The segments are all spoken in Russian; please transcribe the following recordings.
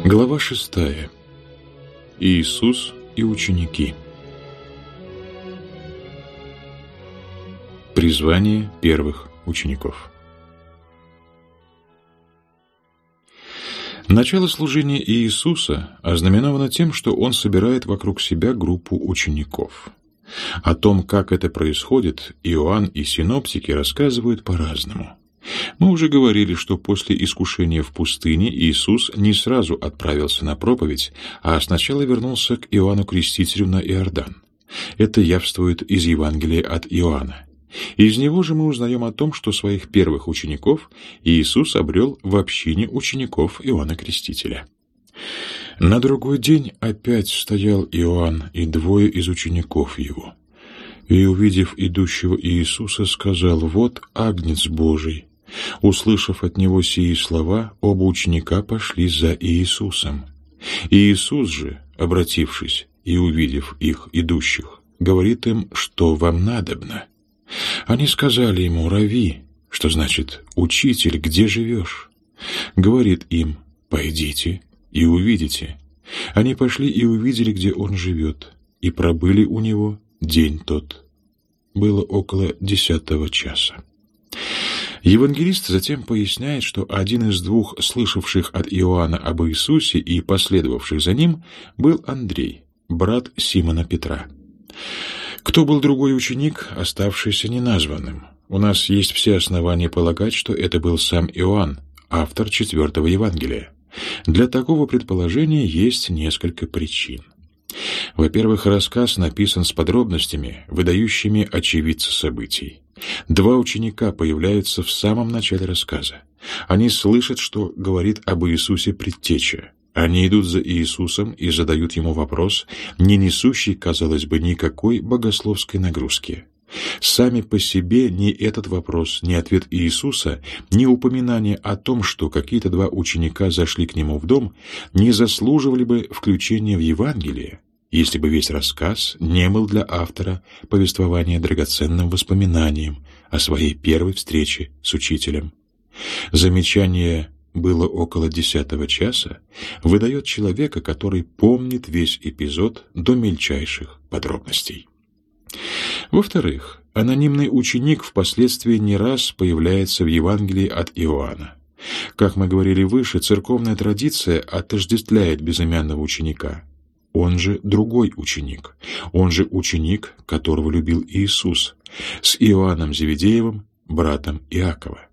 Глава 6. Иисус и ученики. Призвание первых учеников. Начало служения Иисуса ознаменовано тем, что Он собирает вокруг себя группу учеников. О том, как это происходит, Иоанн и синоптики рассказывают по-разному. Мы уже говорили, что после искушения в пустыне Иисус не сразу отправился на проповедь, а сначала вернулся к Иоанну Крестителю на Иордан. Это явствует из Евангелия от Иоанна. Из него же мы узнаем о том, что своих первых учеников Иисус обрел в общине учеников Иоанна Крестителя. На другой день опять стоял Иоанн и двое из учеников его. И, увидев идущего Иисуса, сказал: «Вот Агнец Божий». Услышав от него сии слова, оба ученика пошли за Иисусом. Иисус же, обратившись и увидев их идущих, говорит им: «Что вам надобно?» Они сказали ему: «Рави», что значит «Учитель, где живешь?» Говорит им: «Пойдите и увидите». Они пошли и увидели, где он живет, и пробыли у него день тот. Было около 10 часа. Евангелист затем поясняет, что один из двух слышавших от Иоанна об Иисусе и последовавших за ним был Андрей, брат Симона Петра. Кто был другой ученик, оставшийся неназванным? У нас есть все основания полагать, что это был сам Иоанн, автор 4-го Евангелия. Для такого предположения есть несколько причин. Во-первых, рассказ написан с подробностями, выдающими очевидца событий. Два ученика появляются в самом начале рассказа. Они слышат, что говорит об Иисусе предтеча. Они идут за Иисусом и задают ему вопрос, не несущий, казалось бы, никакой богословской нагрузки. Сами по себе ни этот вопрос, ни ответ Иисуса, ни упоминание о том, что какие-то два ученика зашли к нему в дом, не заслуживали бы включения в Евангелие, если бы весь рассказ не был для автора повествования драгоценным воспоминанием о своей первой встрече с учителем. Замечание «было около 10 часа» выдает человека, который помнит весь эпизод до мельчайших подробностей. Во-вторых, анонимный ученик впоследствии не раз появляется в Евангелии от Иоанна. Как мы говорили выше, церковная традиция отождествляет безымянного ученика. Он же другой ученик, он же ученик, которого любил Иисус, с Иоанном Зеведеевым, братом Иакова.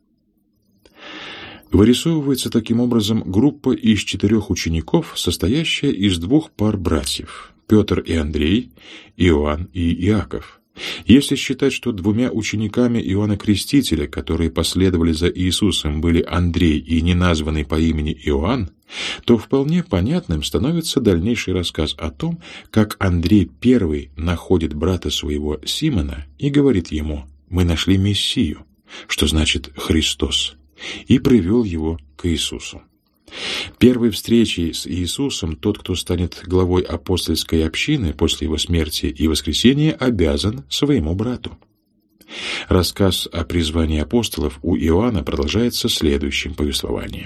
Вырисовывается таким образом группа из 4 учеников, состоящая из 2 пар братьев – Петр и Андрей, Иоанн и Иаков. Если считать, что 2 учениками Иоанна Крестителя, которые последовали за Иисусом, были Андрей и неназванный по имени Иоанн, то вполне понятным становится дальнейший рассказ о том, как Андрей первый находит брата своего Симона и говорит ему: «Мы нашли Мессию», что значит «Христос», и привел его к Иисусу. Первой встречей с Иисусом тот, кто станет главой апостольской общины после его смерти и воскресения, обязан своему брату. Рассказ о призвании апостолов у Иоанна продолжается следующим повествованием.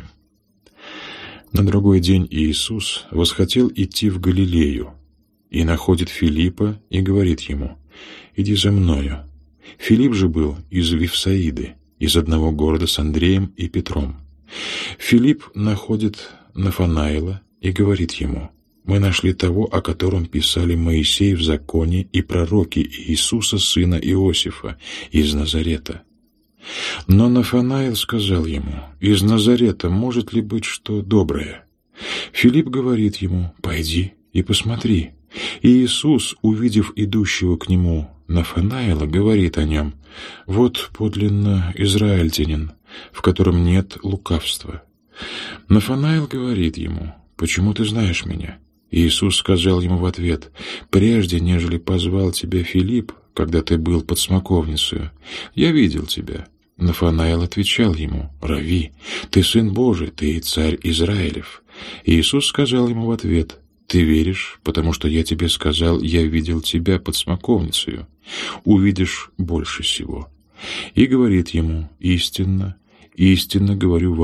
На другой день Иисус восхотел идти в Галилею и находит Филиппа и говорит ему: «Иди за мною». Филипп же был из Вифсаиды, из одного города с Андреем и Петром. Филипп находит Нафанаила и говорит ему: «Мы нашли того, о котором писали Моисей в законе и пророки, Иисуса, сына Иосифа, из Назарета». Но Нафанаил сказал ему: «Из Назарета может ли быть что доброе?» Филипп говорит ему: «Пойди и посмотри». И Иисус, увидев идущего к нему Нафанаила, говорит о нем: «Вот подлинно израильтянин, в котором нет лукавства». Нафанаил говорит ему: «Почему ты знаешь меня?» Иисус сказал ему в ответ: «Прежде, нежели позвал тебя Филипп, когда ты был под смоковницею, я видел тебя». Нафанаил отвечал ему: «Рави, ты Сын Божий, ты Царь Израилев». Иисус сказал ему в ответ: «Ты веришь, потому что я тебе сказал, я видел тебя под смоковницею. Увидишь больше всего». И говорит ему: «Истинно, истинно говорю вам,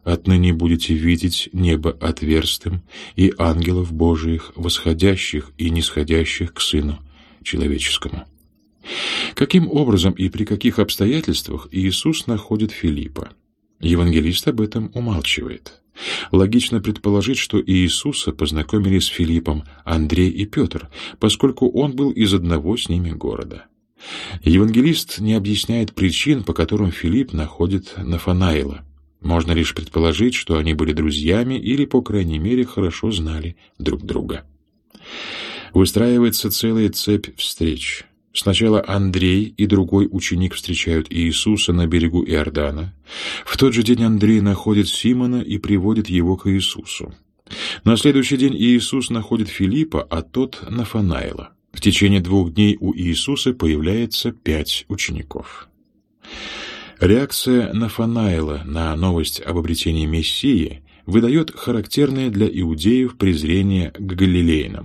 отныне будете видеть небо отверстым и ангелов Божиих, восходящих и нисходящих к Сыну Человеческому». Каким образом и при каких обстоятельствах Иисус находит Филиппа? Евангелист об этом умалчивает. Логично предположить, что Иисуса познакомили с Филиппом Андрей и Петр, поскольку он был из одного с ними города. Евангелист не объясняет причин, по которым Филипп находит Нафанаила. Можно лишь предположить, что они были друзьями или, по крайней мере, хорошо знали друг друга. Выстраивается целая цепь встреч. Сначала Андрей и другой ученик встречают Иисуса на берегу Иордана. В тот же день Андрей находит Симона и приводит его к Иисусу. На следующий день Иисус находит Филиппа, а тот — Нафанаила. В течение 2 дней у Иисуса появляется 5 учеников. Реакция Нафанаила на новость об обретении Мессии выдает характерное для иудеев презрение к галилеянам.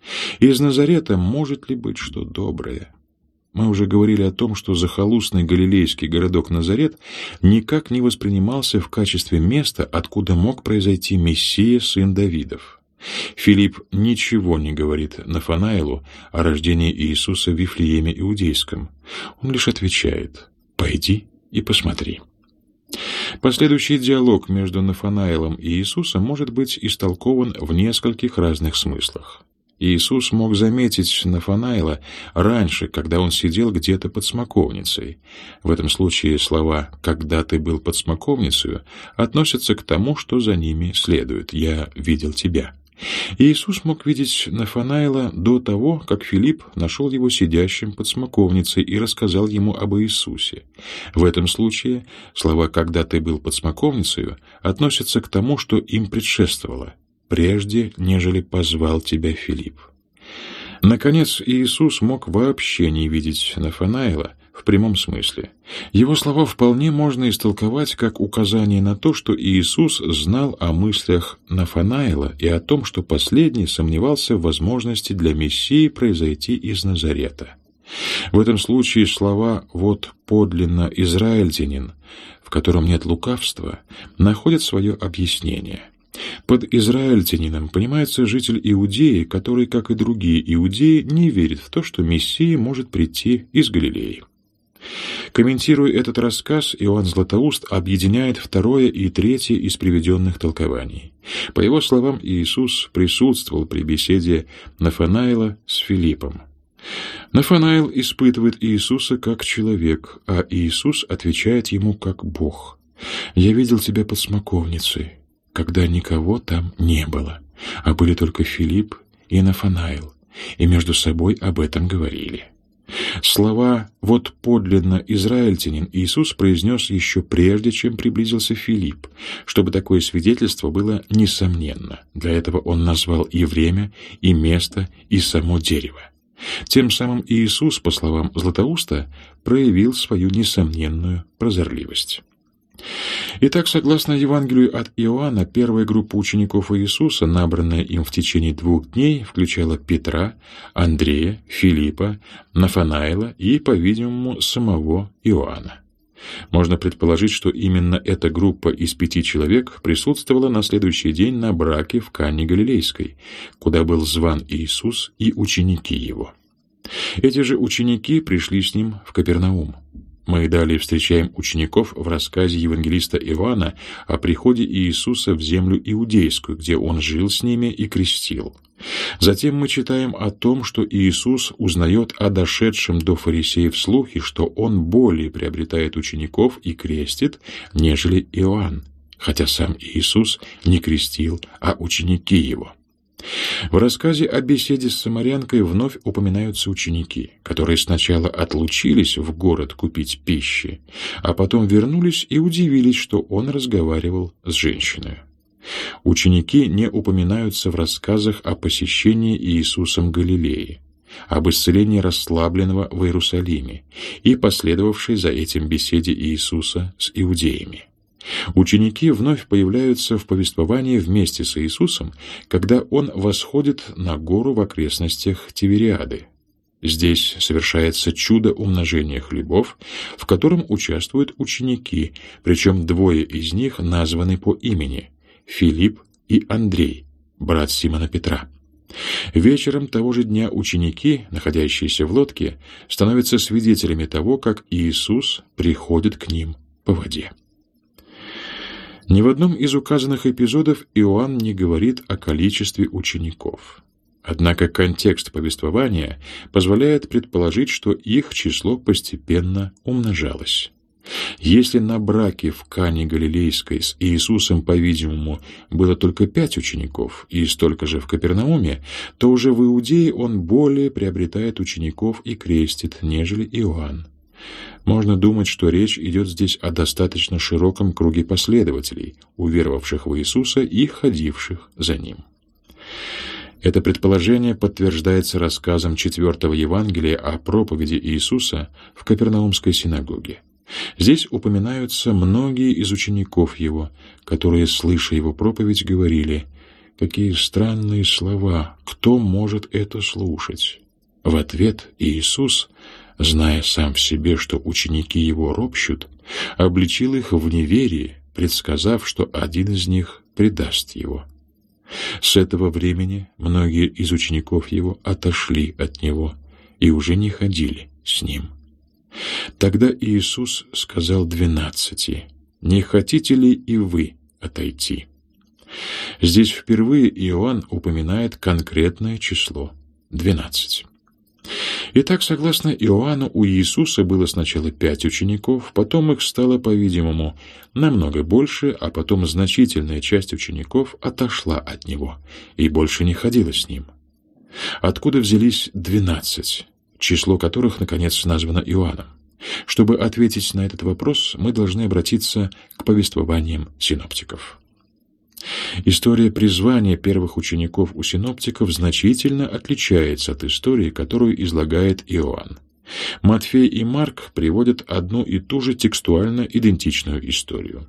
Из Назарета может ли быть что доброе? Мы уже говорили о том, что захолустный галилейский городок Назарет никак не воспринимался в качестве места, откуда мог произойти Мессия, сын Давидов. Филипп ничего не говорит Нафанаилу о рождении Иисуса в Вифлееме Иудейском. Он лишь отвечает: «Пойди и посмотри». Последующий диалог между Нафанаилом и Иисусом может быть истолкован в нескольких разных смыслах. Иисус мог заметить Нафанаила раньше, когда он сидел где-то под смоковницей. В этом случае слова «когда ты был под смоковницей» относятся к тому, что за ними следует: «я видел тебя». Иисус мог видеть Нафанаила до того, как Филипп нашел его сидящим под смоковницей и рассказал ему об Иисусе. В этом случае слова «когда ты был под смоковницей» относятся к тому, что им предшествовало: «прежде, нежели позвал тебя Филипп». Наконец, Иисус мог вообще не видеть Нафанаила в прямом смысле. Его слова вполне можно истолковать как указание на то, что Иисус знал о мыслях Нафанаила и о том, что последний сомневался в возможности для Мессии произойти из Назарета. В этом случае слова «вот подлинно израильтянин», в котором нет лукавства, находят свое объяснение. Под израильтянином понимается житель Иудеи, который, как и другие иудеи, не верит в то, что Мессия может прийти из Галилеи. Комментируя этот рассказ, Иоанн Златоуст объединяет второе и третье из приведенных толкований. По его словам, Иисус присутствовал при беседе Нафанаила с Филиппом. Нафанаил испытывает Иисуса как человек, а Иисус отвечает ему как Бог. «Я видел тебя под смоковницей, когда никого там не было, а были только Филипп и Нафанаил, и между собой об этом говорили». Слова «вот подлинно израильтянин» Иисус произнес еще прежде, чем приблизился Филипп, чтобы такое свидетельство было несомненно. Для этого он назвал и время, и место, и само дерево. Тем самым Иисус, по словам Златоуста, проявил свою несомненную прозорливость. Итак, согласно Евангелию от Иоанна, первая группа учеников Иисуса, набранная им в течение 2 дней, включала Петра, Андрея, Филиппа, Нафанаила и, по-видимому, самого Иоанна. Можно предположить, что именно эта группа из 5 человек присутствовала на следующий день на браке в Канне Галилейской, куда был зван Иисус и ученики его. Эти же ученики пришли с ним в Капернаум. Мы далее встречаем учеников в рассказе евангелиста Иоанна о приходе Иисуса в землю иудейскую, где Он жил с ними и крестил. Затем мы читаем о том, что Иисус узнает о дошедшем до фарисеев слухе, что Он более приобретает учеников и крестит, нежели Иоанн, хотя сам Иисус не крестил, а ученики Его. В рассказе о беседе с самарянкой вновь упоминаются ученики, которые сначала отлучились в город купить пищи, а потом вернулись и удивились, что он разговаривал с женщиной. Ученики не упоминаются в рассказах о посещении Иисусом Галилеи, об исцелении расслабленного в Иерусалиме и последовавшей за этим беседе Иисуса с иудеями. Ученики вновь появляются в повествовании вместе с Иисусом, когда Он восходит на гору в окрестностях Тивериады. Здесь совершается чудо умножения хлебов, в котором участвуют ученики, причем двое из них названы по имени – Филипп и Андрей, брат Симона Петра. Вечером того же дня ученики, находящиеся в лодке, становятся свидетелями того, как Иисус приходит к ним по воде. Ни в одном из указанных эпизодов Иоанн не говорит о количестве учеников. Однако контекст повествования позволяет предположить, что их число постепенно умножалось. Если на браке в Кане Галилейской с Иисусом, по-видимому, было только 5 учеников и столько же в Капернауме, то уже в Иудее он более приобретает учеников и крестит, нежели Иоанн. Можно думать, что речь идет здесь о достаточно широком круге последователей, уверовавших в Иисуса и ходивших за Ним. Это предположение подтверждается рассказом 4-го Евангелия о проповеди Иисуса в Капернаумской синагоге. Здесь упоминаются многие из учеников Его, которые, слыша Его проповедь, говорили: «Какие странные слова! Кто может это слушать?» В ответ Иисус, зная сам в себе, что ученики Его ропщут, обличил их в неверии, предсказав, что один из них предаст Его. С этого времени многие из учеников Его отошли от Него и уже не ходили с Ним. Тогда Иисус сказал 12: «Не хотите ли и вы отойти?» Здесь впервые Иоанн упоминает конкретное число — 12. Итак, согласно Иоанну, у Иисуса было сначала 5 учеников, потом их стало, по-видимому, намного больше, а потом значительная часть учеников отошла от Него и больше не ходила с Ним. Откуда взялись 12, число которых, наконец, названо Иоанном? Чтобы ответить на этот вопрос, мы должны обратиться к повествованиям синоптиков. История призвания первых учеников у синоптиков значительно отличается от истории, которую излагает Иоанн. Матфей и Марк приводят одну и ту же текстуально идентичную историю.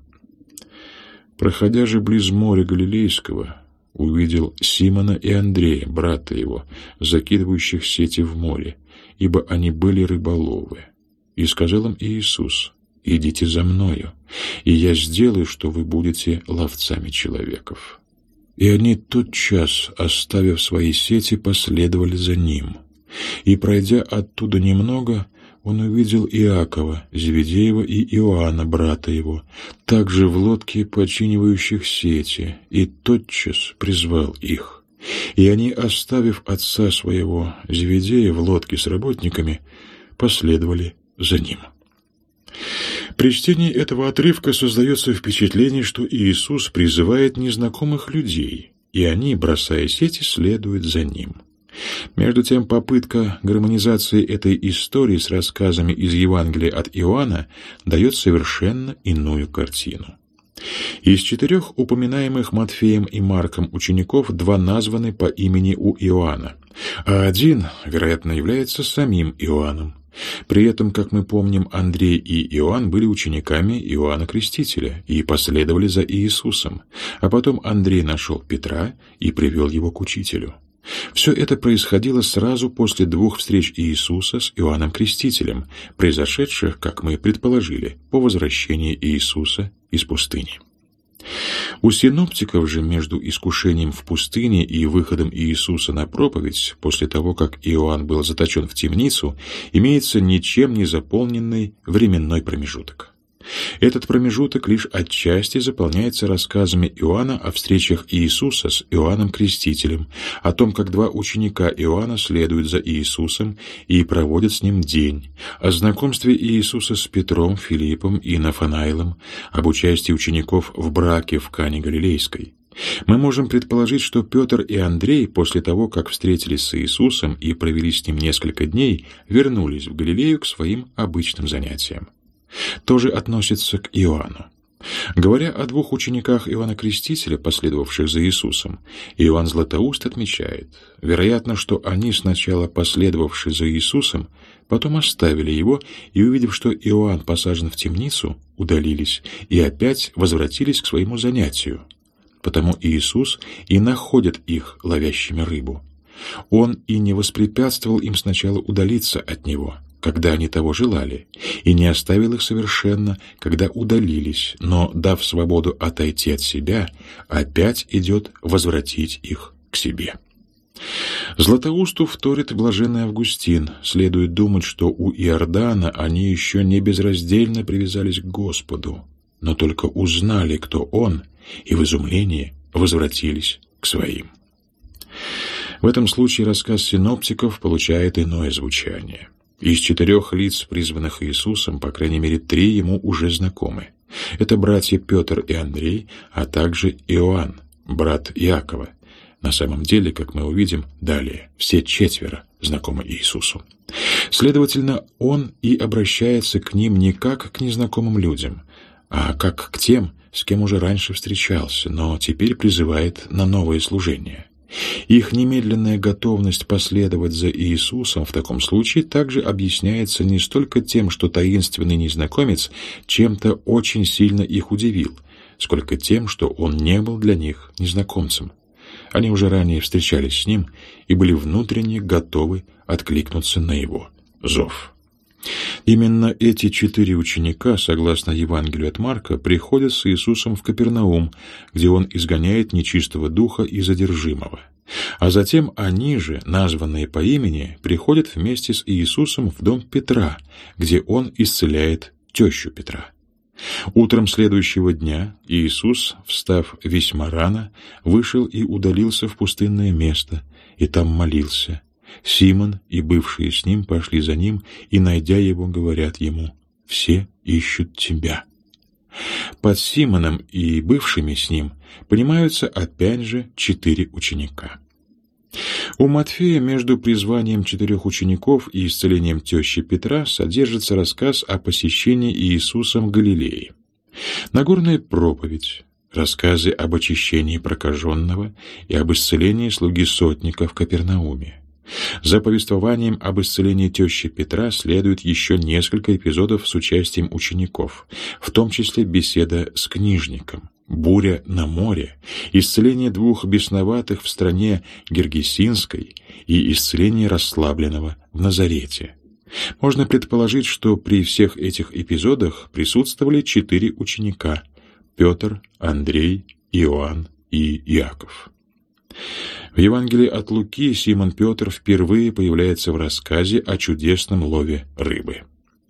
«Проходя же близ моря Галилейского, увидел Симона и Андрея, брата его, закидывающих сети в море, ибо они были рыболовы. И сказал им Иисус: «Идите за мною, и я сделаю, что вы будете ловцами человеков». И они тотчас, оставив свои сети, последовали за ним. И, пройдя оттуда немного, он увидел Иакова, Зеведеева, и Иоанна, брата его, также в лодке починивающих сети, и тотчас призвал их. И они, оставив отца своего Зеведея в лодке с работниками, последовали за ним. При чтении этого отрывка создается впечатление, что Иисус призывает незнакомых людей, и они, бросая сети, следуют за Ним. Между тем, попытка гармонизации этой истории с рассказами из Евангелия от Иоанна дает совершенно иную картину. Из 4 упоминаемых Матфеем и Марком учеников 2 названы по имени у Иоанна, а 1, вероятно, является самим Иоанном. При этом, как мы помним, Андрей и Иоанн были учениками Иоанна Крестителя и последовали за Иисусом, а потом Андрей нашел Петра и привел его к учителю. Все это происходило сразу после 2 встреч Иисуса с Иоанном Крестителем, произошедших, как мы предположили, по возвращении Иисуса из пустыни. У синоптиков же между искушением в пустыне и выходом Иисуса на проповедь, после того, как Иоанн был заточен в темницу, имеется ничем не заполненный временной промежуток. Этот промежуток лишь отчасти заполняется рассказами Иоанна о встречах Иисуса с Иоанном Крестителем, о том, как 2 ученика Иоанна следуют за Иисусом и проводят с ним день, о знакомстве Иисуса с Петром, Филиппом и Нафанаилом, об участии учеников в браке в Кане Галилейской. Мы можем предположить, что Петр и Андрей, после того, как встретились с Иисусом и провели с ним несколько дней, вернулись в Галилею к своим обычным занятиям. Тоже относится к Иоанну. Говоря о 2 учениках Иоанна Крестителя, последовавших за Иисусом, Иоанн Златоуст отмечает: вероятно, что они, сначала последовавшие за Иисусом, потом оставили его и, увидев, что Иоанн посажен в темницу, удалились и опять возвратились к своему занятию. Потому Иисус и находит их ловящими рыбу. Он и не воспрепятствовал им сначала удалиться от него, когда они того желали, и не оставил их совершенно, когда удалились, но, дав свободу отойти от себя, опять идет возвратить их к себе. Златоусту вторит блаженный Августин. Следует думать, что у Иордана они еще не безраздельно привязались к Господу, но только узнали, кто Он, и в изумлении возвратились к своим. В этом случае рассказ синоптиков получает иное звучание. Из 4 лиц, призванных Иисусом, по крайней мере 3 ему уже знакомы. Это братья Петр и Андрей, а также Иоанн, брат Иакова. На самом деле, как мы увидим далее, все 4 знакомы Иисусу. Следовательно, Он и обращается к ним не как к незнакомым людям, а как к тем, с кем уже раньше встречался, но теперь призывает на новое служение. Их немедленная готовность последовать за Иисусом в таком случае также объясняется не столько тем, что таинственный незнакомец чем-то очень сильно их удивил, сколько тем, что он не был для них незнакомцем. Они уже ранее встречались с ним и были внутренне готовы откликнуться на его зов. Именно эти 4 ученика, согласно Евангелию от Марка, приходят с Иисусом в Капернаум, где Он изгоняет нечистого духа и задержимого. А затем они же, названные по имени, приходят вместе с Иисусом в дом Петра, где Он исцеляет тещу Петра. Утром следующего дня Иисус, встав весьма рано, вышел и удалился в пустынное место, и там молился. Симон и бывшие с ним пошли за ним, и, найдя его, говорят ему: «Все ищут тебя». Под Симоном и бывшими с ним понимаются опять же 4 ученика. У Матфея между призванием 4 учеников и исцелением тещи Петра содержится рассказ о посещении Иисусом Галилеи. Нагорная проповедь, рассказы об очищении прокаженного и об исцелении слуги сотника в Капернауме. За повествованием об исцелении тещи Петра следует еще несколько эпизодов с участием учеников, в том числе беседа с книжником, буря на море, исцеление 2 бесноватых в стране Гергесинской и исцеление расслабленного в Назарете. Можно предположить, что при всех этих эпизодах присутствовали 4 ученика – Петр, Андрей, Иоанн и Иаков. В Евангелии от Луки Симон Петр впервые появляется в рассказе о чудесном лове рыбы.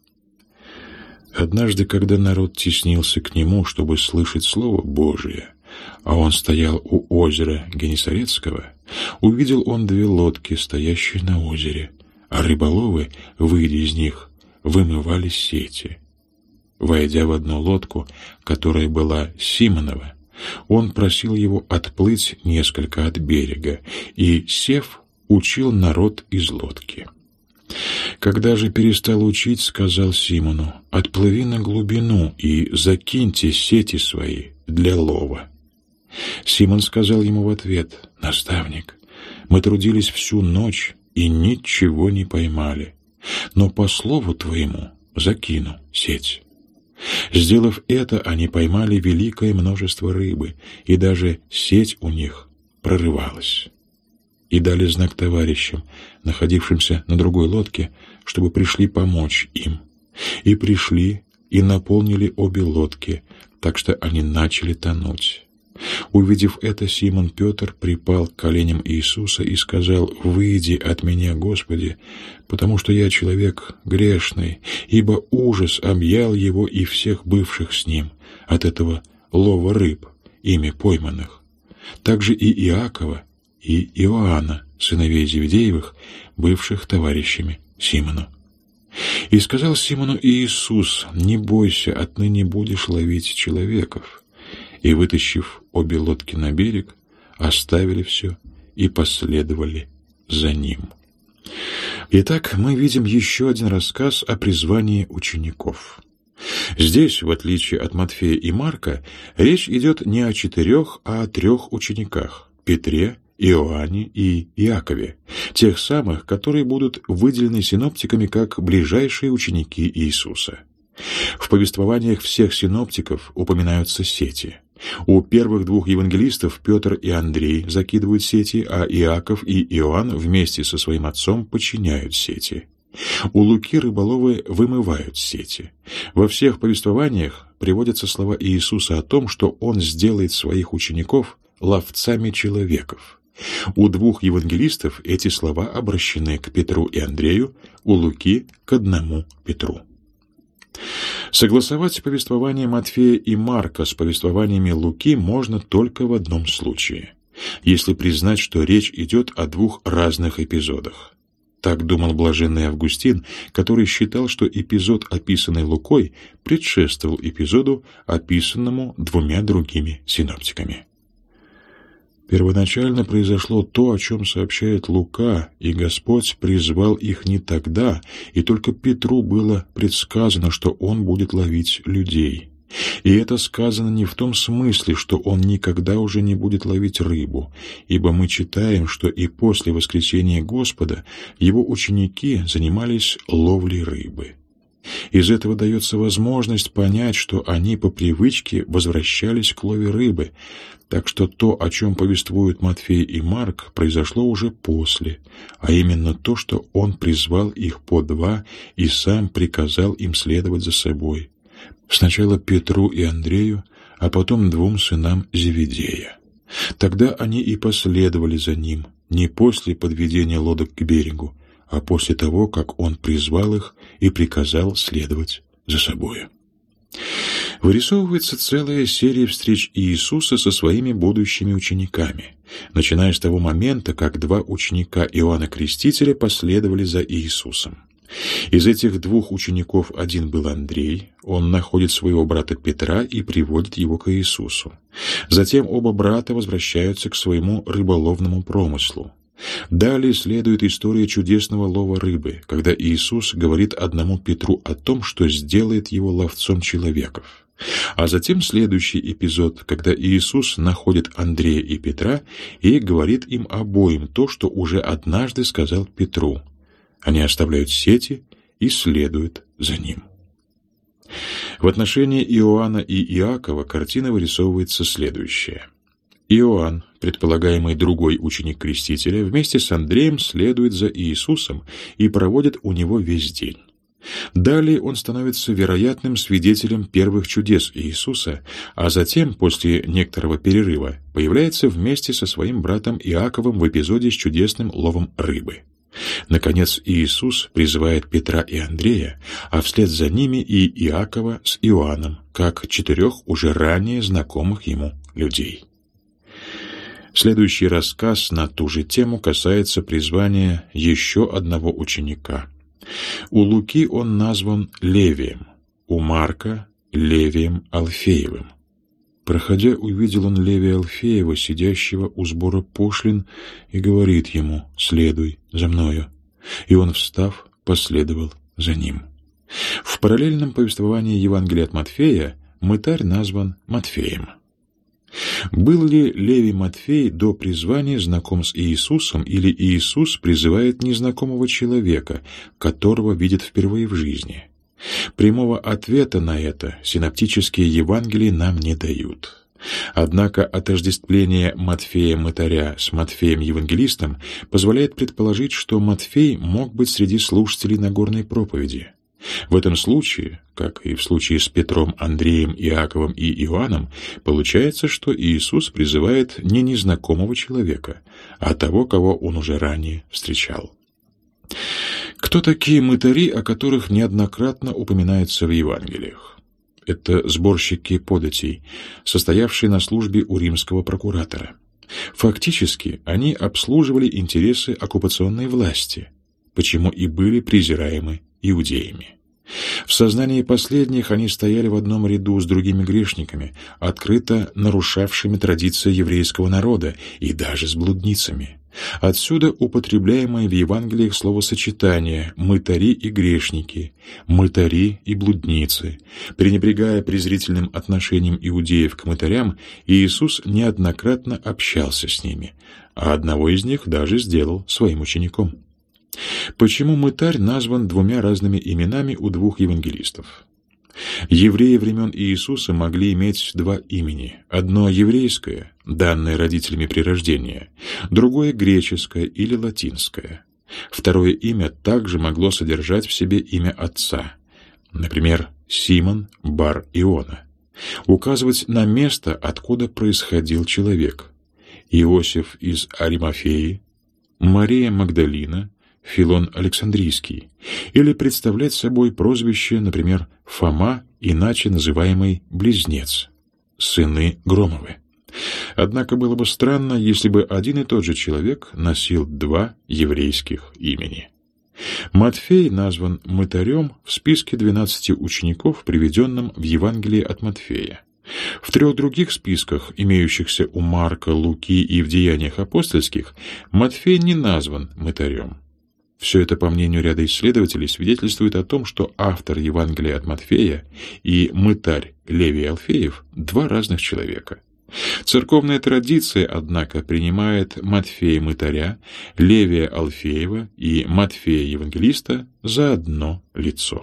Однажды, когда народ теснился к нему, чтобы слышать Слово Божие, а он стоял у озера Генесарецкого, увидел он 2 лодки, стоящие на озере, а рыболовы, выйдя из них, вымывали сети. Войдя в одну лодку, которая была Симонова, он просил его отплыть несколько от берега и, сев, учил народ из лодки. Когда же перестал учить, сказал Симону: «Отплыви на глубину и закиньте сети свои для лова». Симон сказал ему в ответ: «Наставник, мы трудились всю ночь и ничего не поймали, но по слову твоему закину сеть». Сделав это, они поймали великое множество рыбы, и даже сеть у них прорывалась. И дали знак товарищам, находившимся на другой лодке, чтобы пришли помочь им. И пришли, и наполнили обе лодки, так что они начали тонуть. Увидев это, Симон Петр припал к коленям Иисуса и сказал: «Выйди от меня, Господи, потому что я человек грешный, ибо ужас объял его и всех бывших с ним от этого лова рыб, ими пойманных. Также и Иакова, и Иоанна, сыновей Зеведеевых, бывших товарищами Симону». И сказал Симону Иисус: «Не бойся, отныне будешь ловить человеков». И, вытащив обе лодки на берег, оставили все и последовали за ним. Итак, мы видим еще один рассказ о призвании учеников. Здесь, в отличие от Матфея и Марка, речь идет не о 4, а о 3 учениках – Петре, Иоанне и Иакове, тех самых, которые будут выделены синоптиками как ближайшие ученики Иисуса. В повествованиях всех синоптиков упоминаются сети. У первых двух евангелистов Петр и Андрей закидывают сети, а Иаков и Иоанн вместе со своим отцом подчиняют сети. У Луки рыболовы вымывают сети. Во всех повествованиях приводятся слова Иисуса о том, что Он сделает своих учеников ловцами человеков. У двух евангелистов эти слова обращены к Петру и Андрею, у Луки — к одному Петру. Согласовать повествование Матфея и Марка с повествованиями Луки можно только в одном случае, если признать, что речь идет о двух разных эпизодах. Так думал блаженный Августин, который считал, что эпизод, описанный Лукой, предшествовал эпизоду, описанному двумя другими синоптиками. Первоначально произошло то, о чем сообщает Лука, и Господь призвал их не тогда, и только Петру было предсказано, что он будет ловить людей. И это сказано не в том смысле, что он никогда уже не будет ловить рыбу, ибо мы читаем, что и после воскресения Господа его ученики занимались ловлей рыбы. Из этого дается возможность понять, что они по привычке возвращались к лове рыбы, так что то, о чем повествуют Матфей и Марк, произошло уже после, а именно то, что он призвал их по два и сам приказал им следовать за собой. Сначала Петру и Андрею, а потом двум сынам Зеведея. Тогда они и последовали за ним, не после подведения лодок к берегу, а после того, как он призвал их и приказал следовать за собою. Вырисовывается целая серия встреч Иисуса со своими будущими учениками, начиная с того момента, как два ученика Иоанна Крестителя последовали за Иисусом. Из этих двух учеников один был Андрей, он находит своего брата Петра и приводит его к Иисусу. Затем оба брата возвращаются к своему рыболовному промыслу. Далее следует история чудесного лова рыбы, когда Иисус говорит одному Петру о том, что сделает его ловцом человеков. А затем следующий эпизод, когда Иисус находит Андрея и Петра и говорит им обоим то, что уже однажды сказал Петру. Они оставляют сети и следуют за ним. В отношении Иоанна и Иакова картина вырисовывается следующая. Иоанн, предполагаемый другой ученик Крестителя, вместе с Андреем следует за Иисусом и проводит у него весь день. Далее он становится вероятным свидетелем первых чудес Иисуса, а затем, после некоторого перерыва, появляется вместе со своим братом Иаковом в эпизоде с чудесным ловом рыбы. Наконец, Иисус призывает Петра и Андрея, а вслед за ними и Иакова с Иоанном, как 4 уже ранее знакомых ему людей. Следующий рассказ на ту же тему касается призвания еще одного ученика. У Луки он назван Левием, у Марка — Левием Алфеевым. Проходя, увидел он Левия Алфеева, сидящего у сбора пошлин, и говорит ему: «Следуй за мною». И он, встав, последовал за ним. В параллельном повествовании Евангелия от Матфея мытарь назван Матфеем. Был ли Левий Матфей до призвания знаком с Иисусом, или Иисус призывает незнакомого человека, которого видит впервые в жизни? Прямого ответа на это синоптические Евангелия нам не дают. Однако отождествление Матфея-мытаря с Матфеем-евангелистом позволяет предположить, что Матфей мог быть среди слушателей Нагорной проповеди. В этом случае, как и в случае с Петром, Андреем, Иаковом и Иоанном, получается, что Иисус призывает не незнакомого человека, а того, кого он уже ранее встречал. Кто такие мытари, о которых неоднократно упоминается в Евангелиях? Это сборщики податей, состоявшие на службе у римского прокуратора. Фактически, они обслуживали интересы оккупационной власти, почему и были презираемы иудеями. В сознании последних они стояли в одном ряду с другими грешниками, открыто нарушавшими традиции еврейского народа, и даже с блудницами. Отсюда употребляемое в Евангелиях словосочетание «мытари и грешники», «мытари и блудницы». Пренебрегая презрительным отношением иудеев к мытарям, Иисус неоднократно общался с ними, а одного из них даже сделал своим учеником. Почему мытарь назван двумя разными именами у двух евангелистов? Евреи времен Иисуса могли иметь два имени. Одно еврейское, данное родителями при рождении, другое греческое или латинское. Второе имя также могло содержать в себе имя отца, например, Симон бар Иона, указывать на место, откуда происходил человек, Иосиф из Аримафеи, Мария Магдалина, Филон Александрийский, или представлять собой прозвище, например, Фома, иначе называемый Близнец, сыны Громовы. Однако было бы странно, если бы один и тот же человек носил два еврейских имени. Матфей назван мытарем в списке 12 учеников, приведенном в Евангелии от Матфея. В 3 других списках, имеющихся у Марка, Луки и в Деяниях апостольских, Матфей не назван мытарем. Все это, по мнению ряда исследователей, свидетельствует о том, что автор Евангелия от Матфея и мытарь Левий Алфеев – два разных человека. Церковная традиция, однако, принимает Матфея мытаря, Левия Алфеева и Матфея Евангелиста за одно лицо.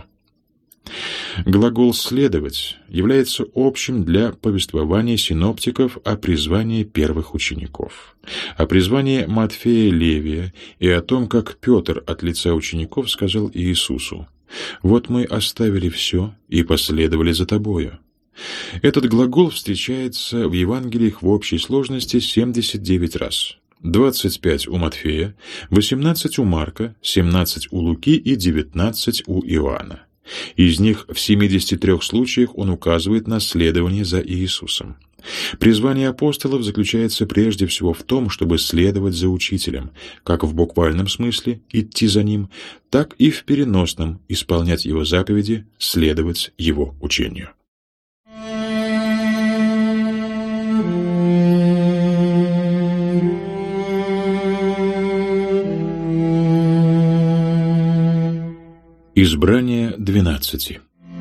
Глагол «следовать» является общим для повествования синоптиков о призвании первых учеников, о призвании Матфея Левия и о том, как Петр от лица учеников сказал Иисусу: «Вот мы оставили все и последовали за Тобою». Этот глагол встречается в Евангелиях в общей сложности 79 раз. 25 у Матфея, 18 у Марка, 17 у Луки и 19 у Иоанна. Из них в 73 случаях он указывает на следование за Иисусом. Призвание апостолов заключается прежде всего в том, чтобы следовать за учителем, как в буквальном смысле идти за ним, так и в переносном исполнять его заповеди, следовать его учению. Избрание 12.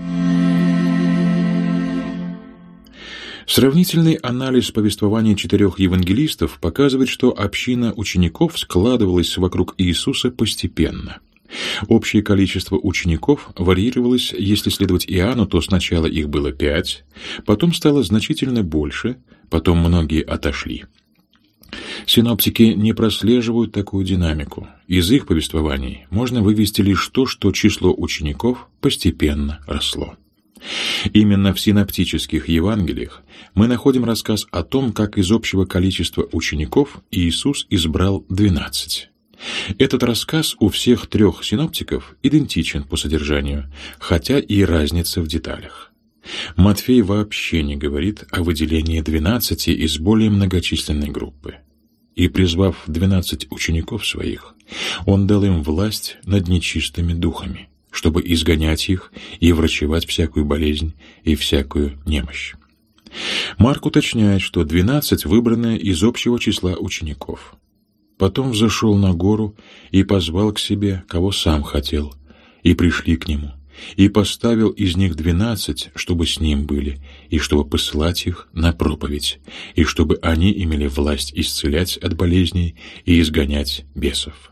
Сравнительный анализ повествования 4 евангелистов показывает, что община учеников складывалась вокруг Иисуса постепенно. Общее количество учеников варьировалось, если следовать Иоанну, то сначала их было 5, потом стало значительно больше, потом многие отошли. Синоптики не прослеживают такую динамику. Из их повествований можно вывести лишь то, что число учеников постепенно росло. Именно в синоптических Евангелиях мы находим рассказ о том, как из общего количества учеников Иисус избрал 12. Этот рассказ у всех 3 синоптиков идентичен по содержанию, хотя и разница в деталях. Матфей вообще не говорит о выделении 12 из более многочисленной группы. «И, призвав 12 учеников своих, он дал им власть над нечистыми духами, чтобы изгонять их и врачевать всякую болезнь и всякую немощь». Марк уточняет, что 12 выбраны из общего числа учеников. «Потом взошел на гору и позвал к себе, кого сам хотел, и пришли к нему, и поставил из них 12, чтобы с ним были, и чтобы посылать их на проповедь, и чтобы они имели власть исцелять от болезней и изгонять бесов».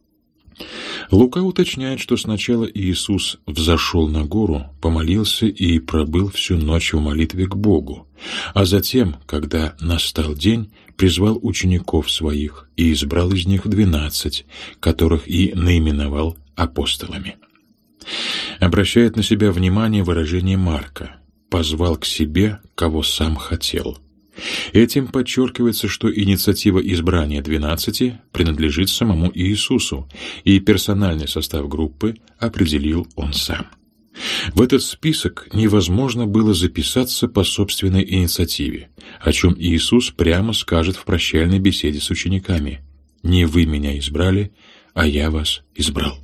Лука уточняет, что сначала Иисус взошел на гору, помолился и пробыл всю ночь в молитве к Богу, а затем, когда настал день, призвал учеников своих и избрал из них 12, которых и наименовал апостолами. Обращает на себя внимание выражение Марка: «позвал к себе, кого сам хотел». Этим подчеркивается, что инициатива избрания 12 принадлежит самому Иисусу, и персональный состав группы определил Он сам. В этот список невозможно было записаться по собственной инициативе, о чем Иисус прямо скажет в прощальной беседе с учениками: «Не вы меня избрали, а я вас избрал».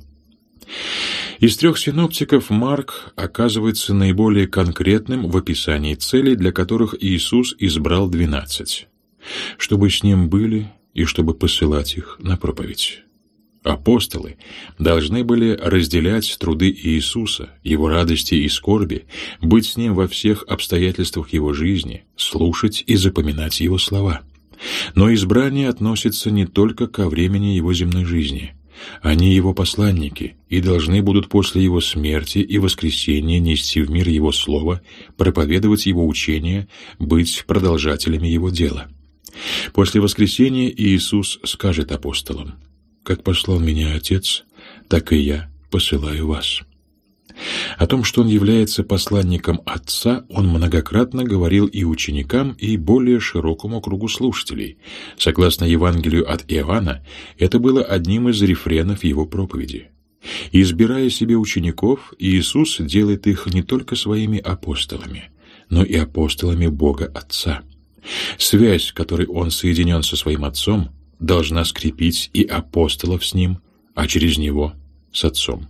Из 3 синоптиков Марк оказывается наиболее конкретным в описании целей, для которых Иисус избрал 12, чтобы с ним были и чтобы посылать их на проповедь. Апостолы должны были разделять труды Иисуса, его радости и скорби, быть с ним во всех обстоятельствах его жизни, слушать и запоминать его слова. Но избрание относится не только ко времени его земной жизни, Они его посланники и должны будут после его смерти и воскресения нести в мир его слово, проповедовать его учение, быть продолжателями его дела. После воскресения Иисус скажет апостолам: «Как послал меня Отец, так и я посылаю вас». О том, что он является посланником Отца, он многократно говорил и ученикам, и более широкому кругу слушателей. Согласно Евангелию от Иоанна, это было одним из рефренов его проповеди. Избирая себе учеников, Иисус делает их не только своими апостолами, но и апостолами Бога Отца. Связь, которой он соединен со своим Отцом, должна скрепить и апостолов с ним, а через него с Отцом.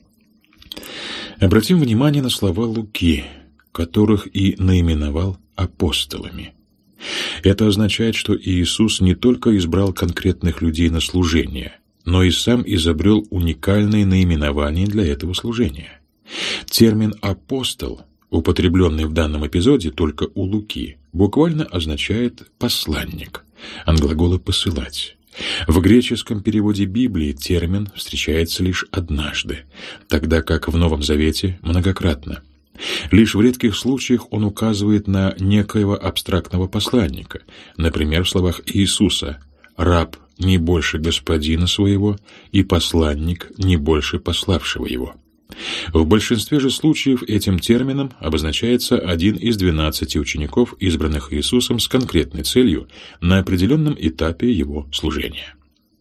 Обратим внимание на слова Луки, которых и наименовал апостолами. Это означает, что Иисус не только избрал конкретных людей на служение, но и сам изобрел уникальные наименования для этого служения. Термин «апостол», употребленный в данном эпизоде только у Луки, буквально означает «посланник», от глагола «посылать». В греческом переводе Библии термин встречается лишь однажды, тогда как в Новом Завете многократно. Лишь в редких случаях он указывает на некоего абстрактного посланника, например, в словах Иисуса: «Раб не больше господина своего, и посланник не больше пославшего его». В большинстве же случаев этим термином обозначается один из 12 учеников, избранных Иисусом с конкретной целью на определенном этапе его служения.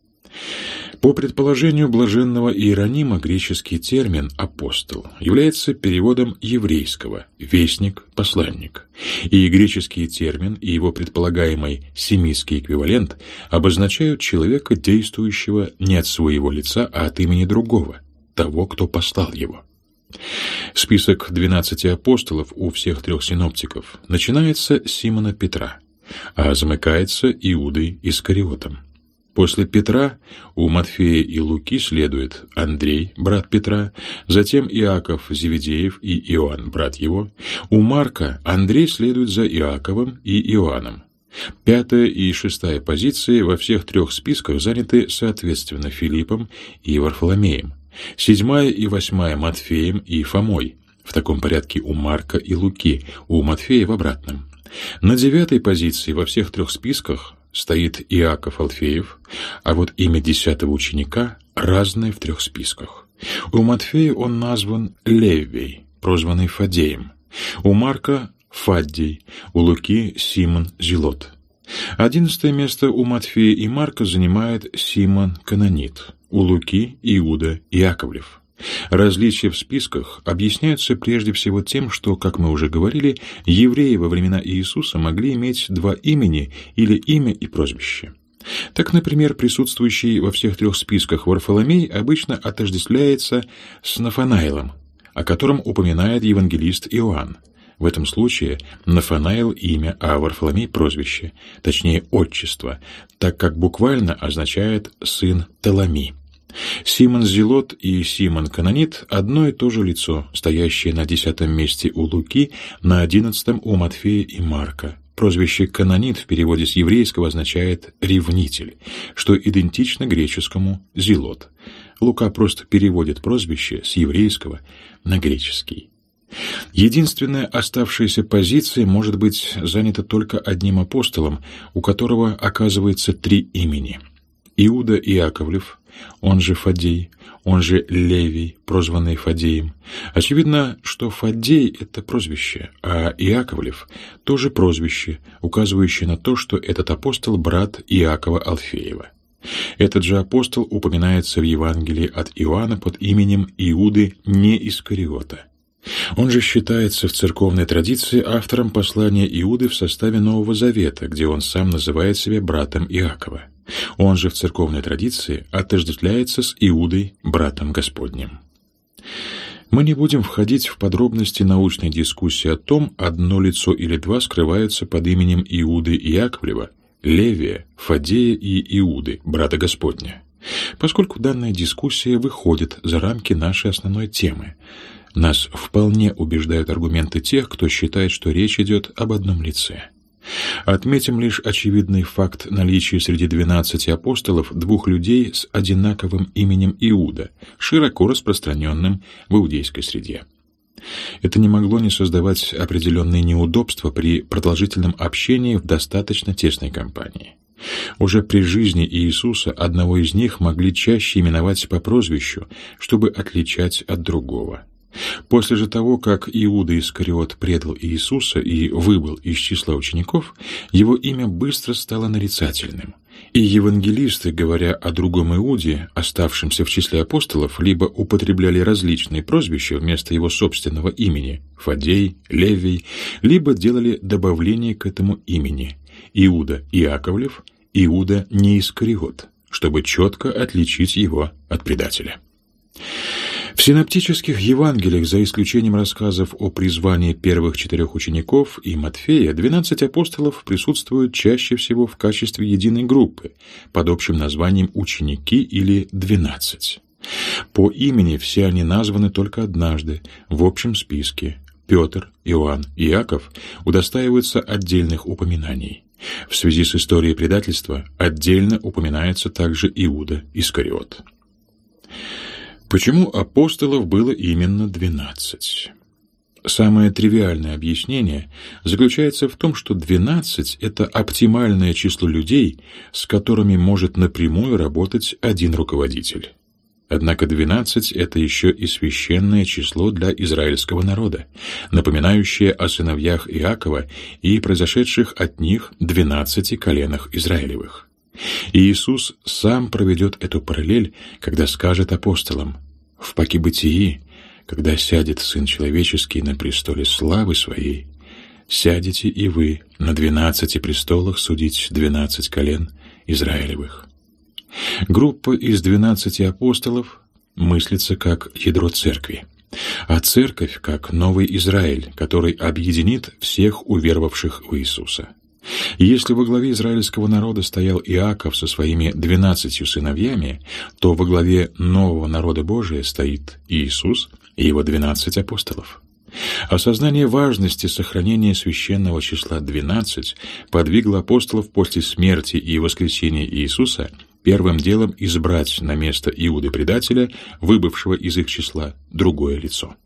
По предположению блаженного Иеронима, греческий термин «апостол» является переводом еврейского «вестник», «посланник», и греческий термин и его предполагаемый семитский эквивалент обозначают человека, действующего не от своего лица, а от имени другого, того, кто послал его. Список 12 апостолов у всех трех синоптиков начинается с Симона Петра, а замыкается Иудой Искариотом. После Петра у Матфея и Луки следует Андрей, брат Петра, затем Иаков Зеведеев и Иоанн, брат его. У Марка Андрей следует за Иаковом и Иоанном. 5-я и 6-я позиции во всех трех списках заняты соответственно Филиппом и Варфоломеем. 7-я и 8-я Матфеем и Фомой, в таком порядке у Марка и Луки, у Матфея в обратном. На 9-й позиции во всех трех списках стоит Иаков Алфеев, а вот имя 10-го ученика разное в трех списках. У Матфея он назван Левий, прозванный Фадеем, у Марка — Фаддий, у Луки — Симон Зелот. 11-е место у Матфея и Марка занимает Симон Канонит, у Луки — Иуда Яковлев. Различия в списках объясняются прежде всего тем, что, как мы уже говорили, евреи во времена Иисуса могли иметь два имени или имя и прозвище. Так, например, присутствующий во всех трех списках Варфоломей обычно отождествляется с Нафанаилом, о котором упоминает евангелист Иоанн. В этом случае Нафанаил — имя, а Варфоломей — прозвище, точнее отчество, так как буквально означает «сын Толоми». Симон Зелот и Симон Канонит — одно и то же лицо, стоящее на 10-м месте у Луки, на 11-м у Матфея и Марка. Прозвище «Канонит» в переводе с еврейского означает «ревнитель», что идентично греческому «зелот». Лука просто переводит прозвище с еврейского на греческий. Единственная оставшаяся позиция может быть занята только одним апостолом, у которого оказывается три имени. Иуда Иаковлев, он же Фаддей, он же Левий, прозванный Фадеем. Очевидно, что Фаддей — это прозвище, а Иаковлев — тоже прозвище, указывающее на то, что этот апостол — брат Иакова Алфеева. Этот же апостол упоминается в Евангелии от Иоанна под именем Иуды не Искариота. Он же считается в церковной традиции автором послания Иуды в составе Нового Завета, где он сам называет себя братом Иакова. Он же в церковной традиции отождествляется с Иудой, братом Господним. Мы не будем входить в подробности научной дискуссии о том, одно лицо или два скрываются под именем Иуды Яковлева, Левия, Фадея и Иуды, брата Господня, поскольку данная дискуссия выходит за рамки нашей основной темы. Нас вполне убеждают аргументы тех, кто считает, что речь идет об одном лице. Отметим лишь очевидный факт наличия среди 12 апостолов двух людей с одинаковым именем Иуда, широко распространенным в иудейской среде. Это не могло не создавать определенные неудобства при продолжительном общении в достаточно тесной компании. Уже при жизни Иисуса одного из них могли чаще именовать по прозвищу, чтобы отличать от другого. После же того, как Иуда Искариот предал Иисуса и выбыл из числа учеников, его имя быстро стало нарицательным. И евангелисты, говоря о другом Иуде, оставшемся в числе апостолов, либо употребляли различные прозвища вместо его собственного имени – Фадей, Левий, либо делали добавление к этому имени – Иуда Иаковлев, Иуда не Искариот, чтобы четко отличить его от предателя. В синоптических Евангелиях, за исключением рассказов о призвании первых 4 учеников и Матфея, 12 апостолов присутствуют чаще всего в качестве единой группы, под общим названием «ученики» или «12». По имени все они названы только однажды, в общем списке. Петр, Иоанн и Иаков удостаиваются отдельных упоминаний. В связи с историей предательства отдельно упоминается также Иуда Искариот. Почему апостолов было именно 12? Самое тривиальное объяснение заключается в том, что 12 – это оптимальное число людей, с которыми может напрямую работать один руководитель. Однако 12 – это еще и священное число для израильского народа, напоминающее о сыновьях Иакова и произошедших от них 12 коленах Израилевых. И Иисус сам проведет эту параллель, когда скажет апостолам: «В Покебытии, когда сядет Сын Человеческий на престоле славы Своей, сядете и вы на 12 престолах судить 12 колен Израилевых». Группа из 12 апостолов мыслится как ядро церкви, а церковь как новый Израиль, который объединит всех уверовавших в Иисуса. И если во главе израильского народа стоял Иаков со своими 12 сыновьями, то во главе нового народа Божия стоит Иисус и его 12 апостолов. Осознание важности сохранения священного числа 12 подвигло апостолов после смерти и воскресения Иисуса первым делом избрать на место Иуды-предателя, выбывшего из их числа, другое лицо.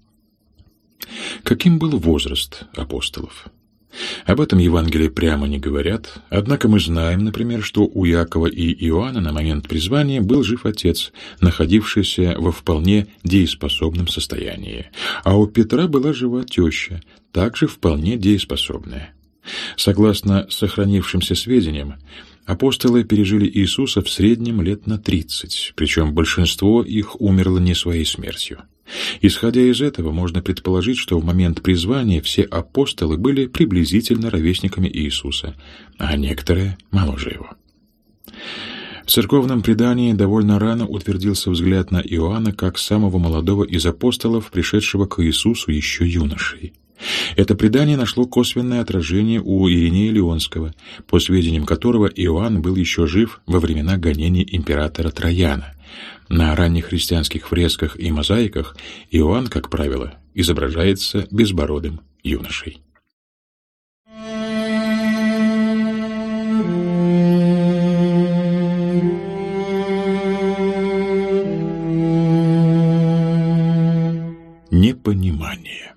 Каким был возраст апостолов? Об этом Евангелии прямо не говорят, однако мы знаем, например, что у Иакова и Иоанна на момент призвания был жив отец, находившийся во вполне дееспособном состоянии, а у Петра была жива теща, также вполне дееспособная. Согласно сохранившимся сведениям, апостолы пережили Иисуса в среднем лет на 30, причем большинство их умерло не своей смертью. Исходя из этого, можно предположить, что в момент призвания все апостолы были приблизительно ровесниками Иисуса, а некоторые моложе его. В церковном предании довольно рано утвердился взгляд на Иоанна как самого молодого из апостолов, пришедшего к Иисусу еще юношей. Это предание нашло косвенное отражение у Иринея Лионского, по сведениям которого Иоанн был еще жив во времена гонений императора Трояна. На ранних христианских фресках и мозаиках Иоанн, как правило, изображается безбородым юношей. Непонимание.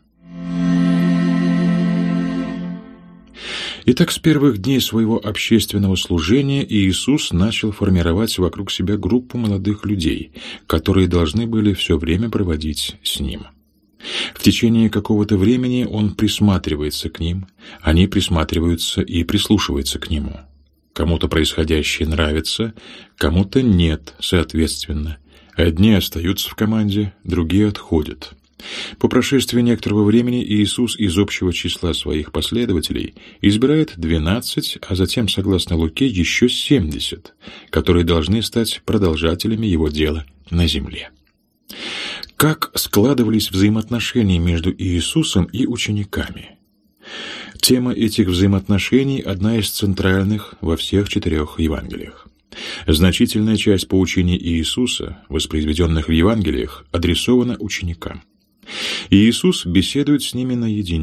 Итак, с первых дней своего общественного служения Иисус начал формировать вокруг себя группу молодых людей, которые должны были все время проводить с Ним. В течение какого-то времени Он присматривается к ним, они присматриваются и прислушиваются к Нему. Кому-то происходящее нравится, кому-то нет, соответственно. Одни остаются в команде, другие отходят. По прошествии некоторого времени Иисус из общего числа своих последователей избирает 12, а затем, согласно Луке, еще 70, которые должны стать продолжателями Его дела на земле. Как складывались взаимоотношения между Иисусом и учениками? Тема этих взаимоотношений – одна из центральных во всех 4 Евангелиях. Значительная часть поучений Иисуса, воспроизведенных в Евангелиях, адресована ученикам. И Иисус беседует с ними наедине,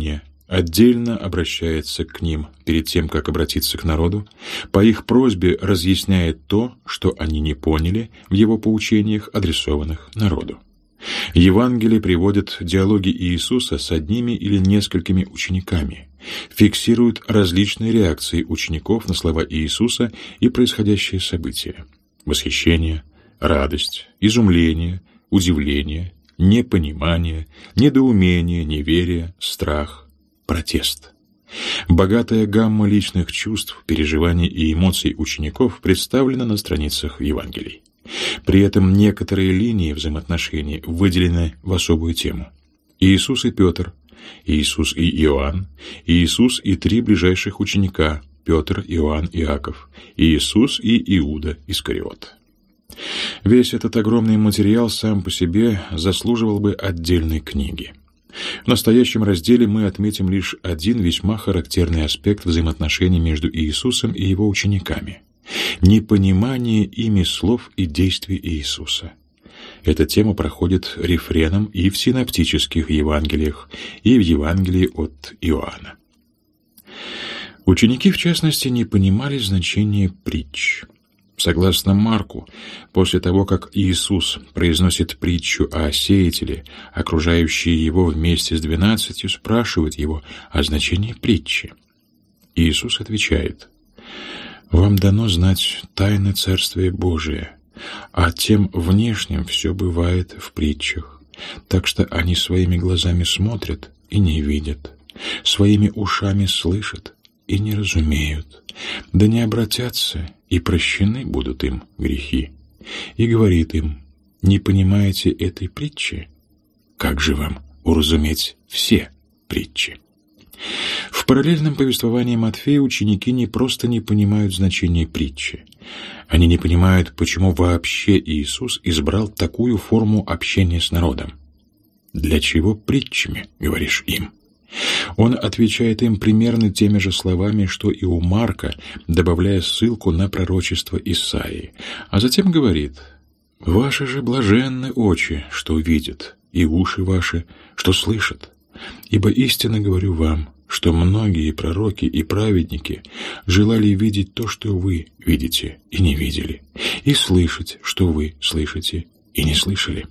отдельно обращается к ним перед тем, как обратиться к народу, по их просьбе разъясняет то, что они не поняли в его поучениях, адресованных народу. Евангелие приводит диалоги Иисуса с одними или несколькими учениками, фиксирует различные реакции учеников на слова Иисуса и происходящие события: восхищение, радость, изумление, удивление, непонимание, недоумение, неверие, страх, протест. Богатая гамма личных чувств, переживаний и эмоций учеников представлена на страницах Евангелий. При этом некоторые линии взаимоотношений выделены в особую тему. Иисус и Петр, Иисус и Иоанн, Иисус и 3 ближайших ученика – Петр, Иоанн, Иаков, Иисус и Иуда Искариот. Весь этот огромный материал сам по себе заслуживал бы отдельной книги. В настоящем разделе мы отметим лишь один весьма характерный аспект взаимоотношений между Иисусом и его учениками – непонимание ими слов и действий Иисуса. Эта тема проходит рефреном и в синоптических Евангелиях, и в Евангелии от Иоанна. Ученики, в частности, не понимали значения притч. Согласно Марку, после того, как Иисус произносит притчу о сеятеле, окружающие его вместе с 12 спрашивают его о значении притчи. Иисус отвечает: «Вам дано знать тайны Царствия Божия, а тем внешним все бывает в притчах, так что они своими глазами смотрят и не видят, своими ушами слышат и не разумеют, да не обратятся, и прощены будут им грехи». И говорит им: «Не понимаете этой притчи? Как же вам уразуметь все притчи?» В параллельном повествовании Матфея ученики не просто не понимают значения притчи. Они не понимают, почему вообще Иисус избрал такую форму общения с народом. «Для чего притчами, говоришь им?» Он отвечает им примерно теми же словами, что и у Марка, добавляя ссылку на пророчество Исаии, а затем говорит: «Ваши же блаженны очи, что видят, и уши ваши, что слышат. Ибо истинно говорю вам, что многие пророки и праведники желали видеть то, что вы видите, и не видели, и слышать, что вы слышите, и не слышали».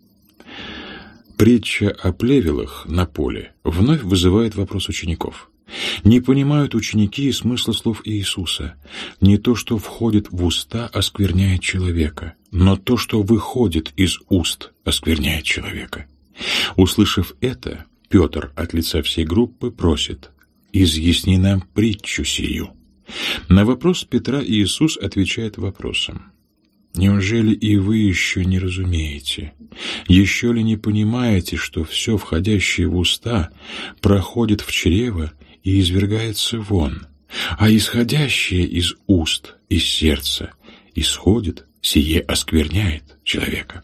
Притча о плевелах на поле вновь вызывает вопрос учеников. Не понимают ученики и смысла слов Иисуса. Не то, что входит в уста, оскверняет человека, но то, что выходит из уст, оскверняет человека. Услышав это, Петр от лица всей группы просит: «Изъясни нам притчу сию». На вопрос Петра Иисус отвечает вопросом: «Неужели и вы еще не разумеете? Еще ли не понимаете, что все, входящее в уста, проходит в чрево и извергается вон, а исходящее из уст, из сердца, исходит, сие оскверняет человека?»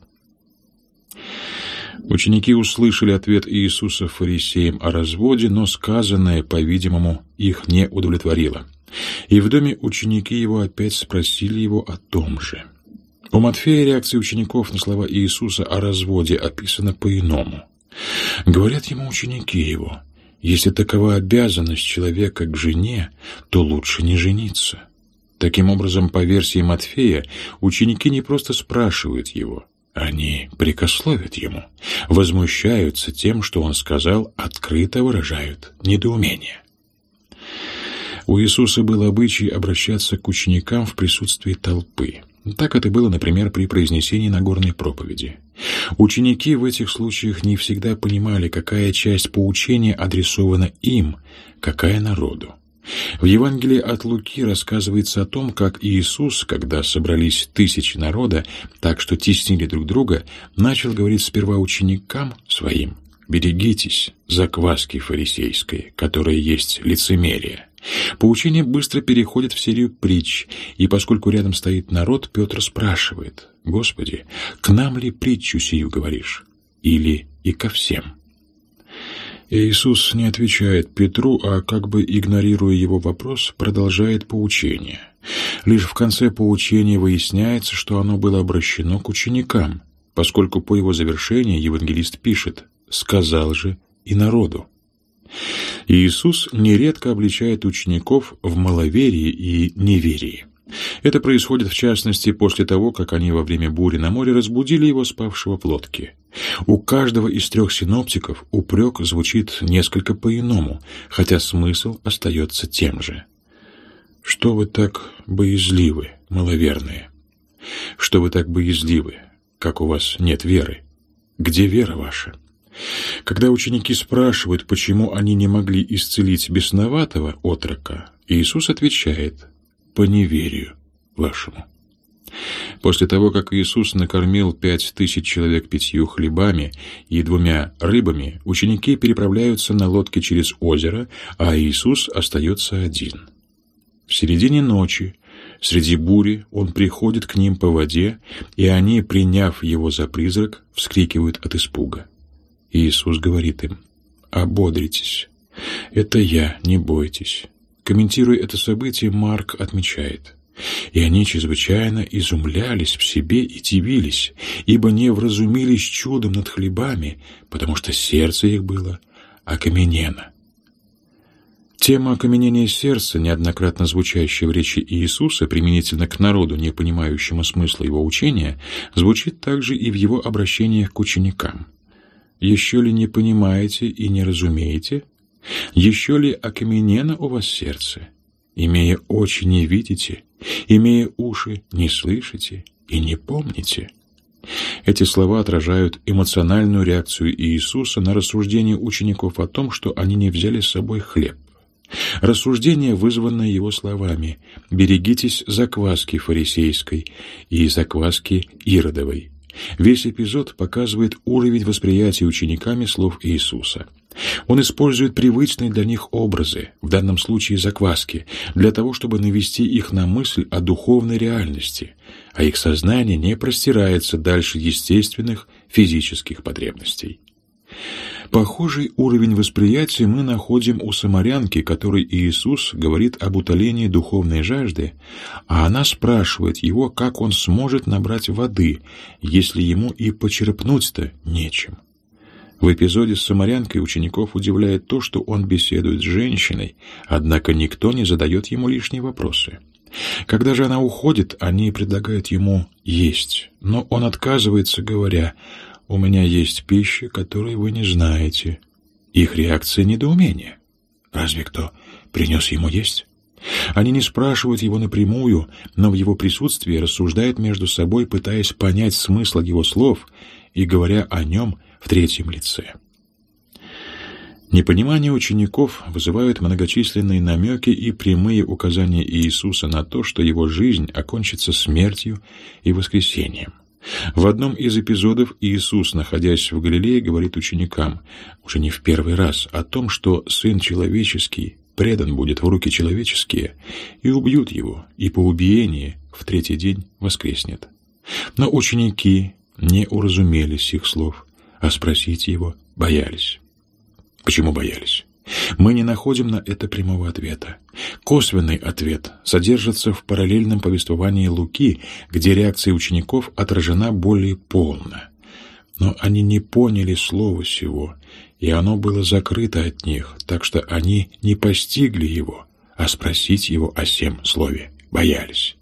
Ученики услышали ответ Иисуса фарисеям о разводе, но сказанное, по-видимому, их не удовлетворило. И в доме ученики его опять спросили его о том же. У Матфея реакция учеников на слова Иисуса о разводе описана по-иному. Говорят ему ученики его: «Если такова обязанность человека к жене, то лучше не жениться». Таким образом, по версии Матфея, ученики не просто спрашивают его, они прекословят ему, возмущаются тем, что он сказал, открыто выражают недоумение. У Иисуса был обычай обращаться к ученикам в присутствии толпы. Так это было, например, при произнесении Нагорной проповеди. Ученики в этих случаях не всегда понимали, какая часть поучения адресована им, какая народу. В Евангелии от Луки рассказывается о том, как Иисус, когда собрались тысячи народа, так что теснили друг друга, начал говорить сперва ученикам своим: «Берегитесь закваски фарисейской, которая есть лицемерие». Поучение быстро переходит в серию притч, и поскольку рядом стоит народ, Петр спрашивает: «Господи, к нам ли притчу сию говоришь? Или и ко всем?» Иисус не отвечает Петру, а как бы игнорируя его вопрос, продолжает поучение. Лишь в конце поучения выясняется, что оно было обращено к ученикам, поскольку по его завершении евангелист пишет: «Сказал же и народу». Иисус нередко обличает учеников в маловерии и неверии. Это происходит, в частности, после того, как они во время бури на море разбудили его, спавшего в лодке. У каждого из 3 синоптиков упрек звучит несколько по-иному, хотя смысл остается тем же. «Что вы так боязливы, маловерные? Что вы так боязливы, как у вас нет веры? Где вера ваша?» Когда ученики спрашивают, почему они не могли исцелить бесноватого отрока, Иисус отвечает: «По неверию вашему». После того, как Иисус накормил 5000 человек 5 хлебами и 2 рыбами, ученики переправляются на лодке через озеро, а Иисус остается один. В середине ночи, среди бури, Он приходит к ним по воде, и они, приняв Его за призрак, вскрикивают от испуга. Иисус говорит им: «Ободритесь, это я, не бойтесь». Комментируя это событие, Марк отмечает: «И они чрезвычайно изумлялись в себе и дивились, ибо не вразумились чудом над хлебами, потому что сердце их было окаменено». Тема окаменения сердца, неоднократно звучащая в речи Иисуса применительно к народу, не понимающему смысла Его учения, звучит также и в Его обращениях к ученикам. «Еще ли не понимаете и не разумеете? Еще ли окаменено у вас сердце? Имея очи, не видите, имея уши, не слышите и не помните». Эти слова отражают эмоциональную реакцию Иисуса на рассуждение учеников о том, что они не взяли с собой хлеб. Рассуждение, вызванное Его словами: «Берегитесь закваски фарисейской и закваски иродовой». Весь эпизод показывает уровень восприятия учениками слов Иисуса. Он использует привычные для них образы, в данном случае закваски, для того, чтобы навести их на мысль о духовной реальности, а их сознание не простирается дальше естественных физических потребностей. Похожий уровень восприятия мы находим у самарянки, которой Иисус говорит об утолении духовной жажды, а она спрашивает его, как он сможет набрать воды, если ему и почерпнуть-то нечем. В эпизоде с самарянкой учеников удивляет то, что он беседует с женщиной, однако никто не задает ему лишние вопросы. Когда же она уходит, они предлагают ему есть, но он отказывается, говоря: «У меня есть пища, которой вы не знаете». Их реакция — недоумение. Разве кто принес ему есть? Они не спрашивают его напрямую, но в его присутствии рассуждают между собой, пытаясь понять смысл его слов и говоря о нем в 3-м лице. Непонимание учеников вызывают многочисленные намеки и прямые указания Иисуса на то, что его жизнь окончится смертью и воскресением. В одном из эпизодов Иисус, находясь в Галилее, говорит ученикам, уже не в 1-й раз, о том, что Сын Человеческий предан будет в руки человеческие, и убьют его, и по убиении в 3-й день воскреснет. Но ученики не уразумели сих слов, а спросить его боялись. Почему боялись? Мы не находим на это прямого ответа. Косвенный ответ содержится в параллельном повествовании Луки, где реакция учеников отражена более полно. Но они не поняли слова сего, и оно было закрыто от них, так что они не постигли его, а спросить его о сем слове боялись.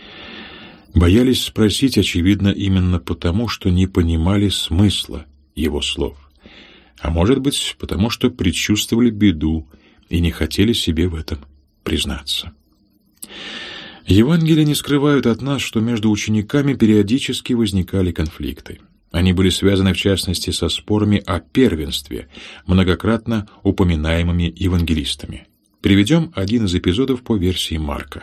Боялись спросить, очевидно, именно потому, что не понимали смысла его слов. А может быть, потому что предчувствовали беду и не хотели себе в этом признаться. Евангелия не скрывают от нас, что между учениками периодически возникали конфликты. Они были связаны, в частности, со спорами о первенстве, многократно упоминаемыми евангелистами. Приведем один из эпизодов по версии Марка.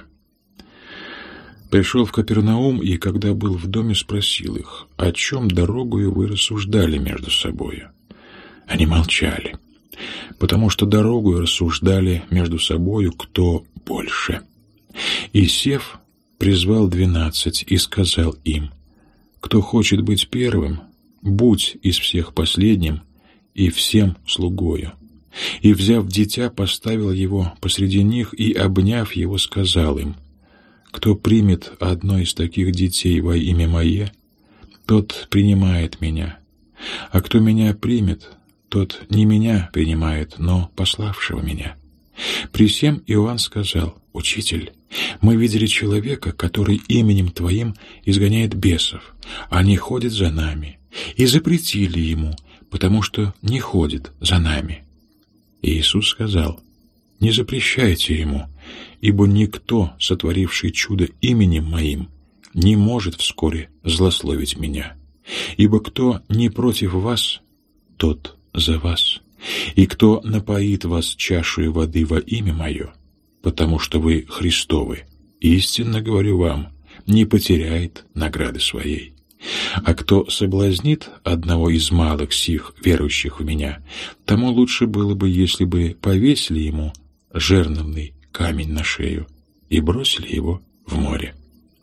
«Пришел в Капернаум, и, когда был в доме, спросил их: о чем дорогою вы рассуждали между собою? Они молчали, потому что дорогою рассуждали между собою, кто больше. И, сев, призвал 12 и сказал им: кто хочет быть первым, будь из всех последним и всем слугою. И, взяв дитя, поставил его посреди них и, обняв его, сказал им: кто примет одно из таких детей во имя Мое, тот принимает меня, а кто меня примет, тот не меня принимает, но пославшего меня». При сем Иоанн сказал: «Учитель, мы видели человека, который именем Твоим изгоняет бесов, они ходят за нами, и запретили ему, потому что не ходит за нами». И Иисус сказал: «Не запрещайте ему, ибо никто, сотворивший чудо именем Моим, не может вскоре злословить Меня. Ибо кто не против вас, тот за вас, и кто напоит вас чашею воды во имя Мое, потому что вы Христовы, истинно говорю вам, не потеряет награды своей. А кто соблазнит одного из малых сих, верующих в Меня, тому лучше было бы, если бы повесили ему жерновный камень на шею и бросили его в море».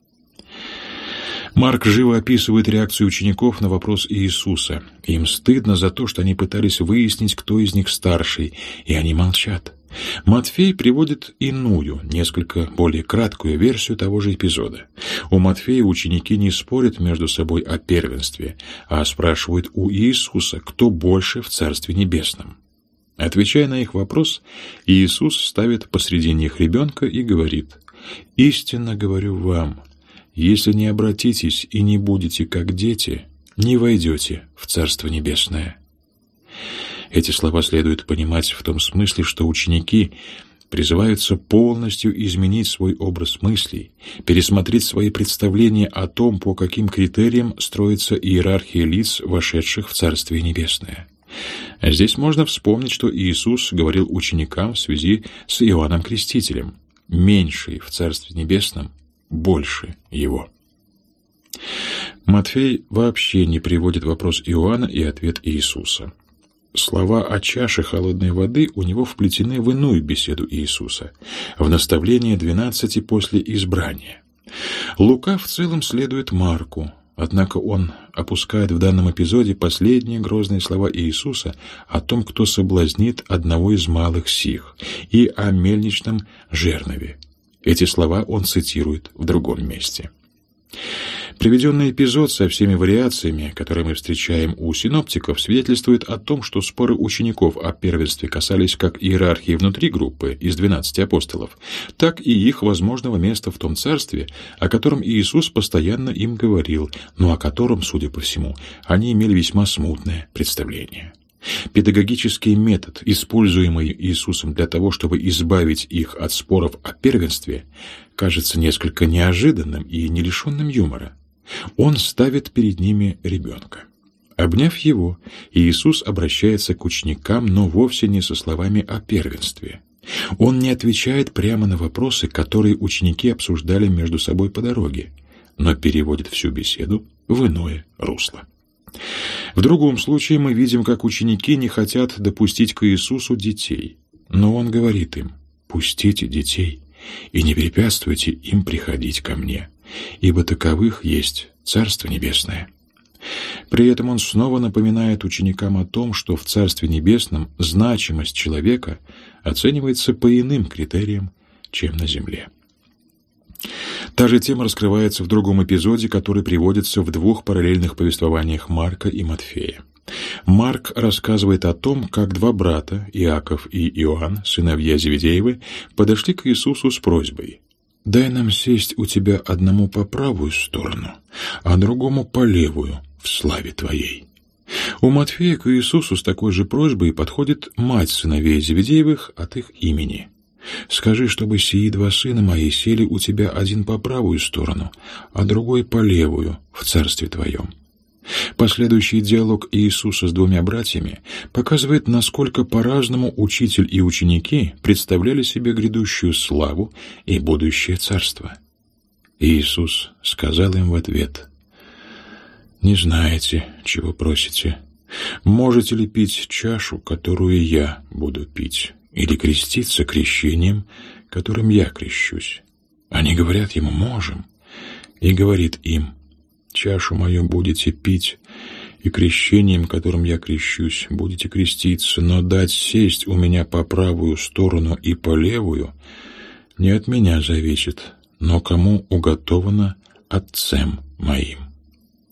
Марк живо описывает реакцию учеников на вопрос Иисуса. Им стыдно за то, что они пытались выяснить, кто из них старший, и они молчат. Матфей приводит иную, несколько более краткую версию того же эпизода. У Матфея ученики не спорят между собой о первенстве, а спрашивают у Иисуса, кто больше в Царстве Небесном. Отвечая на их вопрос, Иисус ставит посреди них ребенка и говорит: «Истинно говорю вам, если не обратитесь и не будете как дети, не войдете в Царство Небесное». Эти слова следует понимать в том смысле, что ученики призываются полностью изменить свой образ мыслей, пересмотреть свои представления о том, по каким критериям строится иерархия лиц, вошедших в Царствие Небесное. Здесь можно вспомнить, что Иисус говорил ученикам в связи с Иоанном Крестителем: «Меньший в Царстве Небесном больше его». Матфей вообще не приводит вопрос Иоанна и ответ Иисуса. Слова о чаше холодной воды у него вплетены в иную беседу Иисуса, в наставление 12 после избрания. Лука в целом следует Марку, однако он опускает в данном эпизоде последние грозные слова Иисуса о том, кто соблазнит одного из малых сих, и о мельничном жернове. Эти слова он цитирует в другом месте. Приведенный эпизод со всеми вариациями, которые мы встречаем у синоптиков, свидетельствует о том, что споры учеников о первенстве касались как иерархии внутри группы из 12 апостолов, так и их возможного места в том царстве, о котором Иисус постоянно им говорил, но о котором, судя по всему, они имели весьма смутное представление. Педагогический метод, используемый Иисусом для того, чтобы избавить их от споров о первенстве, кажется несколько неожиданным и не лишенным юмора. Он ставит перед ними ребенка. Обняв его, Иисус обращается к ученикам, но вовсе не со словами о первенстве. Он не отвечает прямо на вопросы, которые ученики обсуждали между собой по дороге, но переводит всю беседу в иное русло. В другом случае мы видим, как ученики не хотят допустить к Иисусу детей, но Он говорит им: «Пустите детей и не препятствуйте им приходить ко мне, ибо таковых есть Царство Небесное». При этом Он снова напоминает ученикам о том, что в Царстве Небесном значимость человека оценивается по иным критериям, чем на земле. Та же тема раскрывается в другом эпизоде, который приводится в двух параллельных повествованиях Марка и Матфея. Марк рассказывает о том, как два брата, Иаков и Иоанн, сыновья Зеведеевы, подошли к Иисусу с просьбой: «Дай нам сесть у Тебя одному по правую сторону, а другому по левую в славе Твоей». У Матфея к Иисусу с такой же просьбой подходит мать сыновей Зеведеевых от их имени: «Скажи, чтобы сии два сына мои сели у Тебя один по правую сторону, а другой по левую в Царстве Твоем». Последующий диалог Иисуса с двумя братьями показывает, насколько по-разному учитель и ученики представляли себе грядущую славу и будущее царство. Иисус сказал им в ответ: «Не знаете, чего просите. Можете ли пить чашу, которую я буду пить, или креститься крещением, которым я крещусь?» Они говорят ему: «Можем». И говорит им: «Чашу мою будете пить, и крещением, которым я крещусь, будете креститься, но дать сесть у меня по правую сторону и по левую не от меня зависит, но кому уготовано Отцем моим».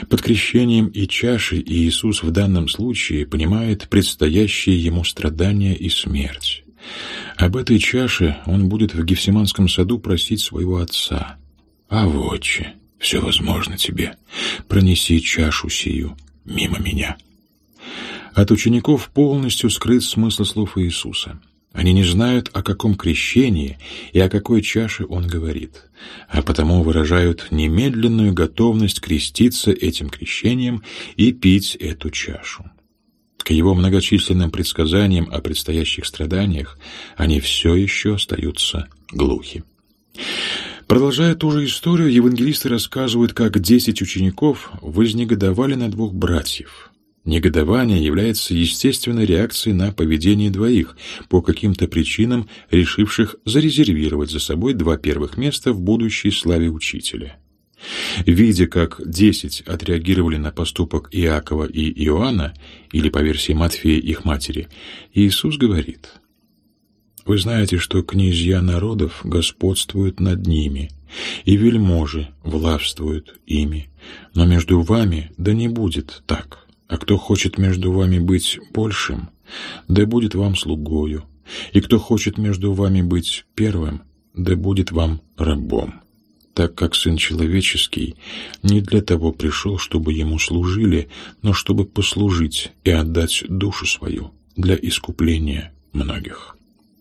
Под крещением и чашей Иисус в данном случае понимает предстоящие ему страдания и смерть. Об этой чаше он будет в Гефсиманском саду просить своего Отца: «А Отче, все возможно тебе, пронеси чашу сию мимо меня». От учеников полностью скрыт смысл слов Иисуса. Они не знают, о каком крещении и о какой чаше Он говорит, а потому выражают немедленную готовность креститься этим крещением и пить эту чашу. К Его многочисленным предсказаниям о предстоящих страданиях они все еще остаются глухи. Продолжая ту же историю, евангелисты рассказывают, как 10 учеников вознегодовали на 2 братьев. Негодование является естественной реакцией на поведение двоих, по каким-то причинам решивших зарезервировать за собой 2 первых места в будущей славе учителя. Видя, как 10 отреагировали на поступок Иакова и Иоанна, или, по версии Матфея, их матери, Иисус говорит: «Вы знаете, что князья народов господствуют над ними, и вельможи властвуют ими, но между вами да не будет так. А кто хочет между вами быть большим, да будет вам слугою, и кто хочет между вами быть первым, да будет вам рабом. Так как Сын Человеческий не для того пришел, чтобы Ему служили, но чтобы послужить и отдать душу свою для искупления многих».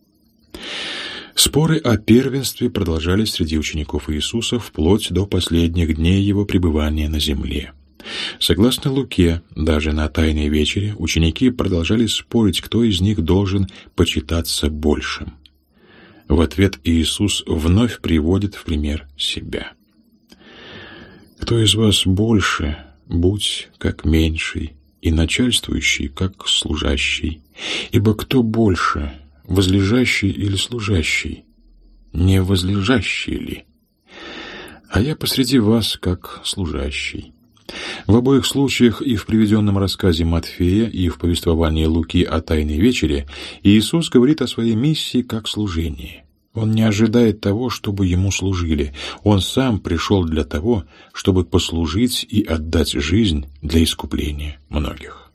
Споры о первенстве продолжались среди учеников Иисуса вплоть до последних дней Его пребывания на земле. Согласно Луке, даже на Тайной вечере ученики продолжали спорить, кто из них должен почитаться большим. В ответ Иисус вновь приводит в пример себя. «Кто из вас больше, будь как меньший, и начальствующий, как служащий. Ибо кто больше, возлежащий или служащий? Не возлежащий ли? А я посреди вас, как служащий». В обоих случаях, и в приведенном рассказе Матфея, и в повествовании Луки о Тайной вечере, Иисус говорит о своей миссии как служении. Он не ожидает того, чтобы Ему служили. Он сам пришел для того, чтобы послужить и отдать жизнь для искупления многих.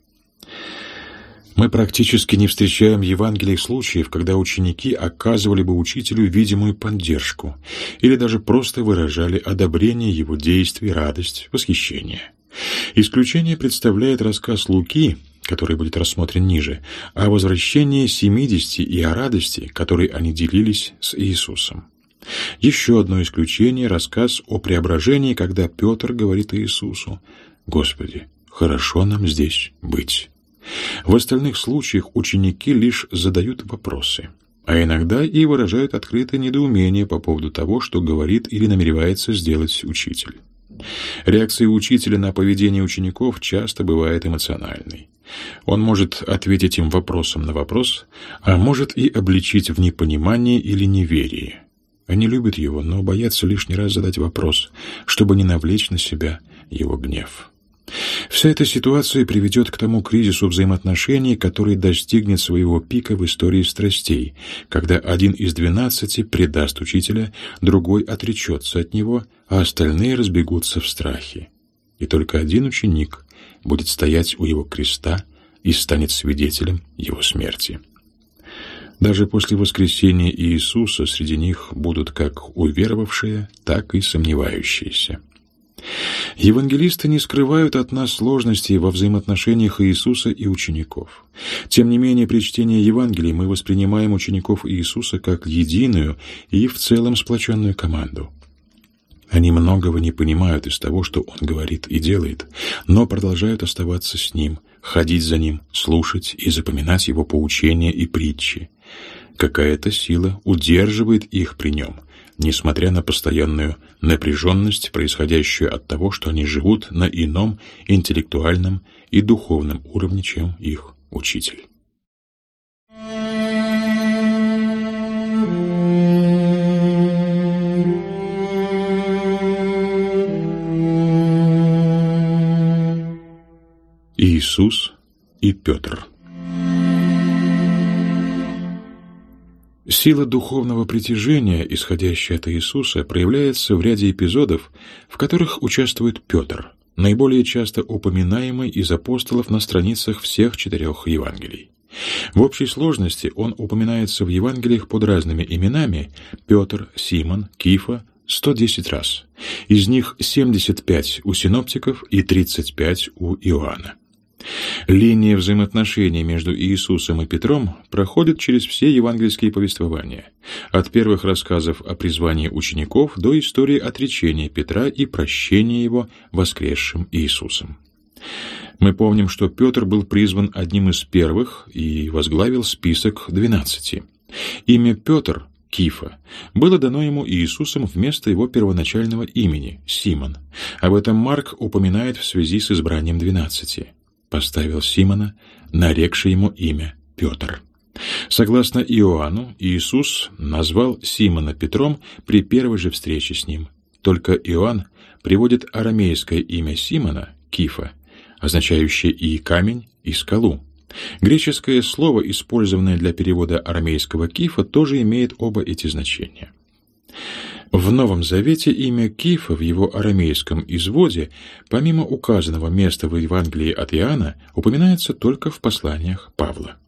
Мы практически не встречаем в Евангелиях случаев, когда ученики оказывали бы учителю видимую поддержку или даже просто выражали одобрение его действий, радость, восхищение. Исключение представляет рассказ Луки, который будет рассмотрен ниже, о возвращении 70 и о радости, которой они делились с Иисусом. Еще одно исключение — рассказ о преображении, когда Петр говорит Иисусу: «Господи, хорошо нам здесь быть». В остальных случаях ученики лишь задают вопросы, а иногда и выражают открытое недоумение по поводу того, что говорит или намеревается сделать учитель. Реакция учителя на поведение учеников часто бывает эмоциональной. Он может ответить им вопросом на вопрос, а может и обличить в непонимании или неверии. Они любят его, но боятся лишний раз задать вопрос, чтобы не навлечь на себя его гнев. Вся эта ситуация приведет к тому кризису взаимоотношений, который достигнет своего пика в истории страстей, когда один из 12 предаст учителя, другой отречется от него, а остальные разбегутся в страхе. И только один ученик будет стоять у его креста и станет свидетелем его смерти. Даже после воскресения Иисуса среди них будут как уверовавшие, так и сомневающиеся. Евангелисты не скрывают от нас сложностей во взаимоотношениях Иисуса и учеников. Тем не менее, при чтении Евангелий мы воспринимаем учеников Иисуса как единую и в целом сплоченную команду. Они многого не понимают из того, что Он говорит и делает, но продолжают оставаться с Ним, ходить за Ним, слушать и запоминать Его поучения и притчи. Какая-то сила удерживает их при Нем, несмотря на постоянную напряженность, происходящую от того, что они живут на ином интеллектуальном и духовном уровне, чем их учитель. Иисус и Петр. Сила духовного притяжения, исходящая от Иисуса, проявляется в ряде эпизодов, в которых участвует Петр, наиболее часто упоминаемый из апостолов на страницах всех 4 Евангелий. В общей сложности он упоминается в Евангелиях под разными именами: Петр, Симон, Кифа 110 раз. Из них 75 у синоптиков и 35 у Иоанна. Линия взаимоотношений между Иисусом и Петром проходит через все евангельские повествования, от первых рассказов о призвании учеников до истории отречения Петра и прощения его воскресшим Иисусом. Мы помним, что Петр был призван одним из первых и возглавил список 12. Имя Петр, Кифа, было дано ему Иисусом вместо его первоначального имени, Симон. Об этом Марк упоминает в связи с избранием 12. «Поставил Симона, нарекши ему имя Петр». Согласно Иоанну, Иисус назвал Симона Петром при первой же встрече с ним. Только Иоанн приводит арамейское имя Симона, Кифа, означающее и камень, и скалу. Греческое слово, использованное для перевода арамейского Кифа, тоже имеет оба эти значения. В Новом Завете имя Кифа в его арамейском изводе, помимо указанного места в Евангелии от Иоанна, упоминается только в посланиях Павла.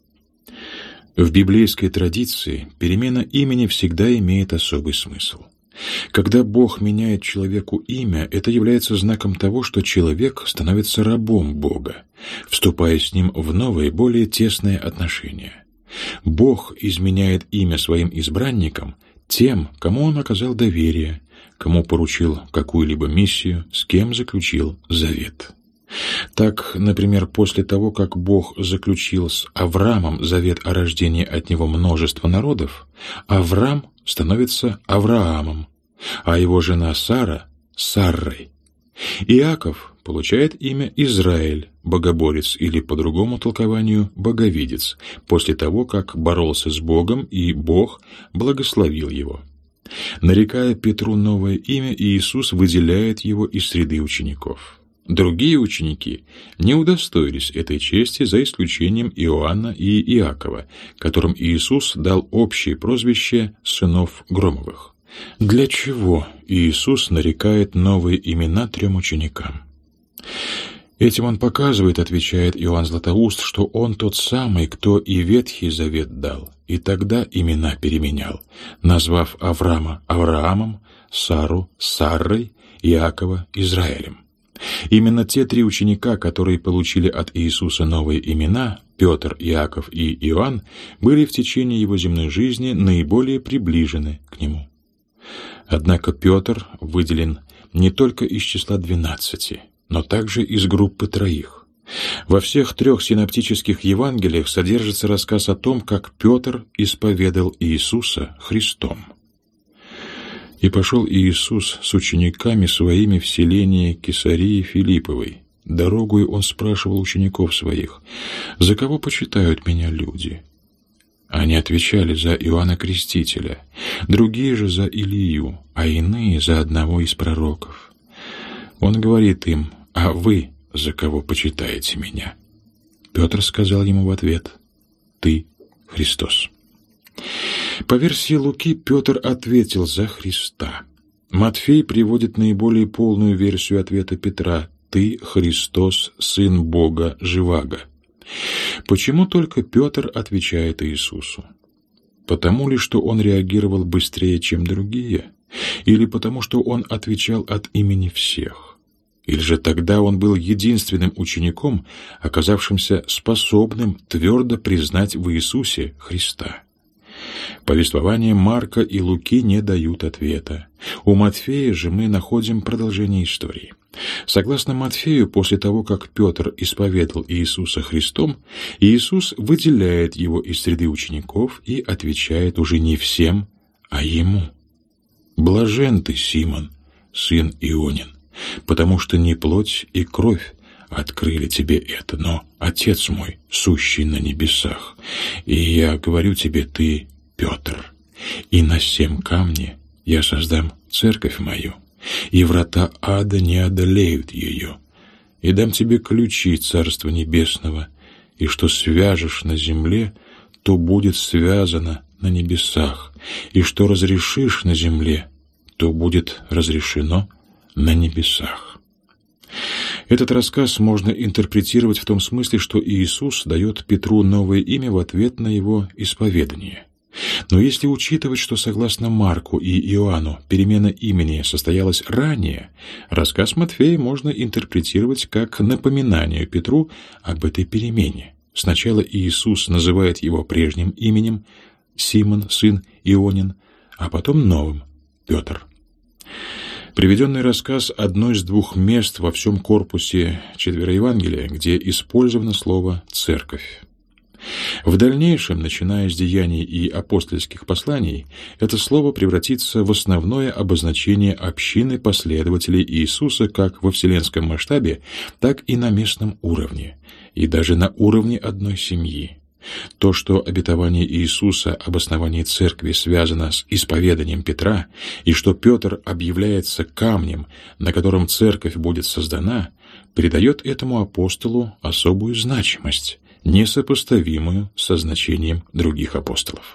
В библейской традиции перемена имени всегда имеет особый смысл. Когда Бог меняет человеку имя, это является знаком того, что человек становится рабом Бога, вступая с ним в новые, более тесные отношения. Бог изменяет имя своим избранникам, тем, кому Он оказал доверие, кому поручил какую-либо миссию, с кем заключил завет. Так, например, после того, как Бог заключил с Авраамом завет о рождении от него множества народов, Авраам становится Авраамом, а его жена Сара — Саррой. Иаков получает имя Израиль, богоборец, или по другому толкованию боговидец, после того, как боролся с Богом, и Бог благословил его. Нарекая Петру новое имя, Иисус выделяет его из среды учеников. Другие ученики не удостоились этой чести, за исключением Иоанна и Иакова, которым Иисус дал общее прозвище «сынов Громовых». Для чего Иисус нарекает новые имена 3 ученикам? Этим Он показывает, отвечает Иоанн Златоуст, что Он тот самый, кто и Ветхий Завет дал, и тогда имена переменял, назвав Авраама Авраамом, Сару Саррой, Иакова Израилем. Именно те 3 ученика, которые получили от Иисуса новые имена, Петр, Иаков и Иоанн, были в течение его земной жизни наиболее приближены к Нему. Однако Петр выделен не только из числа 12, но также из группы 3. Во всех 3 синоптических Евангелиях содержится рассказ о том, как Петр исповедал Иисуса Христом. «И пошел Иисус с учениками своими в селение Кесарии Филипповой. Дорогою он спрашивал учеников своих: «За кого почитают меня люди?» Они отвечали: «За Иоанна Крестителя, другие же за Илию, а иные за одного из пророков». Он говорит им: «А вы за кого почитаете меня?» Петр сказал ему в ответ: «Ты Христос». По версии Луки, Петр ответил за Христа. Матфей приводит наиболее полную версию ответа Петра: «Ты Христос, Сын Бога Живаго». Почему только Петр отвечает Иисусу? Потому ли, что он реагировал быстрее, чем другие? Или потому, что он отвечал от имени всех? Или же тогда он был единственным учеником, оказавшимся способным твердо признать в Иисусе Христа? Повествования Марка и Луки не дают ответа. У Матфея же мы находим продолжение истории. Согласно Матфею, после того, как Петр исповедал Иисуса Христом, Иисус выделяет его из среды учеников и отвечает уже не всем, а ему: «Блажен ты, Симон, сын Ионин, потому что не плоть и кровь открыли тебе это, но Отец мой, сущий на небесах. И я говорю тебе, ты Петр, и на сем камне я создам церковь мою, и врата ада не одолеют ее. И дам тебе ключи Царства Небесного, и что свяжешь на земле, то будет связано на небесах, и что разрешишь на земле, то будет разрешено на небесах». Этот рассказ можно интерпретировать в том смысле, что Иисус дает Петру новое имя в ответ на его исповедание. Но если учитывать, что согласно Марку и Иоанну перемена имени состоялась ранее, рассказ Матфея можно интерпретировать как напоминание Петру об этой перемене. Сначала Иисус называет его прежним именем Симон, сын Ионин, а потом новым – Петр. Приведенный рассказ – одно из двух мест во всем корпусе Четвероевангелия, где использовано слово «церковь». В дальнейшем, начиная с деяний и апостольских посланий, это слово превратится в основное обозначение общины последователей Иисуса как во вселенском масштабе, так и на местном уровне, и даже на уровне одной семьи. То, что обетование Иисуса об основании церкви связано с исповеданием Петра, и что Петр объявляется камнем, на котором церковь будет создана, придает этому апостолу особую значимость, несопоставимую со значением других апостолов.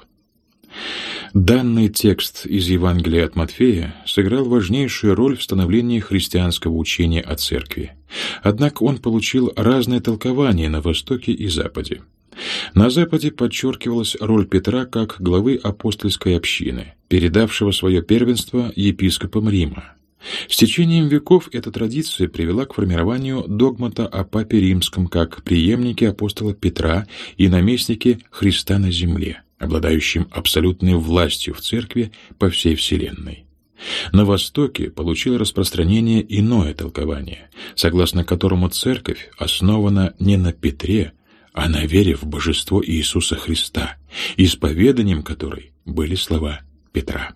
Данный текст из Евангелия от Матфея сыграл важнейшую роль в становлении христианского учения о церкви. Однако он получил разное толкование на Востоке и Западе. На Западе подчеркивалась роль Петра как главы апостольской общины, передавшего свое первенство епископам Рима. С течением веков эта традиция привела к формированию догмата о Папе Римском как преемнике апостола Петра и наместнике Христа на земле, обладающим абсолютной властью в церкви по всей вселенной. На Востоке получило распространение иное толкование, согласно которому церковь основана не на Петре, а на вере в божество Иисуса Христа, исповеданием которой были слова Петра.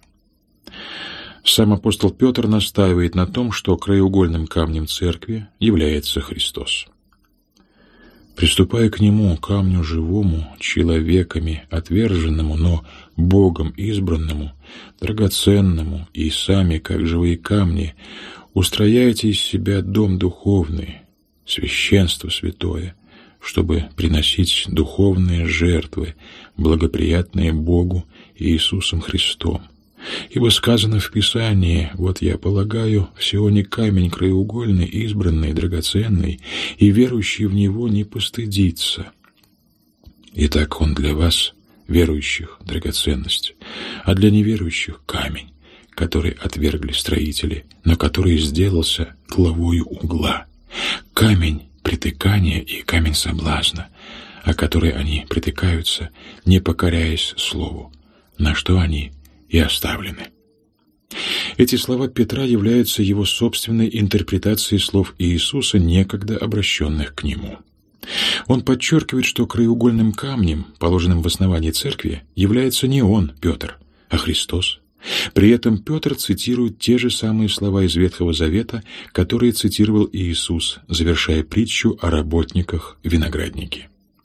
Сам апостол Петр настаивает на том, что краеугольным камнем церкви является Христос. «Приступая к Нему, камню живому, человеками отверженному, но Богом избранному, драгоценному, и сами, как живые камни, устрояйте из себя дом духовный, священство святое, чтобы приносить духовные жертвы, благоприятные Богу и Иисусом Христом. Ибо сказано в Писании: вот я полагаю, в Сионе камень краеугольный, избранный, драгоценный, и верующий в него не постыдится. Итак, он для вас, верующих, драгоценность, а для неверующих камень, который отвергли строители, но который сделался главою угла, камень притыкания и камень соблазна, о который они притыкаются, не покоряясь слову, на что они и оставлены». Эти слова Петра являются его собственной интерпретацией слов Иисуса, некогда обращенных к нему. Он подчеркивает, что краеугольным камнем, положенным в основании церкви, является не он, Петр, а Христос. При этом Петр цитирует те же самые слова из Ветхого Завета, которые цитировал Иисус, завершая притчу о работниках винограднике.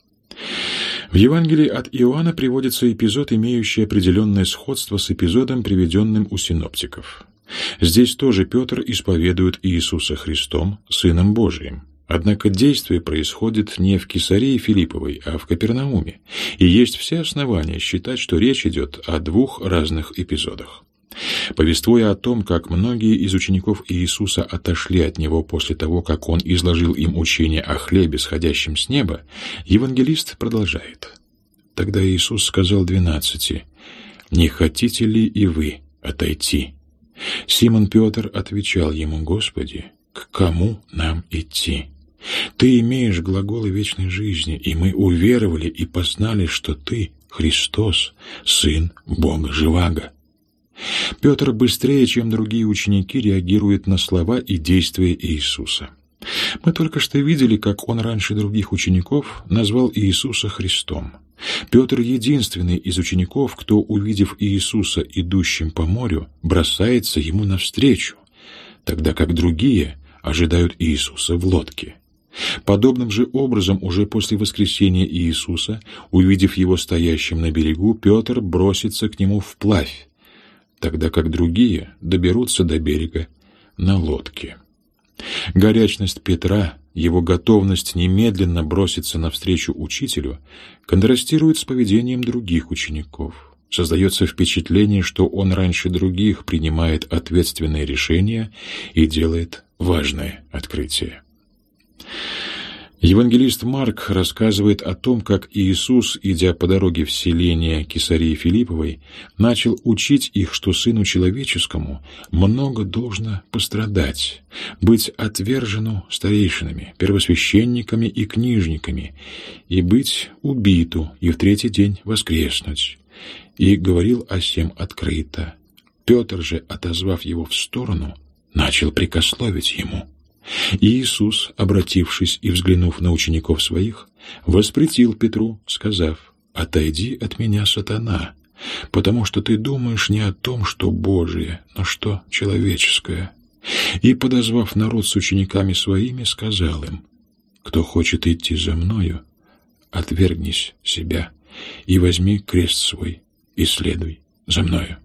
В Евангелии от Иоанна приводится эпизод, имеющий определенное сходство с эпизодом, приведенным у синоптиков. Здесь тоже Петр исповедует Иисуса Христом, Сыном Божиим. Однако действие происходит не в Кесарии Филипповой, а в Капернауме, и есть все основания считать, что речь идет о двух разных эпизодах. Повествуя о том, как многие из учеников Иисуса отошли от Него после того, как Он изложил им учение о хлебе, сходящем с неба, евангелист продолжает. «Тогда Иисус сказал 12: «Не хотите ли и вы отойти?» Симон Петр отвечал Ему: «Господи, к кому нам идти? Ты имеешь глаголы вечной жизни, и мы уверовали и познали, что Ты, Христос, Сын Бога Живаго». Петр быстрее, чем другие ученики, реагирует на слова и действия Иисуса. Мы только что видели, как он раньше других учеников назвал Иисуса Христом. Петр единственный из учеников, кто, увидев Иисуса идущим по морю, бросается ему навстречу, тогда как другие ожидают Иисуса в лодке. Подобным же образом, уже после воскресения Иисуса, увидев его стоящим на берегу, Петр бросится к нему вплавь, тогда как другие доберутся до берега на лодке. Горячность Петра, его готовность немедленно броситься навстречу учителю, контрастирует с поведением других учеников. Создается впечатление, что он раньше других принимает ответственные решения и делает важное открытие. Евангелист Марк рассказывает о том, как Иисус, идя по дороге в селение Кесарии Филипповой, начал учить их, что Сыну Человеческому много должно пострадать, быть отвержену старейшинами, первосвященниками и книжниками, и быть убиту, и в третий день воскреснуть. И говорил о сем открыто. Петр же, отозвав его в сторону, начал прикословить ему. И Иисус, обратившись и взглянув на учеников своих, воспретил Петру, сказав: «Отойди от меня, сатана, потому что ты думаешь не о том, что Божие, но что человеческое». И, подозвав народ с учениками своими, сказал им: «Кто хочет идти за мною, отвергнись себя и возьми крест свой и следуй за мною».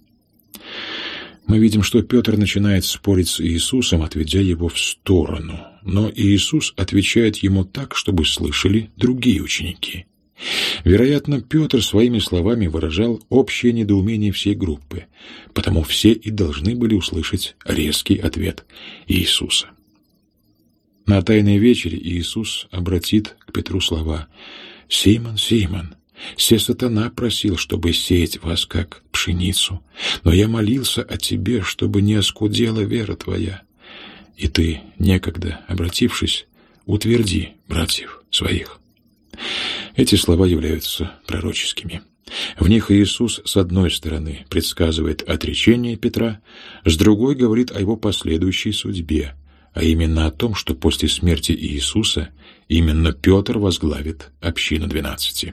Мы видим, что Петр начинает спорить с Иисусом, отведя его в сторону. Но Иисус отвечает ему так, чтобы слышали другие ученики. Вероятно, Петр своими словами выражал общее недоумение всей группы, потому все и должны были услышать резкий ответ Иисуса. На Тайной вечере Иисус обратит к Петру слова: «Симон, Симон, се сатана просил, чтобы сеять вас, как пшеницу, но я молился о тебе, чтобы не оскудела вера твоя. И ты, некогда обратившись, утверди братьев своих». Эти слова являются пророческими. В них Иисус, с одной стороны, предсказывает отречение Петра, с другой говорит о его последующей судьбе, а именно о том, что после смерти Иисуса именно Петр возглавит общину 12.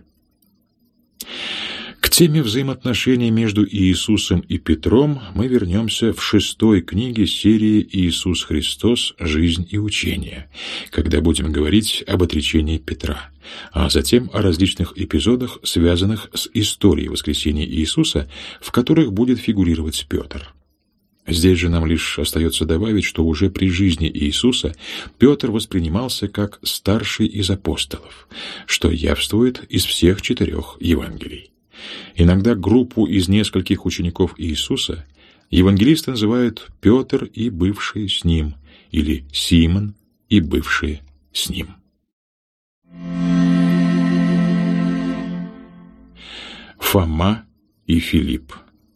К теме взаимоотношений между Иисусом и Петром мы вернемся в 6-й книге серии «Иисус Христос. Жизнь и учение», когда будем говорить об отречении Петра, а затем о различных эпизодах, связанных с историей воскресения Иисуса, в которых будет фигурировать Петр. Здесь же нам лишь остается добавить, что уже при жизни Иисуса Петр воспринимался как старший из апостолов, что явствует из всех 4 Евангелий. Иногда группу из нескольких учеников Иисуса евангелисты называют Петр и бывшие с ним, или Симон и бывшие с ним. Фома и Филипп.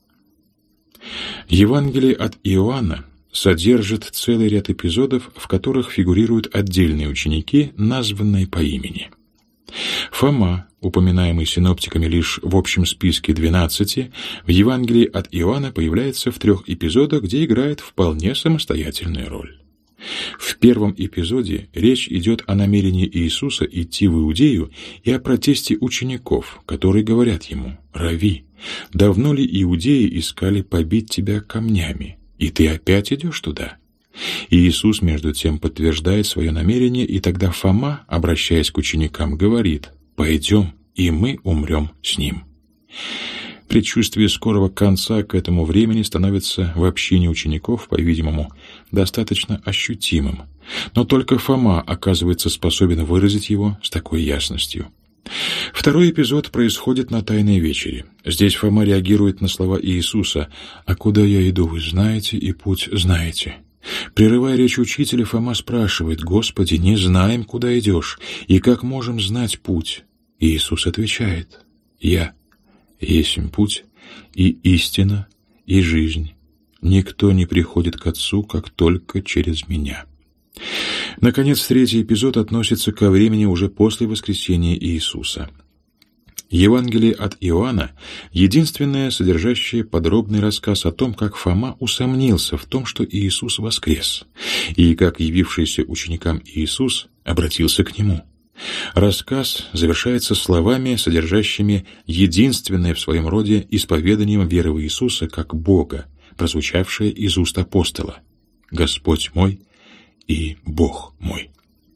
Евангелие от Иоанна содержит целый ряд эпизодов, в которых фигурируют отдельные ученики, названные по имени. Фома, упоминаемый синоптиками лишь в общем списке 12, в Евангелии от Иоанна появляется в 3 эпизодах, где играет вполне самостоятельную роль. В первом эпизоде речь идет о намерении Иисуса идти в Иудею и о протесте учеников, которые говорят ему: «Рави, давно ли иудеи искали побить тебя камнями, и ты опять идешь туда?» И Иисус, между тем, подтверждает свое намерение, и тогда Фома, обращаясь к ученикам, говорит: «Пойдем, и мы умрем с ним». Предчувствие скорого конца к этому времени становится в общине учеников, по-видимому, достаточно ощутимым, но только Фома оказывается способен выразить его с такой ясностью. Второй эпизод происходит на Тайной вечере. Здесь Фома реагирует на слова Иисуса: «А куда я иду, вы знаете, и путь знаете». Прерывая речь учителя, Фома спрашивает: «Господи, не знаем, куда идешь, и как можем знать путь?» И Иисус отвечает: «Я есмь путь, и истина, и жизнь. Никто не приходит к Отцу, как только через Меня». Наконец, 3-й эпизод относится ко времени уже после воскресения Иисуса. Евангелие от Иоанна — единственное, содержащее подробный рассказ о том, как Фома усомнился в том, что Иисус воскрес, и как явившийся ученикам Иисус обратился к Нему. Рассказ завершается словами, содержащими единственное в своем роде исповедание веры в Иисуса как Бога, прозвучавшее из уст апостола: «Господь мой и Бог мой».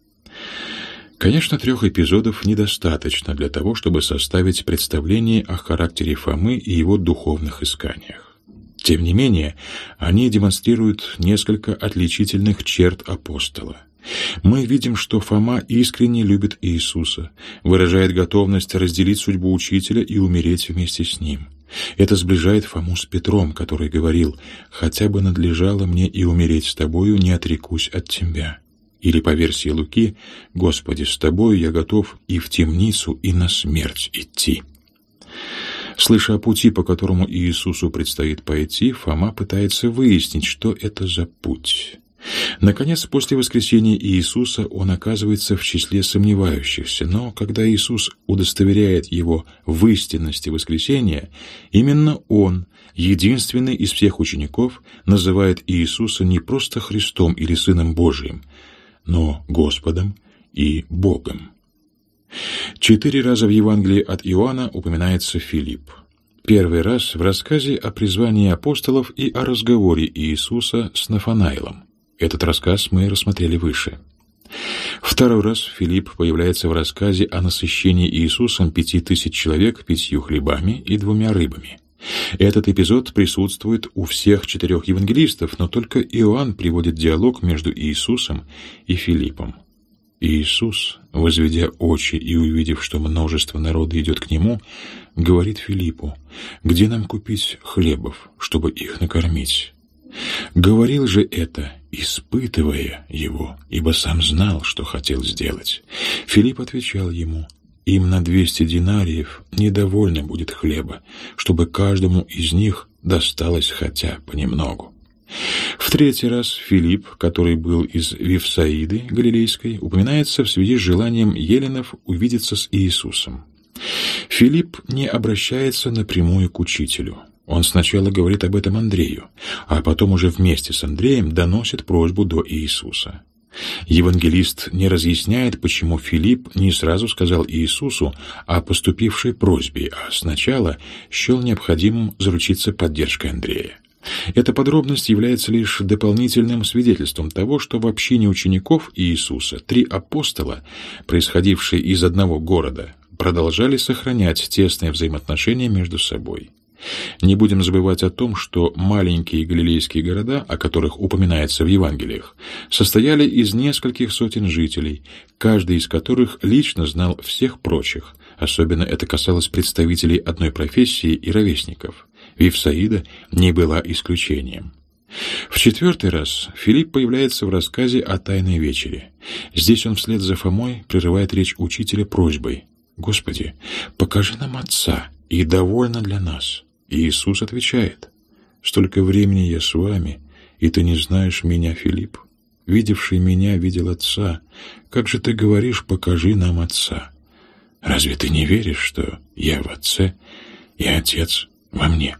Конечно, 3 эпизодов недостаточно для того, чтобы составить представление о характере Фомы и его духовных исканиях. Тем не менее, они демонстрируют несколько отличительных черт апостола. Мы видим, что Фома искренне любит Иисуса, выражает готовность разделить судьбу учителя и умереть вместе с ним. Это сближает Фому с Петром, который говорил: «Хотя бы надлежало мне и умереть с тобою, не отрекусь от тебя». Или по версии Луки: «Господи, с Тобою я готов и в темницу, и на смерть идти». Слыша о пути, по которому Иисусу предстоит пойти, Фома пытается выяснить, что это за путь. Наконец, после воскресения Иисуса он оказывается в числе сомневающихся, но когда Иисус удостоверяет его в истинности воскресения, именно он, единственный из всех учеников, называет Иисуса не просто Христом или Сыном Божиим, но Господом и Богом. 4 раза в Евангелии от Иоанна упоминается Филипп. Первый раз в рассказе о призвании апостолов и о разговоре Иисуса с Нафанаилом. Этот рассказ мы рассмотрели выше. Второй раз Филипп появляется в рассказе о насыщении Иисусом 5000 человек 5 хлебами и 2 рыбами. Этот эпизод присутствует у всех 4 евангелистов, но только Иоанн приводит диалог между Иисусом и Филиппом. Иисус, возведя очи и увидев, что множество народа идет к Нему, говорит Филиппу: «Где нам купить хлебов, чтобы их накормить?» Говорил же это, испытывая его, ибо сам знал, что хотел сделать. Филипп отвечал ему: «Им на 200 динариев недовольно будет хлеба, чтобы каждому из них досталось хотя понемногу». В 3-й раз Филипп, который был из Вифсаиды Галилейской, упоминается в связи с желанием эллинов увидеться с Иисусом. Филипп не обращается напрямую к учителю. Он сначала говорит об этом Андрею, а потом уже вместе с Андреем доносит просьбу до Иисуса. Евангелист не разъясняет, почему Филипп не сразу сказал Иисусу о поступившей просьбе, а сначала счел необходимым заручиться поддержкой Андрея. Эта подробность является лишь дополнительным свидетельством того, что в общине учеников Иисуса 3 апостола, происходившие из одного города, продолжали сохранять тесные взаимоотношения между собой. Не будем забывать о том, что маленькие галилейские города, о которых упоминается в Евангелиях, состояли из нескольких сотен жителей, каждый из которых лично знал всех прочих, особенно это касалось представителей одной профессии и ровесников. Вифсаида не была исключением. В 4-й раз Филипп появляется в рассказе о Тайной вечере. Здесь он вслед за Фомой прерывает речь учителя просьбой: «Господи, покажи нам Отца, и довольно для нас». И Иисус отвечает: «Столько времени я с вами, и ты не знаешь меня, Филипп? Видевший меня видел Отца. Как же ты говоришь: покажи нам Отца? Разве ты не веришь, что я в Отце, и Отец во мне?»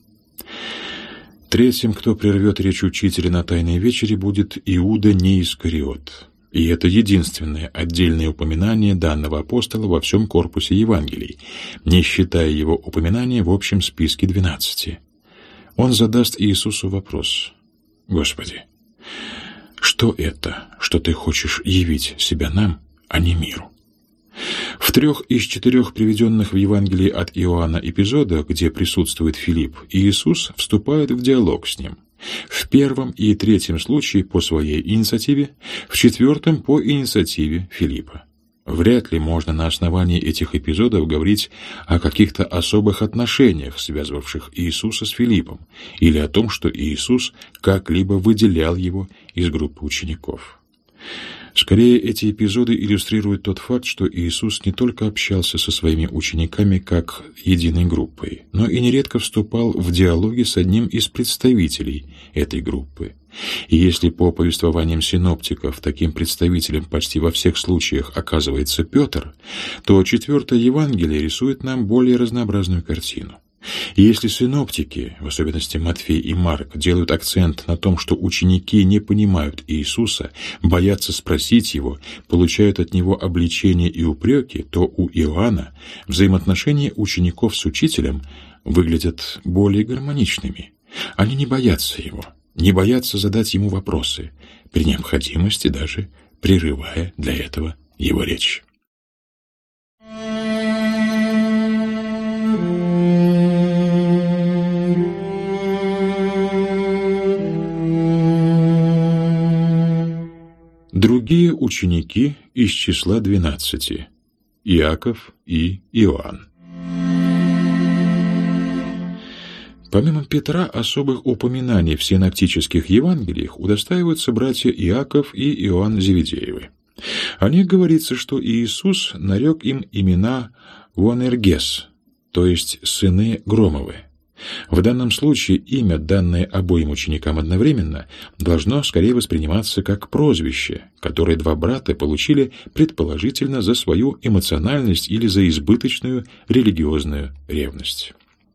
3-м, кто прервет речь учителя на Тайной вечере, будет Иуда не Искариот. И это единственное отдельное упоминание данного апостола во всем корпусе Евангелий, не считая его упоминания в общем списке 12. Он задаст Иисусу вопрос: «Господи, что это, что ты хочешь явить себя нам, а не миру?» В 3 из 4 приведенных в Евангелии от Иоанна эпизодах, где присутствует Филипп, Иисус вступает в диалог с ним. В 1 и 3 случае по своей инициативе, в 4 по инициативе Филиппа. Вряд ли можно на основании этих эпизодов говорить о каких-то особых отношениях, связывавших Иисуса с Филиппом, или о том, что Иисус как-либо выделял его из группы учеников. Скорее, эти эпизоды иллюстрируют тот факт, что Иисус не только общался со своими учениками как единой группой, но и нередко вступал в диалоги с одним из представителей этой группы. И если по повествованиям синоптиков таким представителем почти во всех случаях оказывается Петр, то 4-е Евангелие рисует нам более разнообразную картину. И если синоптики, в особенности Матфей и Марк, делают акцент на том, что ученики не понимают Иисуса, боятся спросить Его, получают от Него обличения и упреки, то у Иоанна взаимоотношения учеников с учителем выглядят более гармоничными. Они не боятся Его, не боятся задать Ему вопросы, при необходимости даже прерывая для этого Его речь. Другие ученики из числа 12. Иаков и Иоанн. Помимо Петра, особых упоминаний в синоптических Евангелиях удостаиваются братья Иаков и Иоанн Зеведеевы. О них говорится, что Иисус нарек им имена Вуанергес, то есть «сыны Громовы». В данном случае имя, данное обоим ученикам одновременно, должно скорее восприниматься как прозвище, которое два брата получили предположительно за свою эмоциональность или за избыточную религиозную ревность.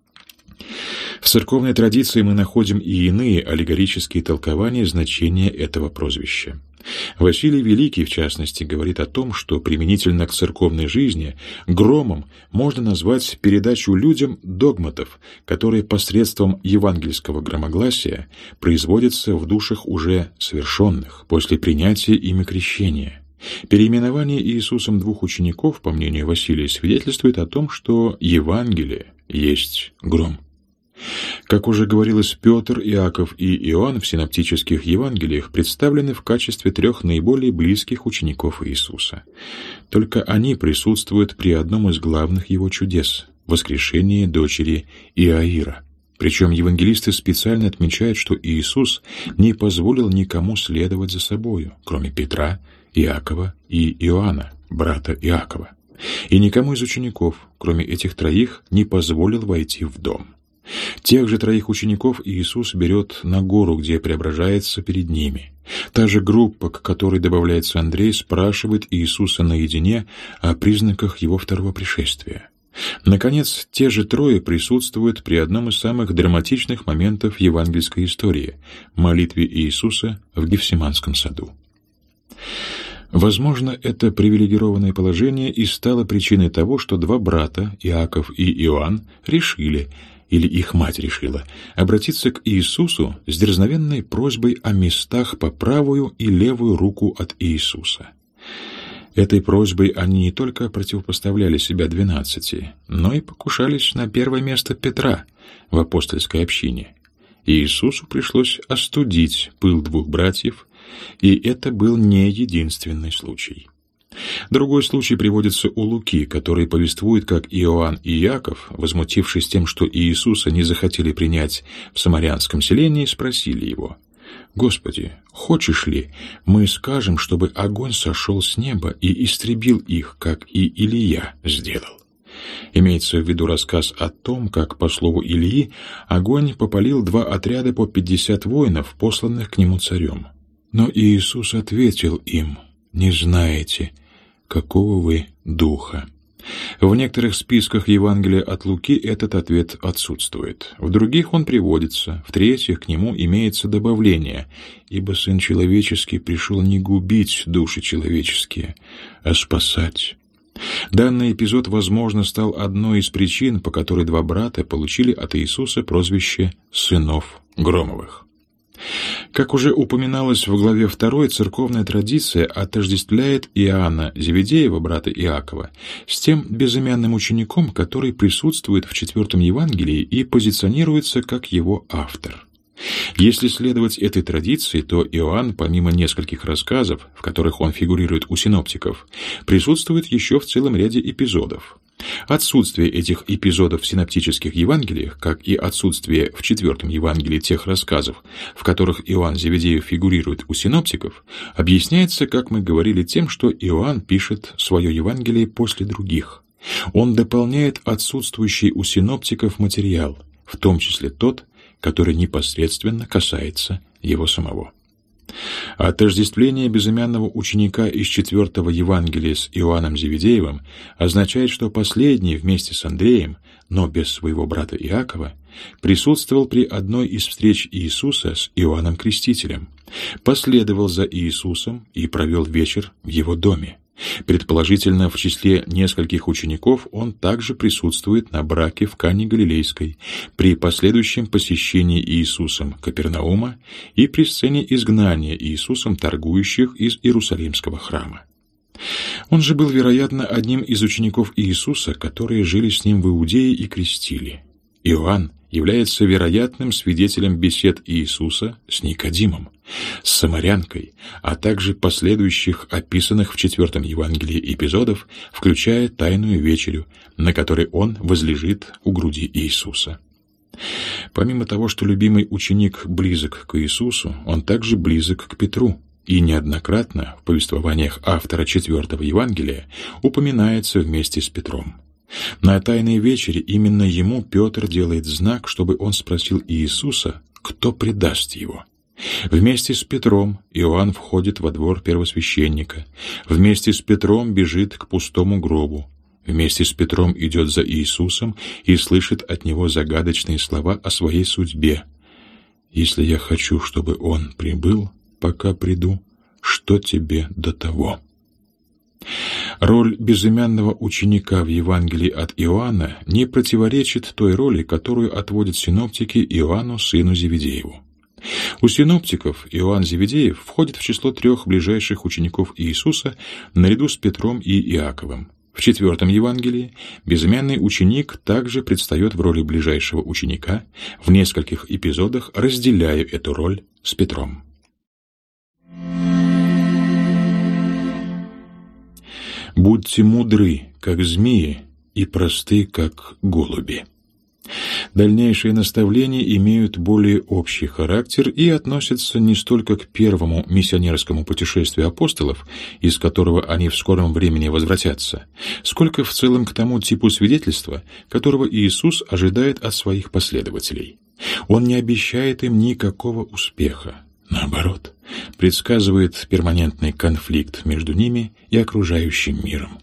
В церковной традиции мы находим и иные аллегорические толкования значения этого прозвища. Василий Великий, в частности, говорит о том, что применительно к церковной жизни громом можно назвать передачу людям догматов, которые посредством евангельского громогласия производятся в душах уже совершенных после принятия ими крещения. Переименование Иисусом двух учеников, по мнению Василия, свидетельствует о том, что Евангелие есть гром. Как уже говорилось, Петр, Иаков и Иоанн в синоптических Евангелиях представлены в качестве трех наиболее близких учеников Иисуса. Только они присутствуют при одном из главных его чудес – воскрешении дочери Иаира. Причем евангелисты специально отмечают, что Иисус не позволил никому следовать за собою, кроме Петра, Иакова и Иоанна, брата Иакова. И никому из учеников, кроме этих троих, не позволил войти в дом. Тех же троих учеников Иисус берет на гору, где преображается перед ними. Та же группа, к которой добавляется Андрей, спрашивает Иисуса наедине о признаках его второго пришествия. Наконец, те же трое присутствуют при одном из самых драматичных моментов евангельской истории – молитве Иисуса в Гефсиманском саду. Возможно, это привилегированное положение и стало причиной того, что два брата, Иаков и Иоанн, решили, или их мать решила, обратиться к Иисусу с дерзновенной просьбой о местах по правую и левую руку от Иисуса. Этой просьбой они не только противопоставляли себя 12, но и покушались на первое место Петра в апостольской общине. Иисусу пришлось остудить пыл двух братьев, и это был не единственный случай. Другой случай приводится у Луки, который повествует, как Иоанн и Иаков, возмутившись тем, что Иисуса не захотели принять в самарянском селении, спросили его: «Господи, хочешь ли, мы скажем, чтобы огонь сошел с неба и истребил их, как и Илия сделал?» Имеется в виду рассказ о том, как, по слову Илии, огонь попалил два отряда по 50 воинов, посланных к нему царем. Но Иисус ответил им: «Не знаете, какого вы духа». В некоторых списках Евангелия от Луки этот ответ отсутствует. В других он приводится, в-третьих, к нему имеется добавление: «Ибо Сын Человеческий пришел не губить души человеческие, а спасать». Данный эпизод, возможно, стал одной из причин, по которой два брата получили от Иисуса прозвище «сынов Громовых». Как уже упоминалось в главе 2, церковная традиция отождествляет Иоанна Зеведеева, брата Иакова, с тем безымянным учеником, который присутствует в 4 Евангелии и позиционируется как его автор. Если следовать этой традиции, то Иоанн, помимо нескольких рассказов, в которых он фигурирует у синоптиков, присутствует еще в целом ряде эпизодов. Отсутствие этих эпизодов в синоптических Евангелиях, как и отсутствие в 4 Евангелии тех рассказов, в которых Иоанн Зеведеев фигурирует у синоптиков, объясняется, как мы говорили, тем, что Иоанн пишет свое Евангелие после других. Он дополняет отсутствующий у синоптиков материал, в том числе тот, который непосредственно касается его самого. Отождествление безымянного ученика из 4 Евангелия с Иоанном Зеведеевым означает, что последний вместе с Андреем, но без своего брата Иакова, присутствовал при одной из встреч Иисуса с Иоанном Крестителем, последовал за Иисусом и провел вечер в его доме. Предположительно, в числе нескольких учеников он также присутствует на браке в Кане Галилейской, при последующем посещении Иисусом Капернаума и при сцене изгнания Иисусом торгующих из Иерусалимского храма. Он же был, вероятно, одним из учеников Иисуса, которые жили с ним в Иудее и крестили. Иоанн является вероятным свидетелем бесед Иисуса с Никодимом, с самарянкой, а также последующих описанных в 4 Евангелии эпизодов, включая Тайную вечерю, на которой он возлежит у груди Иисуса. Помимо того, что любимый ученик близок к Иисусу, он также близок к Петру. И неоднократно в повествованиях автора 4-го Евангелия упоминается вместе с Петром. На Тайной вечере именно ему Петр делает знак, чтобы он спросил Иисуса, кто предаст его. Вместе с Петром Иоанн входит во двор первосвященника. Вместе с Петром бежит к пустому гробу. Вместе с Петром идет за Иисусом и слышит от него загадочные слова о своей судьбе. «Если я хочу, чтобы он прибыл, пока приду, что тебе до того?» Роль безымянного ученика в Евангелии от Иоанна не противоречит той роли, которую отводят синоптики Иоанну, сыну Зеведееву. У синоптиков Иоанн Зеведеев входит в число 3 ближайших учеников Иисуса наряду с Петром и Иаковом. В 4-м Евангелии безымянный ученик также предстает в роли ближайшего ученика, в нескольких эпизодах разделяя эту роль с Петром. «Будьте мудры, как змеи, и просты, как голуби». Дальнейшие наставления имеют более общий характер и относятся не столько к первому миссионерскому путешествию апостолов, из которого они в скором времени возвратятся, сколько в целом к тому типу свидетельства, которого Иисус ожидает от своих последователей. Он не обещает им никакого успеха. Наоборот, предсказывает перманентный конфликт между ними и окружающим миром.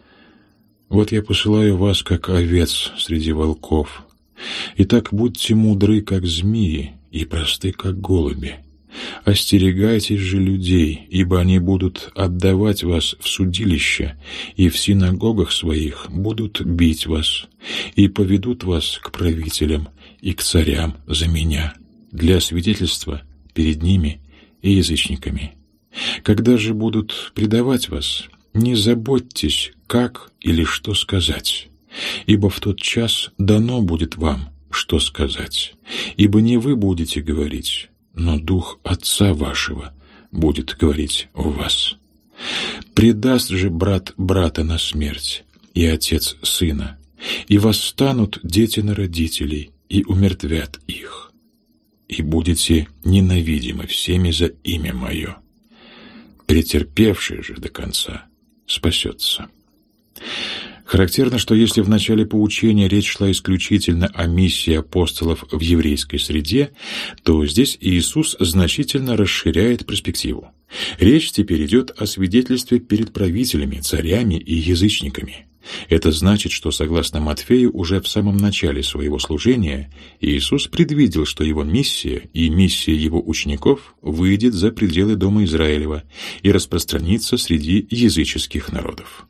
«Вот я посылаю вас, как овец среди волков. Итак, будьте мудры, как змеи, и просты, как голуби. Остерегайтесь же людей, ибо они будут отдавать вас в судилище, и в синагогах своих будут бить вас, и поведут вас к правителям и к царям за меня, для свидетельства перед ними и язычниками. Когда же будут предавать вас, не заботьтесь, как или что сказать, ибо в тот час дано будет вам, что сказать, ибо не вы будете говорить, но Дух Отца вашего будет говорить в вас. Предаст же брат брата на смерть, и отец сына, и восстанут дети на родителей, и умертвят их. И будете ненавидимы всеми за имя Мое. Претерпевший же до конца спасется». Характерно, что если в начале поучения речь шла исключительно о миссии апостолов в еврейской среде, то здесь Иисус значительно расширяет перспективу. Речь теперь идет о свидетельстве перед правителями, царями и язычниками. Это значит, что, согласно Матфею, уже в самом начале своего служения Иисус предвидел, что его миссия и миссия его учеников выйдет за пределы дома Израилева и распространится среди языческих народов.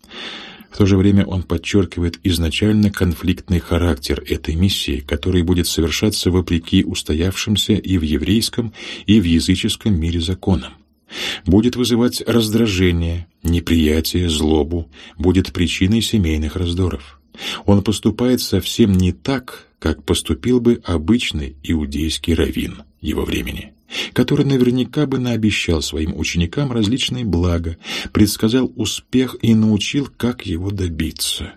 В то же время он подчеркивает изначально конфликтный характер этой миссии, который будет совершаться вопреки устоявшимся и в еврейском, и в языческом мире законам. Будет вызывать раздражение, неприятие, злобу, будет причиной семейных раздоров. Он поступает совсем не так, как поступил бы обычный иудейский раввин его времени, который наверняка бы наобещал своим ученикам различные блага, предсказал успех и научил, как его добиться.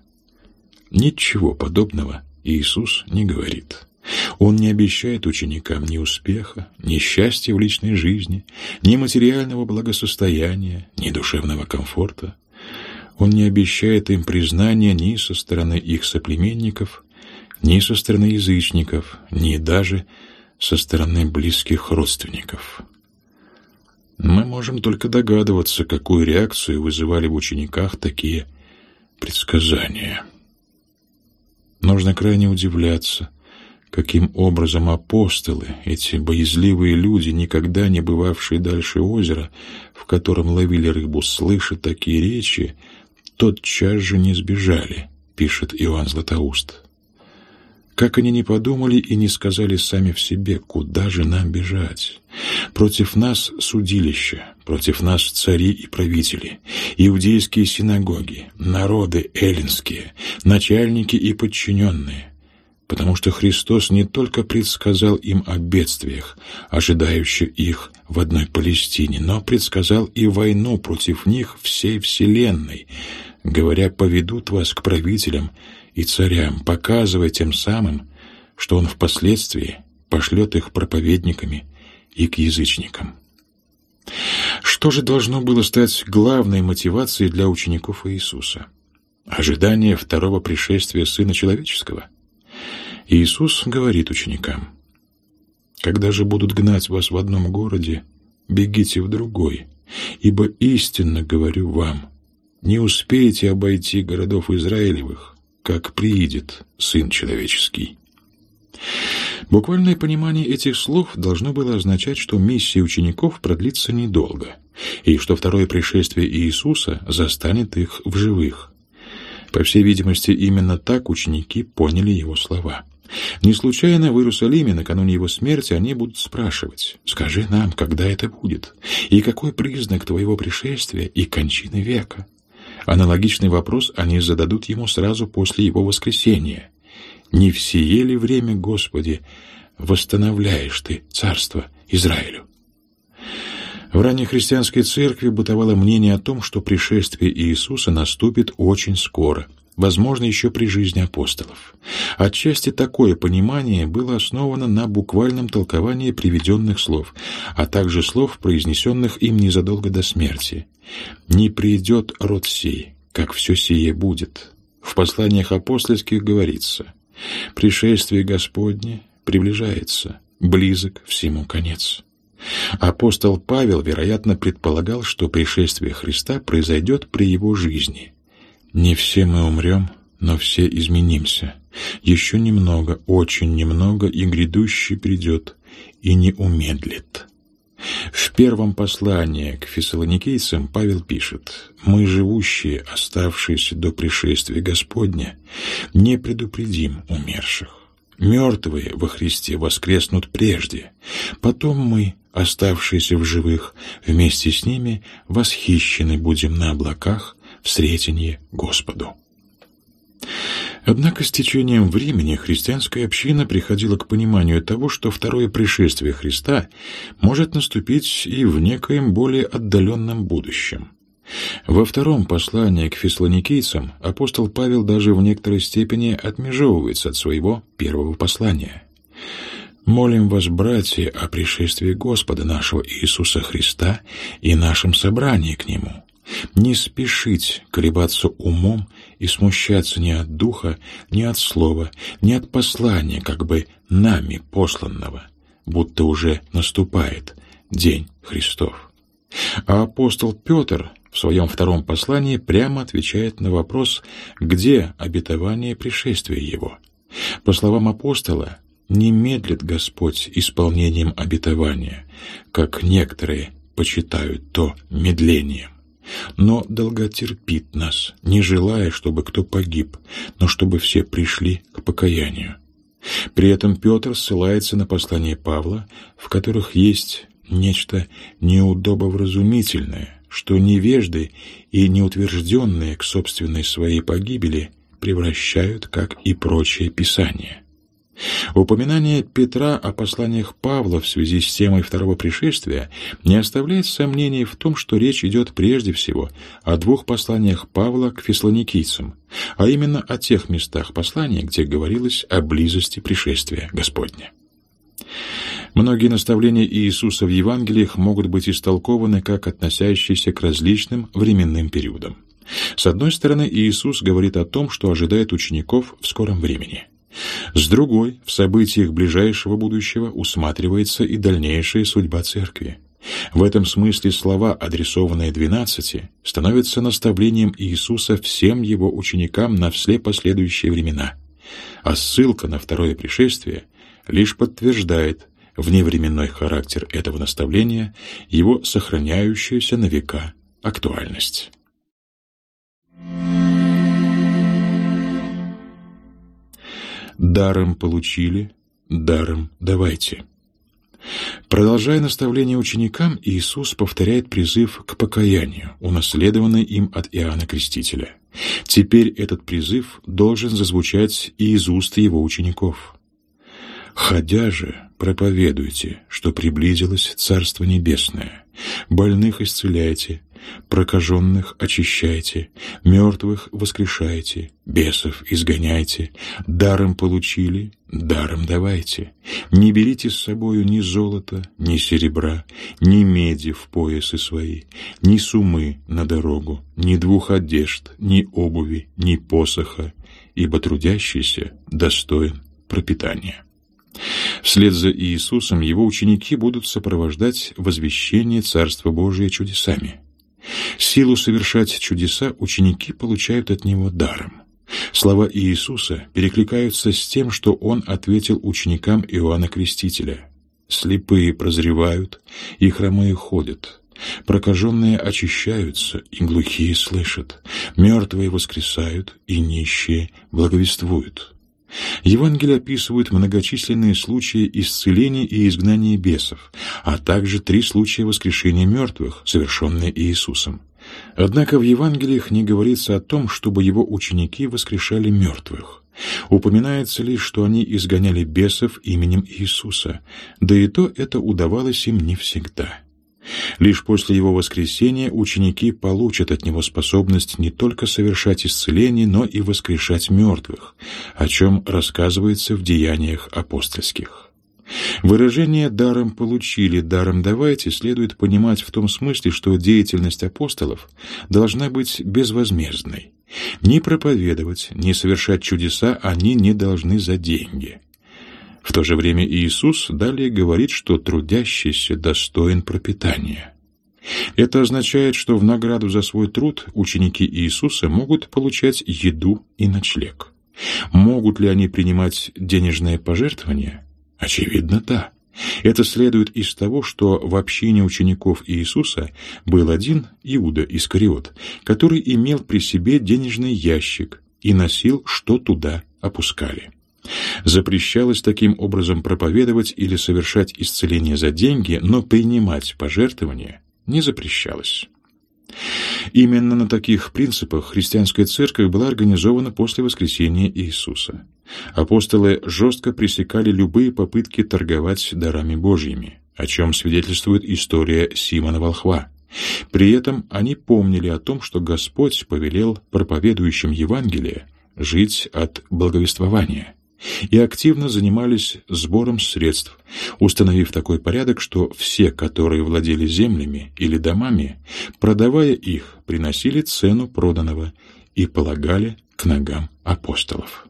Ничего подобного Иисус не говорит. Он не обещает ученикам ни успеха, ни счастья в личной жизни, ни материального благосостояния, ни душевного комфорта. Он не обещает им признания ни со стороны их соплеменников, ни со стороны язычников, ни даже со стороны близких родственников. Мы можем только догадываться, какую реакцию вызывали в учениках такие предсказания. Нужно крайне удивляться, каким образом апостолы, эти боязливые люди, никогда не бывавшие дальше озера, в котором ловили рыбу, слыша такие речи, тотчас же не сбежали, пишет Иоанн Златоуст. Как они не подумали и не сказали сами в себе, куда же нам бежать? Против нас судилище, против нас цари и правители, иудейские синагоги, народы эллинские, начальники и подчиненные. Потому что Христос не только предсказал им о бедствиях, ожидающих их в одной Палестине, но предсказал и войну против них всей вселенной, говоря: «Поведут вас к правителям и царям», показывая тем самым, что Он впоследствии пошлет их проповедниками и к язычникам. Что же должно было стать главной мотивацией для учеников Иисуса? Ожидание второго пришествия Сына Человеческого? Иисус говорит ученикам: «Когда же будут гнать вас в одном городе, бегите в другой, ибо истинно говорю вам, не успеете обойти городов Израилевых, как приидет Сын Человеческий». Буквальное понимание этих слов должно было означать, что миссия учеников продлится недолго, и что второе пришествие Иисуса застанет их в живых. По всей видимости, именно так ученики поняли его слова. Не случайно в Иерусалиме накануне его смерти они будут спрашивать: «Скажи нам, когда это будет, и какой признак твоего пришествия и кончины века?» Аналогичный вопрос они зададут ему сразу после его воскресения: «Не в сие ли время, Господи, восстановляешь Ты царство Израилю?» В ранней христианской церкви бытовало мнение о том, что пришествие Иисуса наступит очень скоро, возможно, еще при жизни апостолов. Отчасти такое понимание было основано на буквальном толковании приведенных слов, а также слов, произнесенных им незадолго до смерти. «Не придет род сей, как все сие будет». В посланиях апостольских говорится: «Пришествие Господне приближается, близок всему конец». Апостол Павел, вероятно, предполагал, что пришествие Христа произойдет при его жизни. «Не все мы умрем, но все изменимся. Еще немного, очень немного, и грядущий придет, и не умедлит». В первом послании к фессалоникийцам Павел пишет: «Мы, живущие, оставшиеся до пришествия Господня, не предупредим умерших. Мертвые во Христе воскреснут прежде, потом мы, оставшиеся в живых, вместе с ними восхищены будем на облаках в сретенье Господу». Однако с течением времени христианская община приходила к пониманию того, что второе пришествие Христа может наступить и в некоем более отдаленном будущем. Во втором послании к фессалоникийцам апостол Павел даже в некоторой степени отмежевывается от своего первого послания. «Молим вас, братья, о пришествии Господа нашего Иисуса Христа и нашем собрании к Нему. Не спешить колебаться умом и смущаться ни от духа, ни от слова, ни от послания, как бы нами посланного, будто уже наступает день Христов». А апостол Петр в своем втором послании прямо отвечает на вопрос, где обетование пришествия Его. По словам апостола, не медлит Господь исполнением обетования, как некоторые почитают то медлением, но долготерпит нас, не желая, чтобы кто погиб, но чтобы все пришли к покаянию. При этом Петр ссылается на послания Павла, в которых есть нечто неудобовразумительное, что невежды и неутвержденные к собственной своей погибели превращают, как и прочее Писание. Упоминание Петра о посланиях Павла в связи с темой второго пришествия не оставляет сомнений в том, что речь идет прежде всего о двух посланиях Павла к фессалоникийцам, а именно о тех местах послания, где говорилось о близости пришествия Господня. Многие наставления Иисуса в Евангелиях могут быть истолкованы как относящиеся к различным временным периодам. С одной стороны, Иисус говорит о том, что ожидает учеников в скором времени. С другой, в событиях ближайшего будущего усматривается и дальнейшая судьба Церкви. В этом смысле слова, адресованные 12, становятся наставлением Иисуса всем Его ученикам на все последующие времена, а ссылка на второе пришествие лишь подтверждает вневременной характер этого наставления, его сохраняющуюся на века актуальность. «Даром получили, даром давайте». Продолжая наставление ученикам, Иисус повторяет призыв к покаянию, унаследованный им от Иоанна Крестителя. Теперь этот призыв должен зазвучать и из уст его учеников. Ходя же, проповедуйте, что приблизилось Царство Небесное, больных исцеляйте, прокаженных очищайте, мертвых воскрешайте, бесов изгоняйте, даром получили, даром давайте. Не берите с собою ни золота, ни серебра, ни меди в поясы свои, ни сумы на дорогу, ни 2 одежд, ни обуви, ни посоха, ибо трудящийся достоин пропитания». Вслед за Иисусом его ученики будут сопровождать возвещение Царства Божия чудесами. Силу совершать чудеса ученики получают от Него даром. Слова Иисуса перекликаются с тем, что Он ответил ученикам Иоанна Крестителя. «Слепые прозревают, и хромые ходят, прокаженные очищаются, и глухие слышат, мертвые воскресают, и нищие благовествуют». Евангелие описывают многочисленные случаи исцеления и изгнания бесов, а также 3 случая воскрешения мертвых, совершенные Иисусом. Однако в Евангелиях не говорится о том, чтобы его ученики воскрешали мертвых. Упоминается лишь, что они изгоняли бесов именем Иисуса, да и то это удавалось им не всегда. Лишь после его воскресения ученики получат от него способность не только совершать исцеление, но и воскрешать мертвых, о чем рассказывается в Деяниях апостольских. Выражение «даром получили, даром давайте» следует понимать в том смысле, что деятельность апостолов должна быть безвозмездной. Ни проповедовать, ни совершать чудеса они не должны за деньги. В то же время Иисус далее говорит, что трудящийся достоин пропитания. Это означает, что в награду за свой труд ученики Иисуса могут получать еду и ночлег. Могут ли они принимать денежные пожертвования? Очевидно, да. Это следует из того, что в общине учеников Иисуса был один Иуда Искариот, который имел при себе денежный ящик и носил, что туда опускали. Запрещалось таким образом проповедовать или совершать исцеление за деньги, но принимать пожертвования не запрещалось. Именно на таких принципах христианская церковь была организована после воскресения Иисуса. Апостолы жестко пресекали любые попытки торговать дарами Божьими, о чем свидетельствует история Симона Волхва. При этом они помнили о том, что Господь повелел проповедующим Евангелие жить от благовествования, и активно занимались сбором средств, установив такой порядок, что все, которые владели землями или домами, продавая их, приносили цену проданного и полагали к ногам апостолов.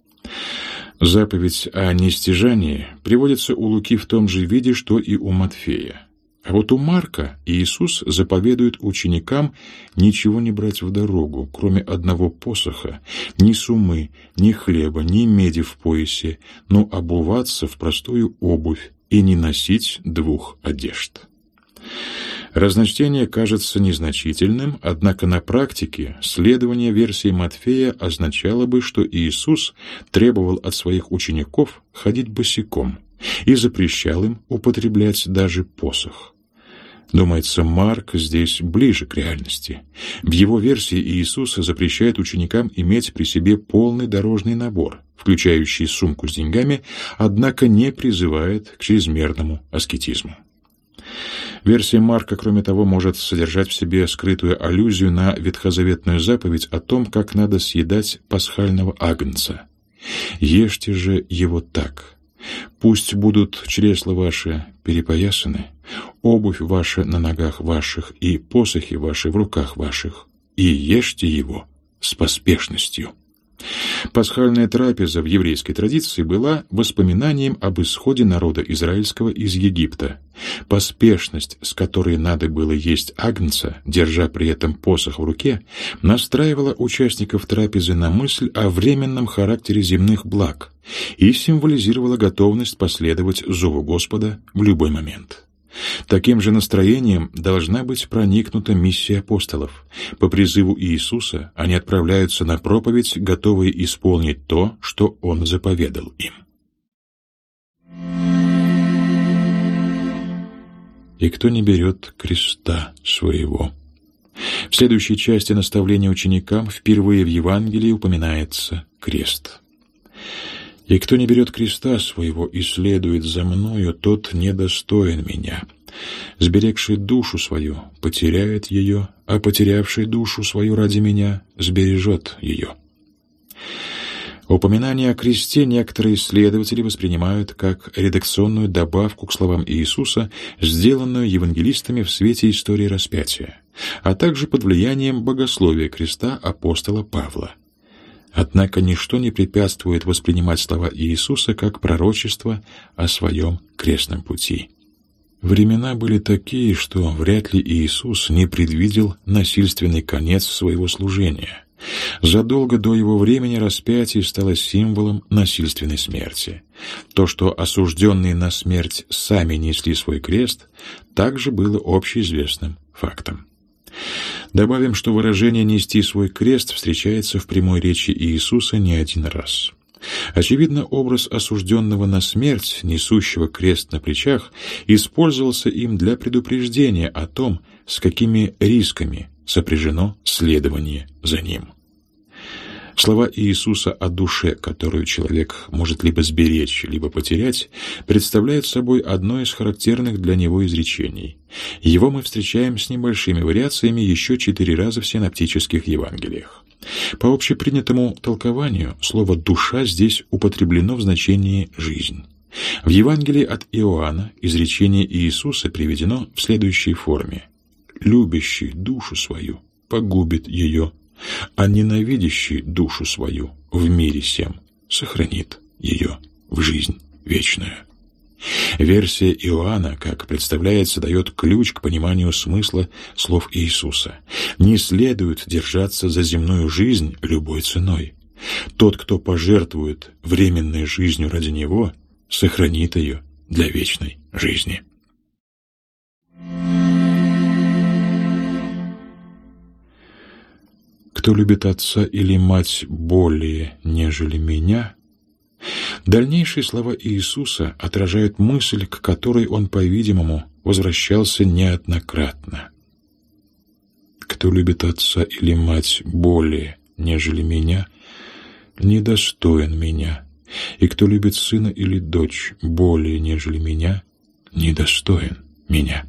Заповедь о нестяжании приводится у Луки в том же виде, что и у Матфея. А вот у Марка Иисус заповедует ученикам ничего не брать в дорогу, кроме одного посоха, ни сумы, ни хлеба, ни меди в поясе, но обуваться в простую обувь и не носить 2 одежд. Разночтение кажется незначительным, однако на практике следование версии Матфея означало бы, что Иисус требовал от своих учеников ходить босиком и запрещал им употреблять даже посох. Думается, Марк здесь ближе к реальности. В его версии Иисус запрещает ученикам иметь при себе полный дорожный набор, включающий сумку с деньгами, однако не призывает к чрезмерному аскетизму. Версия Марка, кроме того, может содержать в себе скрытую аллюзию на ветхозаветную заповедь о том, как надо съедать пасхального агнца. «Ешьте же его так. Пусть будут чресла ваши перепоясаны, обувь ваша на ногах ваших и посохи ваши в руках ваших, и ешьте его с поспешностью». Пасхальная трапеза в еврейской традиции была воспоминанием об исходе народа израильского из Египта. Поспешность, с которой надо было есть агнца, держа при этом посох в руке, настраивала участников трапезы на мысль о временном характере земных благ и символизировала готовность последовать зову Господа в любой момент. Таким же настроением должна быть проникнута миссия апостолов. По призыву Иисуса они отправляются на проповедь, готовые исполнить то, что Он заповедал им. «И кто не берет креста своего». В следующей части наставления ученикам впервые в Евангелии упоминается крест. И кто не берет креста своего и следует за мною, тот недостоин меня. Сберегший душу свою потеряет ее, а потерявший душу свою ради меня сбережет ее». Упоминание о кресте некоторые исследователи воспринимают как редакционную добавку к словам Иисуса, сделанную евангелистами в свете истории распятия, а также под влиянием богословия креста апостола Павла. Однако ничто не препятствует воспринимать слова Иисуса как пророчество о своем крестном пути. Времена были такие, что вряд ли Иисус не предвидел насильственный конец своего служения. Задолго до его времени распятие стало символом насильственной смерти. То, что осужденные на смерть сами несли свой крест, также было общеизвестным фактом. Добавим, что выражение «нести свой крест» встречается в прямой речи Иисуса не один раз. Очевидно, образ осужденного на смерть, несущего крест на плечах, использовался им для предупреждения о том, с какими рисками сопряжено следование за ним. Слова Иисуса о душе, которую человек может либо сберечь, либо потерять, представляют собой одно из характерных для него изречений. Его мы встречаем с небольшими вариациями еще 4 раза в синоптических Евангелиях. По общепринятому толкованию слово «душа» здесь употреблено в значении «жизнь». В Евангелии от Иоанна изречение Иисуса приведено в следующей форме: «Любящий душу свою погубит ее, а ненавидящий душу свою в мире сем сохранит ее в жизнь вечную». Версия Иоанна, как представляется, дает ключ к пониманию смысла слов Иисуса. Не следует держаться за земную жизнь любой ценой. Тот, кто пожертвует временной жизнью ради Него, сохранит ее для вечной жизни. Кто любит отца или мать более, нежели меня? Дальнейшие слова Иисуса отражают мысль, к которой он, по-видимому, возвращался неоднократно. Кто любит отца или мать более, нежели меня, недостоин меня, и кто любит сына или дочь более, нежели меня, недостоин меня.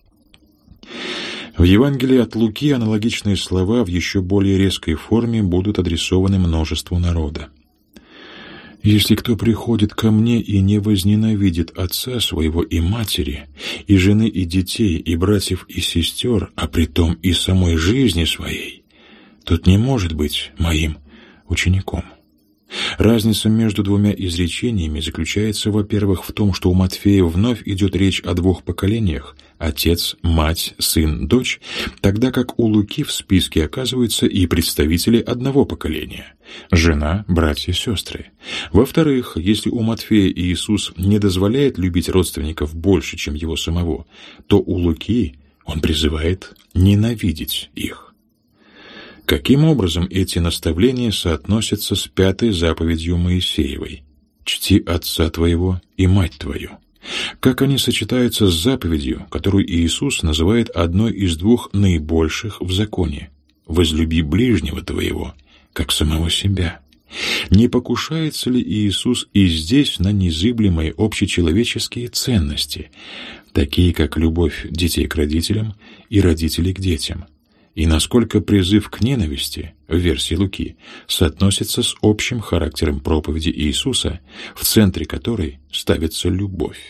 В Евангелии от Луки аналогичные слова в еще более резкой форме будут адресованы множеству народа. «Если кто приходит ко мне и не возненавидит отца своего и матери, и жены и детей, и братьев и сестер, а притом и самой жизни своей, тот не может быть моим учеником». Разница между двумя изречениями заключается, во-первых, в том, что у Матфея вновь идет речь о 2 поколениях – отец, мать, сын, дочь, тогда как у Луки в списке оказываются и представители одного поколения – жена, братья, сестры. Во-вторых, если у Матфея Иисус не дозволяет любить родственников больше, чем его самого, то у Луки он призывает ненавидеть их. Каким образом эти наставления соотносятся с 5-й заповедью Моисеевой «Чти отца твоего и мать твою»? Как они сочетаются с заповедью, которую Иисус называет одной из 2 наибольших в законе «Возлюби ближнего твоего, как самого себя»? Не покушается ли Иисус и здесь на незыблемые общечеловеческие ценности, такие как любовь детей к родителям и родителей к детям? И насколько призыв к ненависти в версии Луки соотносится с общим характером проповеди Иисуса, в центре которой ставится любовь?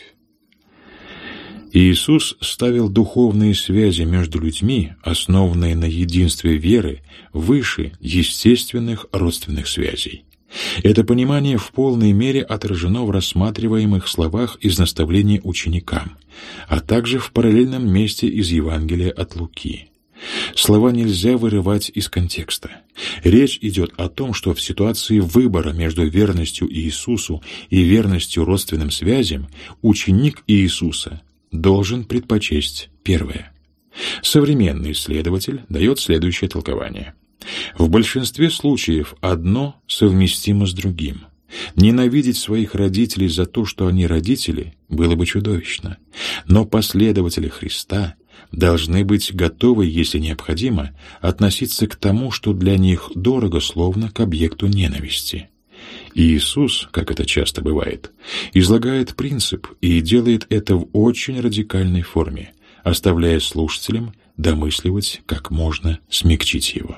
Иисус ставил духовные связи между людьми, основанные на единстве веры, выше естественных родственных связей. Это понимание в полной мере отражено в рассматриваемых словах из наставления ученикам, а также в параллельном месте из Евангелия от Луки. Слова нельзя вырывать из контекста. Речь идет о том, что в ситуации выбора между верностью Иисусу и верностью родственным связям ученик Иисуса должен предпочесть первое. Современный исследователь дает следующее толкование. В большинстве случаев одно совместимо с другим. Ненавидеть своих родителей за то, что они родители, было бы чудовищно. Но последователи Христа должны быть готовы, если необходимо, относиться к тому, что для них дорого, словно к объекту ненависти. Иисус, как это часто бывает, излагает принцип и делает это в очень радикальной форме, оставляя слушателям домысливать, как можно смягчить его.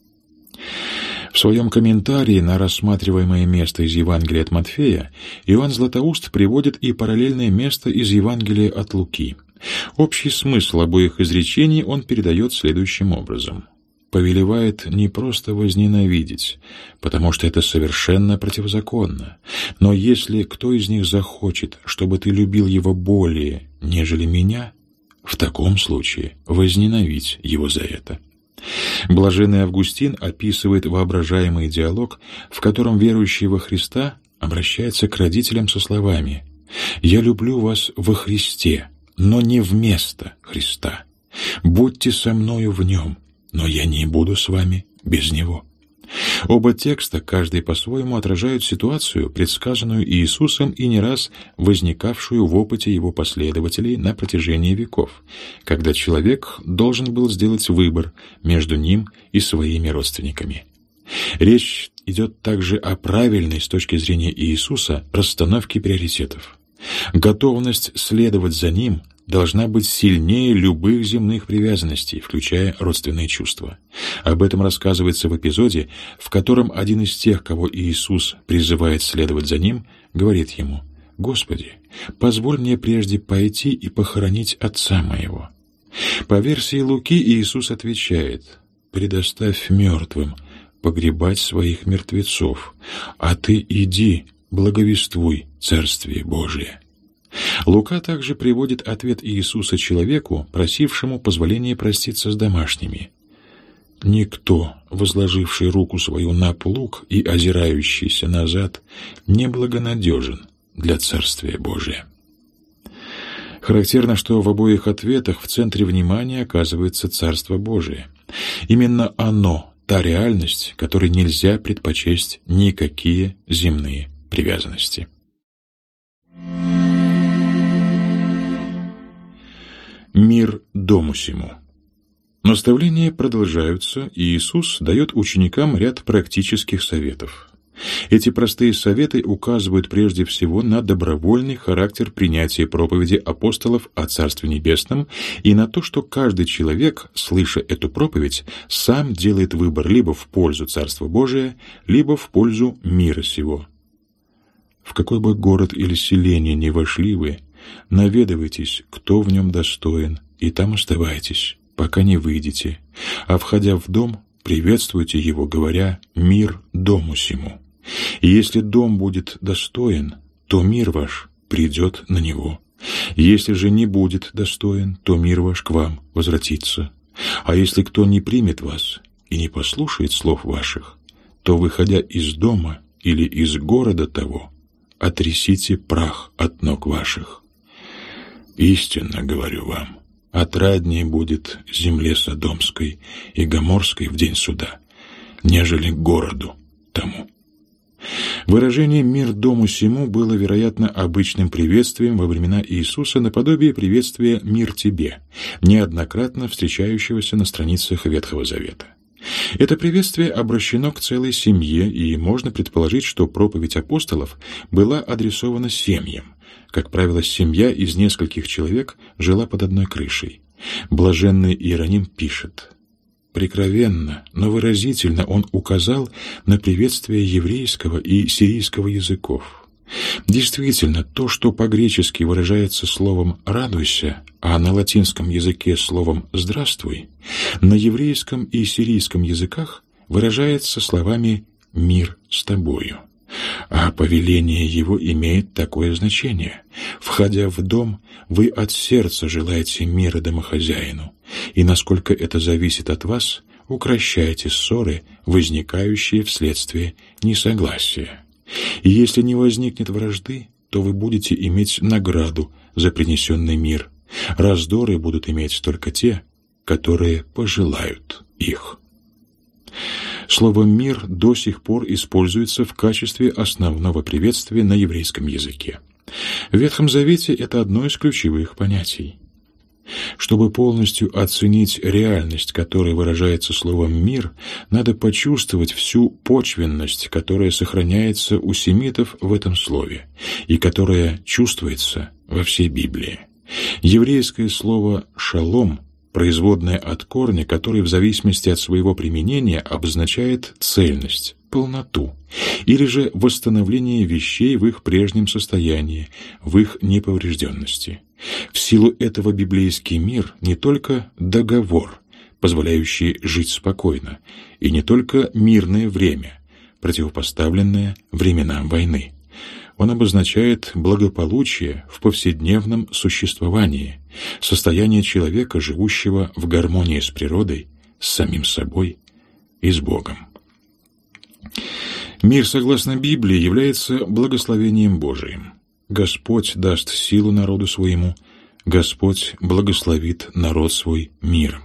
В своем комментарии на рассматриваемое место из Евангелия от Матфея Иоанн Златоуст приводит и параллельное место из Евангелия от Луки. Общий смысл обоих изречений он передает следующим образом. Повелевает не просто возненавидеть, потому что это совершенно противозаконно, но если кто из них захочет, чтобы ты любил его более, нежели меня, в таком случае возненавидь его за это. Блаженный Августин описывает воображаемый диалог, в котором верующий во Христа обращается к родителям со словами: «Я люблю вас во Христе, но не вместо Христа. Будьте со мною в нем, но я не буду с вами без него». Оба текста, каждый по-своему, отражают ситуацию, предсказанную Иисусом и не раз возникавшую в опыте его последователей на протяжении веков, когда человек должен был сделать выбор между ним и своими родственниками. Речь идет также о правильной с точки зрения Иисуса расстановке приоритетов. Готовность следовать за ним должна быть сильнее любых земных привязанностей, включая родственные чувства. Об этом рассказывается в эпизоде, в котором один из тех, кого Иисус призывает следовать за ним, говорит ему: «Господи, позволь мне прежде пойти и похоронить отца моего». По версии Луки Иисус отвечает: «Предоставь мертвым погребать своих мертвецов, а ты иди, благовествуй Царствие Божие». Лука также приводит ответ Иисуса человеку, просившему позволения проститься с домашними. «Никто, возложивший руку свою на плуг и озирающийся назад, неблагонадежен для Царствия Божия». Характерно, что в обоих ответах в центре внимания оказывается Царство Божие. Именно оно — та реальность, которой нельзя предпочесть никакие земные привязанности. Мир дому сему. Наставления продолжаются, и Иисус дает ученикам ряд практических советов. Эти простые советы указывают прежде всего на добровольный характер принятия проповеди апостолов о Царстве Небесном и на то, что каждый человек, слыша эту проповедь, сам делает выбор либо в пользу Царства Божия, либо в пользу мира сего. «В какой бы город или селение ни вошли вы, наведывайтесь, кто в нем достоин, и там оставайтесь, пока не выйдете, а, входя в дом, приветствуйте его, говоря: мир дому сему. И если дом будет достоин, то мир ваш придет на него. Если же не будет достоин, то мир ваш к вам возвратится. А если кто не примет вас и не послушает слов ваших, то, выходя из дома или из города того, отрясите прах от ног ваших. Истинно говорю вам, отраднее будет земле Содомской и Гоморской в день суда, нежели городу тому». Выражение «мир дому сему» было, вероятно, обычным приветствием во времена Иисуса наподобие приветствия «мир тебе», неоднократно встречающегося на страницах Ветхого Завета. Это приветствие обращено к целой семье, и можно предположить, что проповедь апостолов была адресована семьям. Как правило, семья из нескольких человек жила под одной крышей. Блаженный Иероним пишет: «Прикровенно, но выразительно он указал на приветствие еврейского и сирийского языков. Действительно, то, что по-гречески выражается словом «радуйся», а на латинском языке словом «здравствуй», на еврейском и сирийском языках выражается словами «мир с тобою». А повеление его имеет такое значение: «Входя в дом, вы от сердца желаете мира домохозяину, и, насколько это зависит от вас, укрощайте ссоры, возникающие вследствие несогласия. И если не возникнет вражды, то вы будете иметь награду за принесенный мир. Раздоры будут иметь только те, которые пожелают их». Слово «мир» до сих пор используется в качестве основного приветствия на еврейском языке. В Ветхом Завете это одно из ключевых понятий. Чтобы полностью оценить реальность, которая выражается словом «мир», надо почувствовать всю почвенность, которая сохраняется у семитов в этом слове и которая чувствуется во всей Библии. Еврейское слово «шалом», производное от корня, который в зависимости от своего применения обозначает цельность, полноту, или же восстановление вещей в их прежнем состоянии, в их неповрежденности. В силу этого библейский мир не только договор, позволяющий жить спокойно, и не только мирное время, противопоставленное временам войны. Он обозначает благополучие в повседневном существовании, состояние человека, живущего в гармонии с природой, с самим собой и с Богом. Мир, согласно Библии, является благословением Божиим. Господь даст силу народу своему, Господь благословит народ свой миром.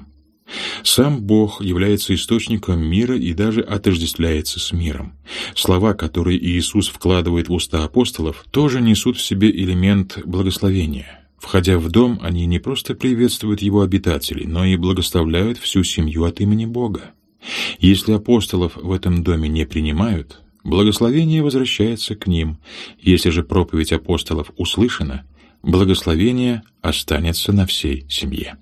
Сам Бог является источником мира и даже отождествляется с миром. Слова, которые Иисус вкладывает в уста апостолов, тоже несут в себе элемент благословения. Входя в дом, они не просто приветствуют его обитателей, но и благословляют всю семью от имени Бога. Если апостолов в этом доме не принимают, благословение возвращается к ним. Если же проповедь апостолов услышана, благословение останется на всей семье.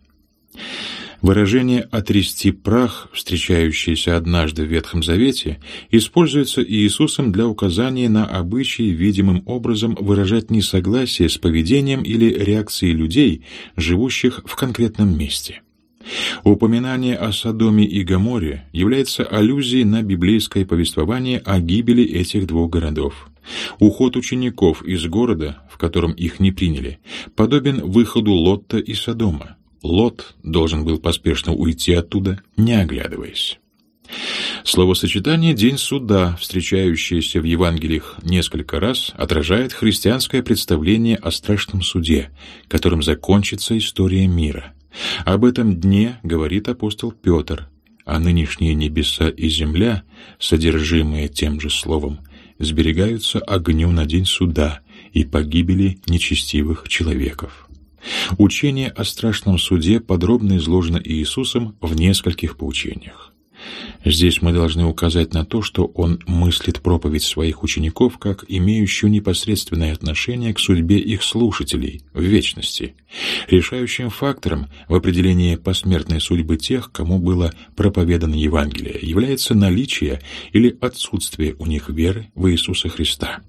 Выражение «отрясти прах», встречающееся однажды в Ветхом Завете, используется Иисусом для указания на обычай видимым образом выражать несогласие с поведением или реакцией людей, живущих в конкретном месте. Упоминание о Содоме и Гоморе является аллюзией на библейское повествование о гибели этих двух городов. Уход учеников из города, в котором их не приняли, подобен выходу Лотта и Содома. Лот должен был поспешно уйти оттуда, не оглядываясь. Словосочетание «День суда», встречающееся в Евангелиях несколько раз, отражает христианское представление о страшном суде, которым закончится история мира. Об этом дне говорит апостол Петр, а нынешние небеса и земля, содержимые тем же словом, сберегаются огню на день суда и погибели нечестивых человеков. Учение о страшном суде подробно изложено Иисусом в нескольких поучениях. Здесь мы должны указать на то, что Он мыслит проповедь своих учеников как имеющую непосредственное отношение к судьбе их слушателей в вечности. Решающим фактором в определении посмертной судьбы тех, кому было проповедано Евангелие, является наличие или отсутствие у них веры в Иисуса Христа.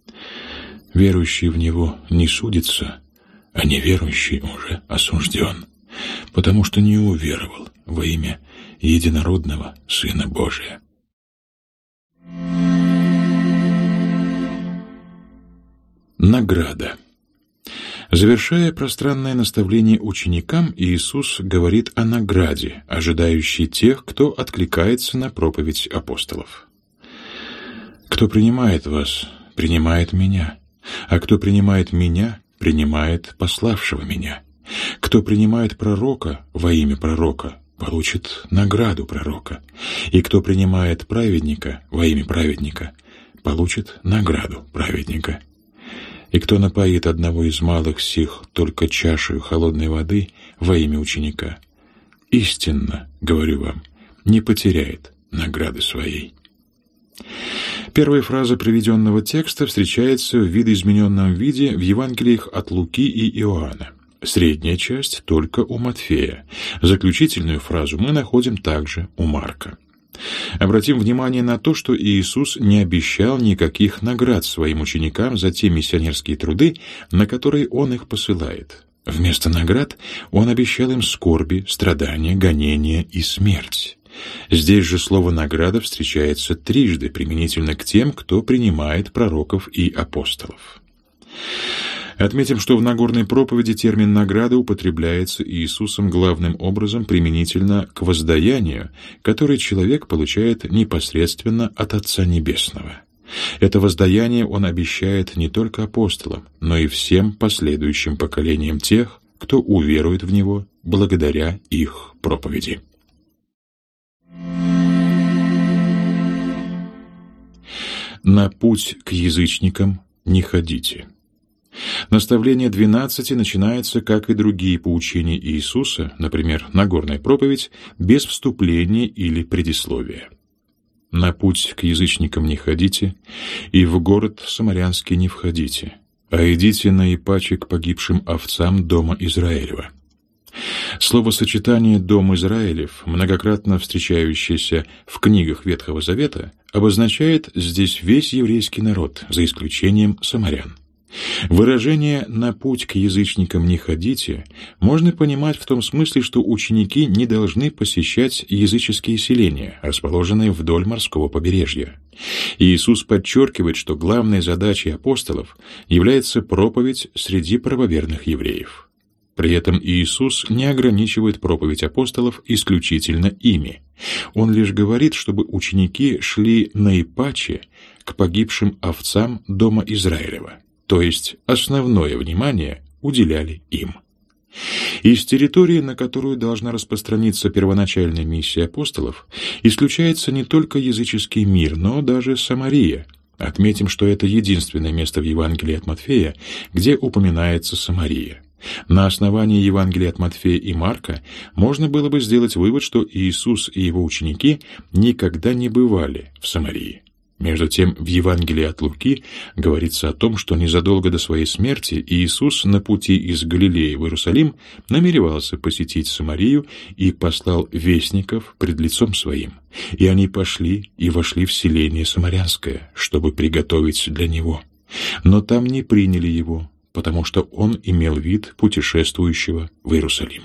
Верующий в Него не судится, а неверующий уже осужден, потому что не уверовал во имя единородного Сына Божия. Награда. Завершая пространное наставление ученикам, Иисус говорит о награде, ожидающей тех, кто откликается на проповедь апостолов. «Кто принимает вас, принимает меня, а кто принимает меня, принимает пославшего меня. Кто принимает пророка во имя пророка, получит награду пророка, и кто принимает праведника во имя праведника, получит награду праведника. И кто напоит одного из малых сих только чашею холодной воды во имя ученика, истинно, говорю вам, не потеряет награды своей». Первая фраза приведенного текста встречается в видоизмененном виде в Евангелиях от Луки и Иоанна. Средняя часть только у Матфея. Заключительную фразу мы находим также у Марка. Обратим внимание на то, что Иисус не обещал никаких наград своим ученикам за те миссионерские труды, на которые Он их посылает. Вместо наград Он обещал им скорби, страдания, гонения и смерть. Здесь же слово «награда» встречается трижды применительно к тем, кто принимает пророков и апостолов. Отметим, что в Нагорной проповеди термин «награда» употребляется Иисусом главным образом применительно к воздаянию, которое человек получает непосредственно от Отца Небесного. Это воздаяние Он обещает не только апостолам, но и всем последующим поколениям тех, кто уверует в Него благодаря их проповеди. На путь к язычникам не ходите. Наставление 12 начинается, как и другие поучения Иисуса, например, Нагорная проповедь, без вступления или предисловия. «На путь к язычникам не ходите, и в город самарянский не входите, а идите наипаче к погибшим овцам дома Израилева». Словосочетание «дом Израилев», многократно встречающееся в книгах Ветхого Завета, обозначает здесь весь еврейский народ, за исключением самарян. Выражение «на путь к язычникам не ходите» можно понимать в том смысле, что ученики не должны посещать языческие селения, расположенные вдоль морского побережья. Иисус подчеркивает, что главной задачей апостолов является проповедь среди правоверных евреев. При этом Иисус не ограничивает проповедь апостолов исключительно ими. Он лишь говорит, чтобы ученики шли наипаче к погибшим овцам дома Израилева, то есть основное внимание уделяли им. Из территории, на которую должна распространиться первоначальная миссия апостолов, исключается не только языческий мир, но даже Самария. Отметим, что это единственное место в Евангелии от Матфея, где упоминается Самария. На основании Евангелия от Матфея и Марка можно было бы сделать вывод, что Иисус и его ученики никогда не бывали в Самарии. Между тем, в Евангелии от Луки говорится о том, что незадолго до своей смерти Иисус на пути из Галилеи в Иерусалим намеревался посетить Самарию и послал вестников пред лицом своим. И они пошли и вошли в селение Самарянское, чтобы приготовить для него. Но там не приняли его, потому что он имел вид путешествующего в Иерусалим.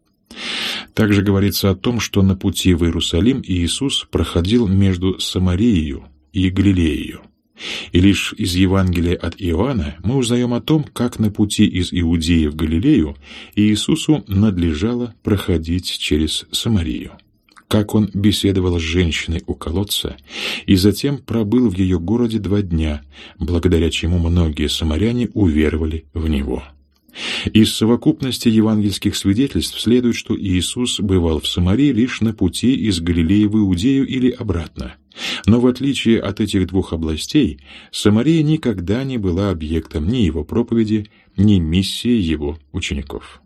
Также говорится о том, что на пути в Иерусалим Иисус проходил между Самарией и Галилеей. И лишь из Евангелия от Иоанна мы узнаем о том, как на пути из Иудеи в Галилею Иисусу надлежало проходить через Самарию, как он беседовал с женщиной у колодца и затем пробыл в ее городе 2 дня, благодаря чему многие самаряне уверовали в него. Из совокупности евангельских свидетельств следует, что Иисус бывал в Самарии лишь на пути из Галилеи в Иудею или обратно. Но в отличие от этих 2 областей, Самария никогда не была объектом ни его проповеди, ни миссии его учеников.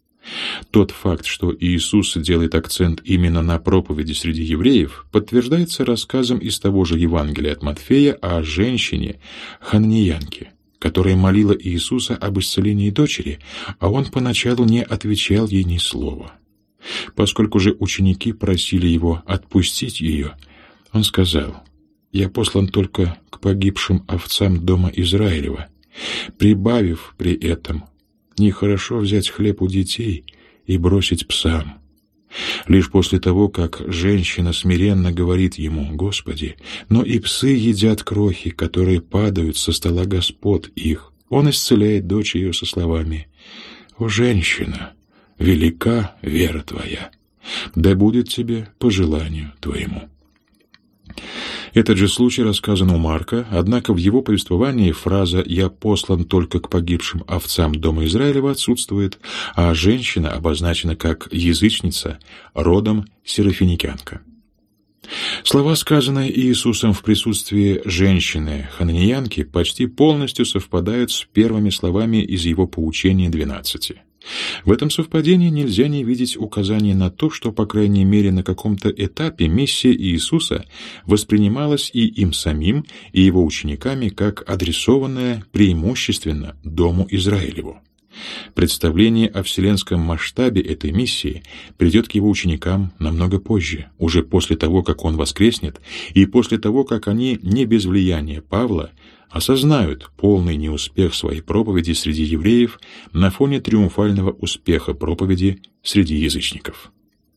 Тот факт, что Иисус делает акцент именно на проповеди среди евреев, подтверждается рассказом из того же Евангелия от Матфея о женщине хананеянке, которая молила Иисуса об исцелении дочери, а он поначалу не отвечал ей ни слова. Поскольку же ученики просили его отпустить ее, он сказал: «Я послан только к погибшим овцам дома Израилева», прибавив при этом: «Нехорошо взять хлеб у детей и бросить псам». Лишь после того, как женщина смиренно говорит ему: «Господи, но и псы едят крохи, которые падают со стола господ их», он исцеляет дочь ее со словами: «О, женщина, велика вера твоя, да будет тебе по желанию твоему». Этот же случай рассказан у Марка, однако в его повествовании фраза «я послан только к погибшим овцам дома Израилева» отсутствует, а женщина обозначена как язычница, родом сирофиникянка. Слова, сказанные Иисусом в присутствии женщины-хананеянки, почти полностью совпадают с первыми словами из его поучения 12. В этом совпадении нельзя не видеть указания на то, что, по крайней мере, на каком-то этапе миссия Иисуса воспринималась и им самим, и его учениками как адресованная преимущественно Дому Израилеву. Представление о вселенском масштабе этой миссии придет к его ученикам намного позже, уже после того, как он воскреснет, и после того, как они, не без влияния Павла, осознают полный неуспех своей проповеди среди евреев на фоне триумфального успеха проповеди среди язычников.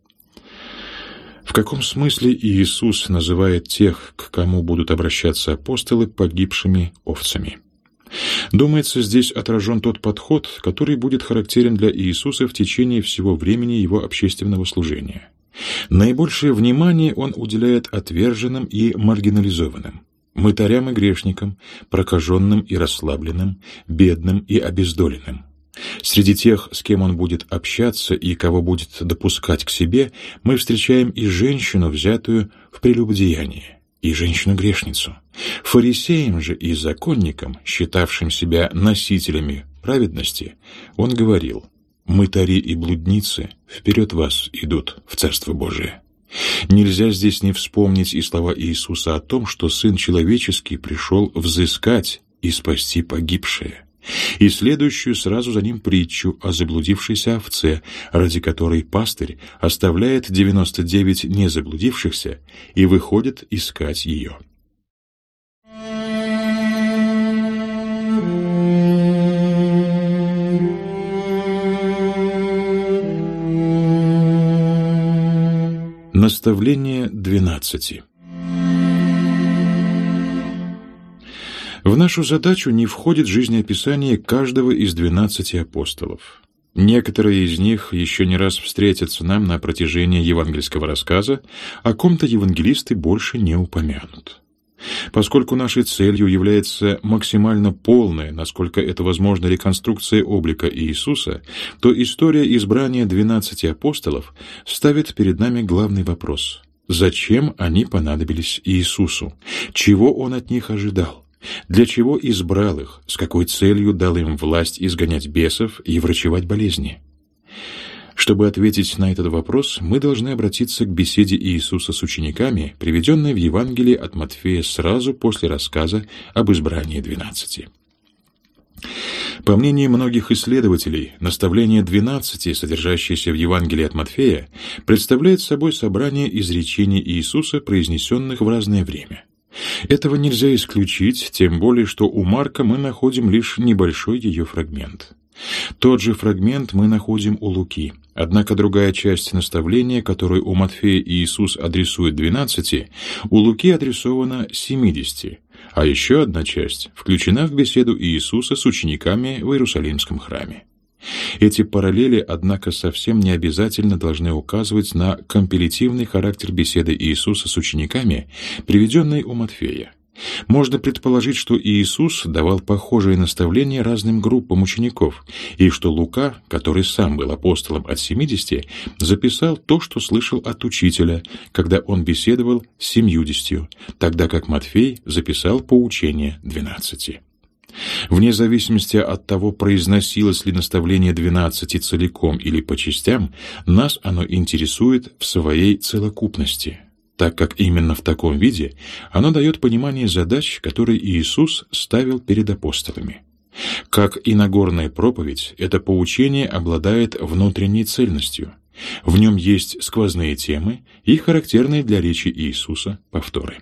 В каком смысле Иисус называет тех, к кому будут обращаться апостолы, погибшими овцами? Думается, здесь отражен тот подход, который будет характерен для Иисуса в течение всего времени его общественного служения. Наибольшее внимание он уделяет отверженным и маргинализованным, мытарям и грешникам, прокаженным и расслабленным, бедным и обездоленным. Среди тех, с кем он будет общаться и кого будет допускать к себе, мы встречаем и женщину, взятую в прелюбодеянии. и женщину-грешницу. Фарисеям же и законникам, считавшим себя носителями праведности, он говорил: «Мытари и блудницы вперед вас идут в Царство Божие». Нельзя здесь не вспомнить и слова Иисуса о том, что Сын Человеческий пришел взыскать и спасти погибшее, и следующую сразу за ним притчу о заблудившейся овце, ради которой пастырь оставляет 99 незаблудившихся и выходит искать ее. Наставление 12. В нашу задачу не входит жизнеописание каждого из 12 апостолов. Некоторые из них еще не раз встретятся нам на протяжении евангельского рассказа, о ком-то евангелисты больше не упомянут. Поскольку нашей целью является максимально полная, насколько это возможно, реконструкция облика Иисуса, то история избрания 12 апостолов ставит перед нами главный вопрос: зачем они понадобились Иисусу? Чего Он от них ожидал? Для чего избрал их? С какой целью дал им власть изгонять бесов и врачевать болезни? Чтобы ответить на этот вопрос, мы должны обратиться к беседе Иисуса с учениками, приведенной в Евангелии от Матфея сразу после рассказа об избрании 12. По мнению многих исследователей, наставление 12, содержащееся в Евангелии от Матфея, представляет собой собрание изречений Иисуса, произнесенных в разное время. Этого нельзя исключить, тем более, что у Марка мы находим лишь небольшой ее фрагмент. Тот же фрагмент мы находим у Луки, однако другая часть наставления, которую у Матфея Иисус адресует 12, у Луки адресована 70, а еще одна часть включена в беседу Иисуса с учениками в Иерусалимском храме. Эти параллели, однако, совсем не обязательно должны указывать на компилятивный характер беседы Иисуса с учениками, приведенной у Матфея. Можно предположить, что Иисус давал похожие наставления разным группам учеников, и что Лука, который сам был апостолом от 70, записал то, что слышал от учителя, когда он беседовал с 70, тогда как Матфей записал поучение 12. Вне зависимости от того, произносилось ли наставление 12 целиком или по частям, нас оно интересует в своей целокупности, так как именно в таком виде оно дает понимание задач, которые Иисус ставил перед апостолами. Как и Нагорная проповедь, это поучение обладает внутренней цельностью. В нем есть сквозные темы и характерные для речи Иисуса повторы.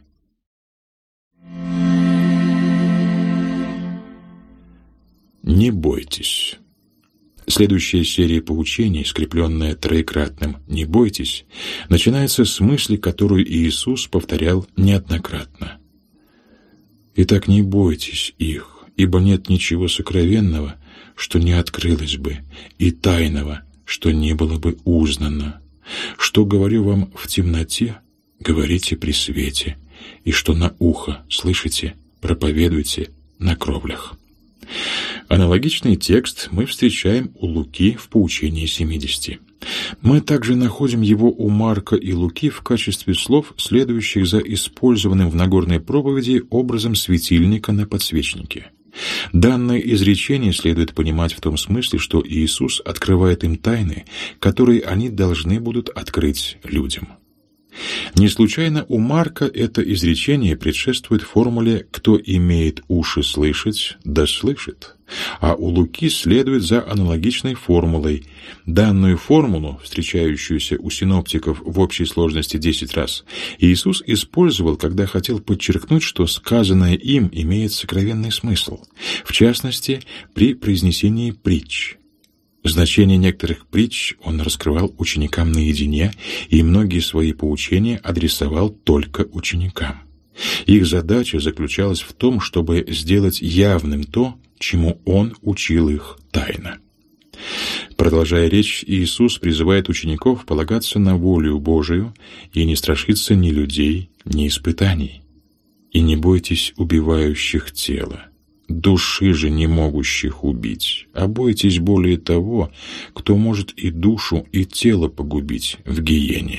Не бойтесь. Следующая серия поучений, скрепленная троекратным «не бойтесь», начинается с мысли, которую Иисус повторял неоднократно. «Итак, не бойтесь их, ибо нет ничего сокровенного, что не открылось бы, и тайного, что не было бы узнано. Что говорю вам в темноте, говорите при свете, и что на ухо слышите, проповедуйте на кровлях». Аналогичный текст мы встречаем у Луки в поучении 70. Мы также находим его у Марка и Луки в качестве слов, следующих за использованным в Нагорной проповеди образом светильника на подсвечнике. Данное изречение следует понимать в том смысле, что Иисус открывает им тайны, которые они должны будут открыть людям. Не случайно у Марка это изречение предшествует формуле «кто имеет уши слышать, да слышит», а у Луки следует за аналогичной формулой. Данную формулу, встречающуюся у синоптиков в общей сложности 10 раз, Иисус использовал, когда хотел подчеркнуть, что сказанное им имеет сокровенный смысл, в частности, при произнесении притч. Значение некоторых притч он раскрывал ученикам наедине, и многие свои поучения адресовал только ученикам. Их задача заключалась в том, чтобы сделать явным то, чему он учил их тайно. Продолжая речь, Иисус призывает учеников полагаться на волю Божию и не страшиться ни людей, ни испытаний. «И не бойтесь убивающих тело, души же не могущих убить, а бойтесь более того, кто может и душу, и тело погубить в гиене.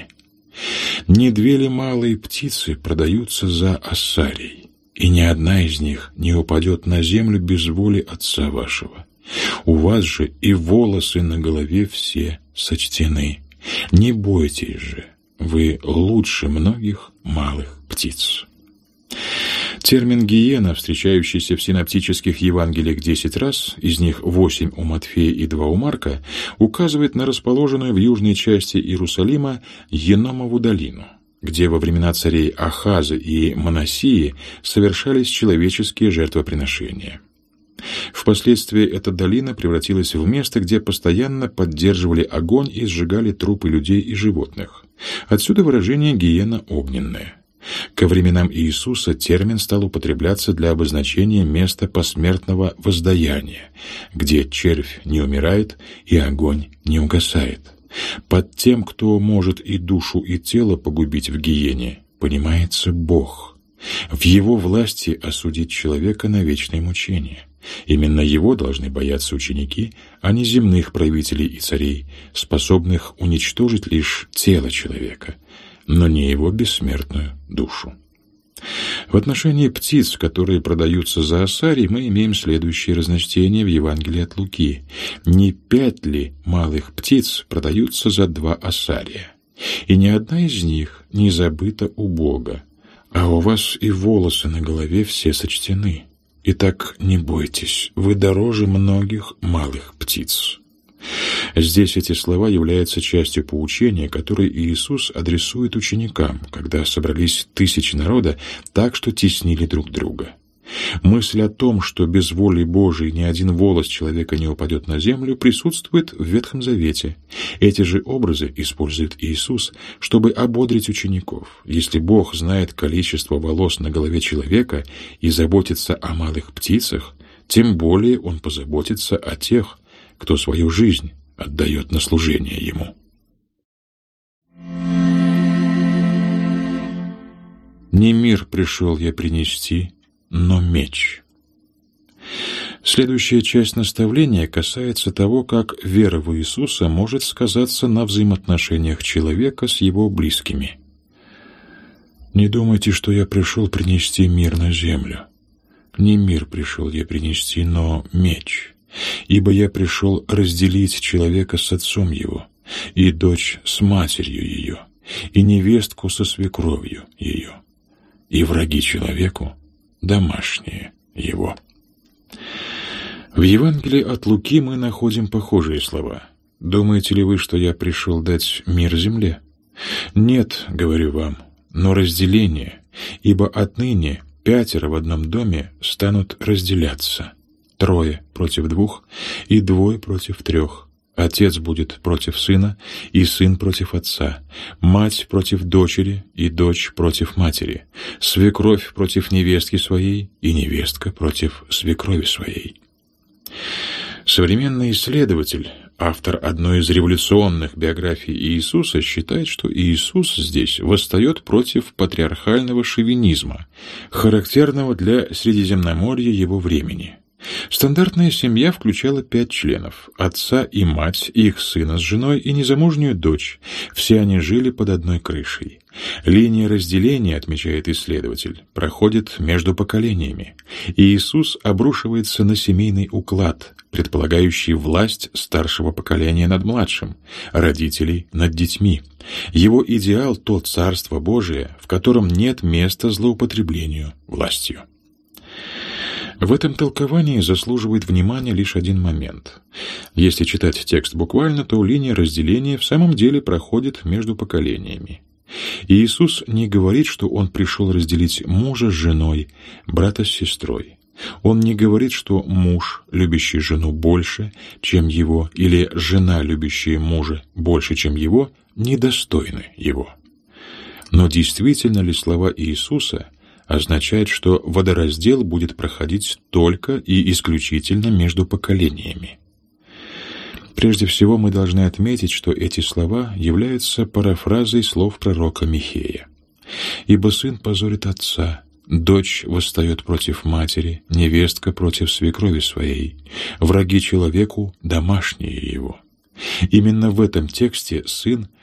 Не две ли малые птицы продаются за ассарий, и ни одна из них не упадет на землю без воли Отца вашего? У вас же и волосы на голове все сочтены. Не бойтесь же, вы лучше многих малых птиц». Термин «гиена», встречающийся в синоптических Евангелиях 10 раз, из них 8 у Матфея и 2 у Марка, указывает на расположенную в южной части Иерусалима Еномову долину, где во времена царей Ахаза и Манасии совершались человеческие жертвоприношения. Впоследствии эта долина превратилась в место, где постоянно поддерживали огонь и сжигали трупы людей и животных. Отсюда выражение «гиена огненная». Ко временам Иисуса термин стал употребляться для обозначения места посмертного воздаяния, где червь не умирает и огонь не угасает. Под тем, кто может и душу, и тело погубить в гиене, понимается Бог. В Его власти осудить человека на вечное мучение. Именно Его должны бояться ученики, а не земных правителей и царей, способных уничтожить лишь тело человека, но не его бессмертную душу. В отношении птиц, которые продаются за ассарий, мы имеем следующее разночтение в Евангелии от Луки. «Не 5 ли малых птиц продаются за 2 ассария? И ни одна из них не забыта у Бога, а у вас и волосы на голове все сочтены. Итак, не бойтесь, вы дороже многих малых птиц». Здесь эти слова являются частью поучения, которое Иисус адресует ученикам, когда собрались тысячи народа так, что теснили друг друга. Мысль о том, что без воли Божией ни один волос человека не упадет на землю, присутствует в Ветхом Завете. Эти же образы использует Иисус, чтобы ободрить учеников. Если Бог знает количество волос на голове человека и заботится о малых птицах, тем более Он позаботится о тех, кто свою жизнь отдает на служение Ему. «Не мир пришел я принести, но меч». Следующая часть наставления касается того, как вера в Иисуса может сказаться на взаимоотношениях человека с его близкими. «Не думайте, что я пришел принести мир на землю. Не мир пришел я принести, но меч. Ибо я пришел разделить человека с отцом его, и дочь с матерью ее, и невестку со свекровью ее, и враги человеку домашние его». В Евангелии от Луки мы находим похожие слова. «Думаете ли вы, что я пришел дать мир земле? Нет, говорю вам, но разделение, ибо отныне 5 в одном доме станут разделяться. 3 против 2, и 2 против 3. Отец будет против сына, и сын против отца, мать против дочери, и дочь против матери, свекровь против невестки своей, и невестка против свекрови своей». Современный исследователь, автор одной из революционных биографий Иисуса, считает, что Иисус здесь восстает против патриархального шовинизма, характерного для Средиземноморья его времени. Стандартная семья включала 5 членов: отца и мать, их сына с женой и незамужнюю дочь. Все они жили под одной крышей. Линия разделения, отмечает исследователь, проходит между поколениями. И Иисус обрушивается на семейный уклад, предполагающий власть старшего поколения над младшим, родителей над детьми. Его идеал — то Царство Божие, в котором нет места злоупотреблению властью. В этом толковании заслуживает внимания лишь один момент. Если читать текст буквально, то линия разделения в самом деле проходит между поколениями. И Иисус не говорит, что Он пришел разделить мужа с женой, брата с сестрой. Он не говорит, что муж, любящий жену больше, чем его, или жена, любящая мужа больше, чем его, недостойны его. Но действительно ли слова Иисуса означает, что водораздел будет проходить только и исключительно между поколениями? Прежде всего, мы должны отметить, что эти слова являются парафразой слов пророка Михея. «Ибо сын позорит отца, дочь восстает против матери, невестка против свекрови своей, враги человеку домашние его». Именно в этом тексте сын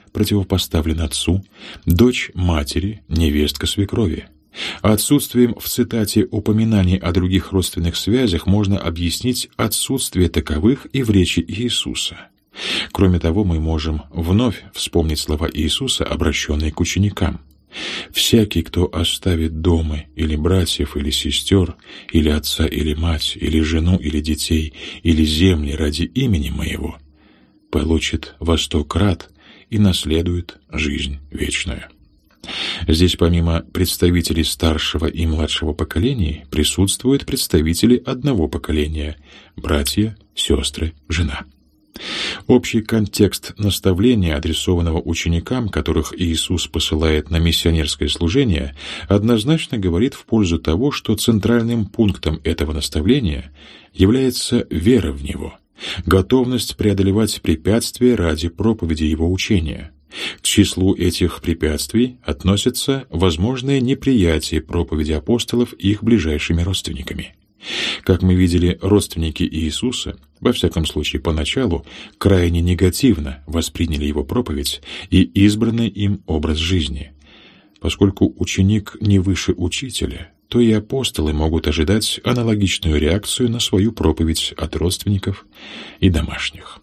противопоставлен отцу, дочь матери, невестка свекрови. Отсутствием в цитате упоминаний о других родственных связях можно объяснить отсутствие таковых и в речи Иисуса. Кроме того, мы можем вновь вспомнить слова Иисуса, обращенные к ученикам. «Всякий, кто оставит дома или братьев, или сестер, или отца, или мать, или жену, или детей, или земли ради имени Моего, получит во 100 крат и наследует жизнь вечную». Здесь помимо представителей старшего и младшего поколений присутствуют представители одного поколения – братья, сестры, жена. Общий контекст наставления, адресованного ученикам, которых Иисус посылает на миссионерское служение, однозначно говорит в пользу того, что центральным пунктом этого наставления является вера в Него, готовность преодолевать препятствия ради проповеди Его учения. К числу этих препятствий относятся возможное неприятие проповеди апостолов их ближайшими родственниками. Как мы видели, родственники Иисуса, во всяком случае поначалу, крайне негативно восприняли его проповедь и избранный им образ жизни. Поскольку ученик не выше учителя, то и апостолы могут ожидать аналогичную реакцию на свою проповедь от родственников и домашних.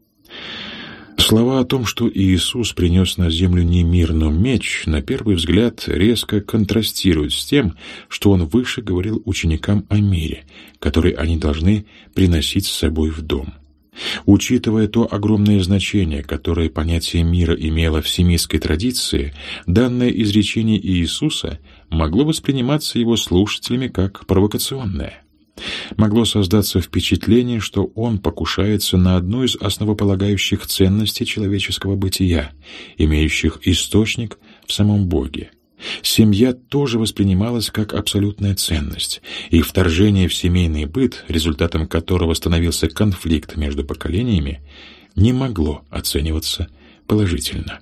Слова о том, что Иисус принес на землю не мир, но меч, на первый взгляд резко контрастируют с тем, что Он выше говорил ученикам о мире, который они должны приносить с собой в дом. Учитывая то огромное значение, которое понятие мира имело в семитской традиции, данное изречение Иисуса могло восприниматься его слушателями как провокационное. Могло создаться впечатление, что он покушается на одну из основополагающих ценностей человеческого бытия, имеющих источник в самом Боге. Семья тоже воспринималась как абсолютная ценность, и вторжение в семейный быт, результатом которого становился конфликт между поколениями, не могло оцениваться положительно.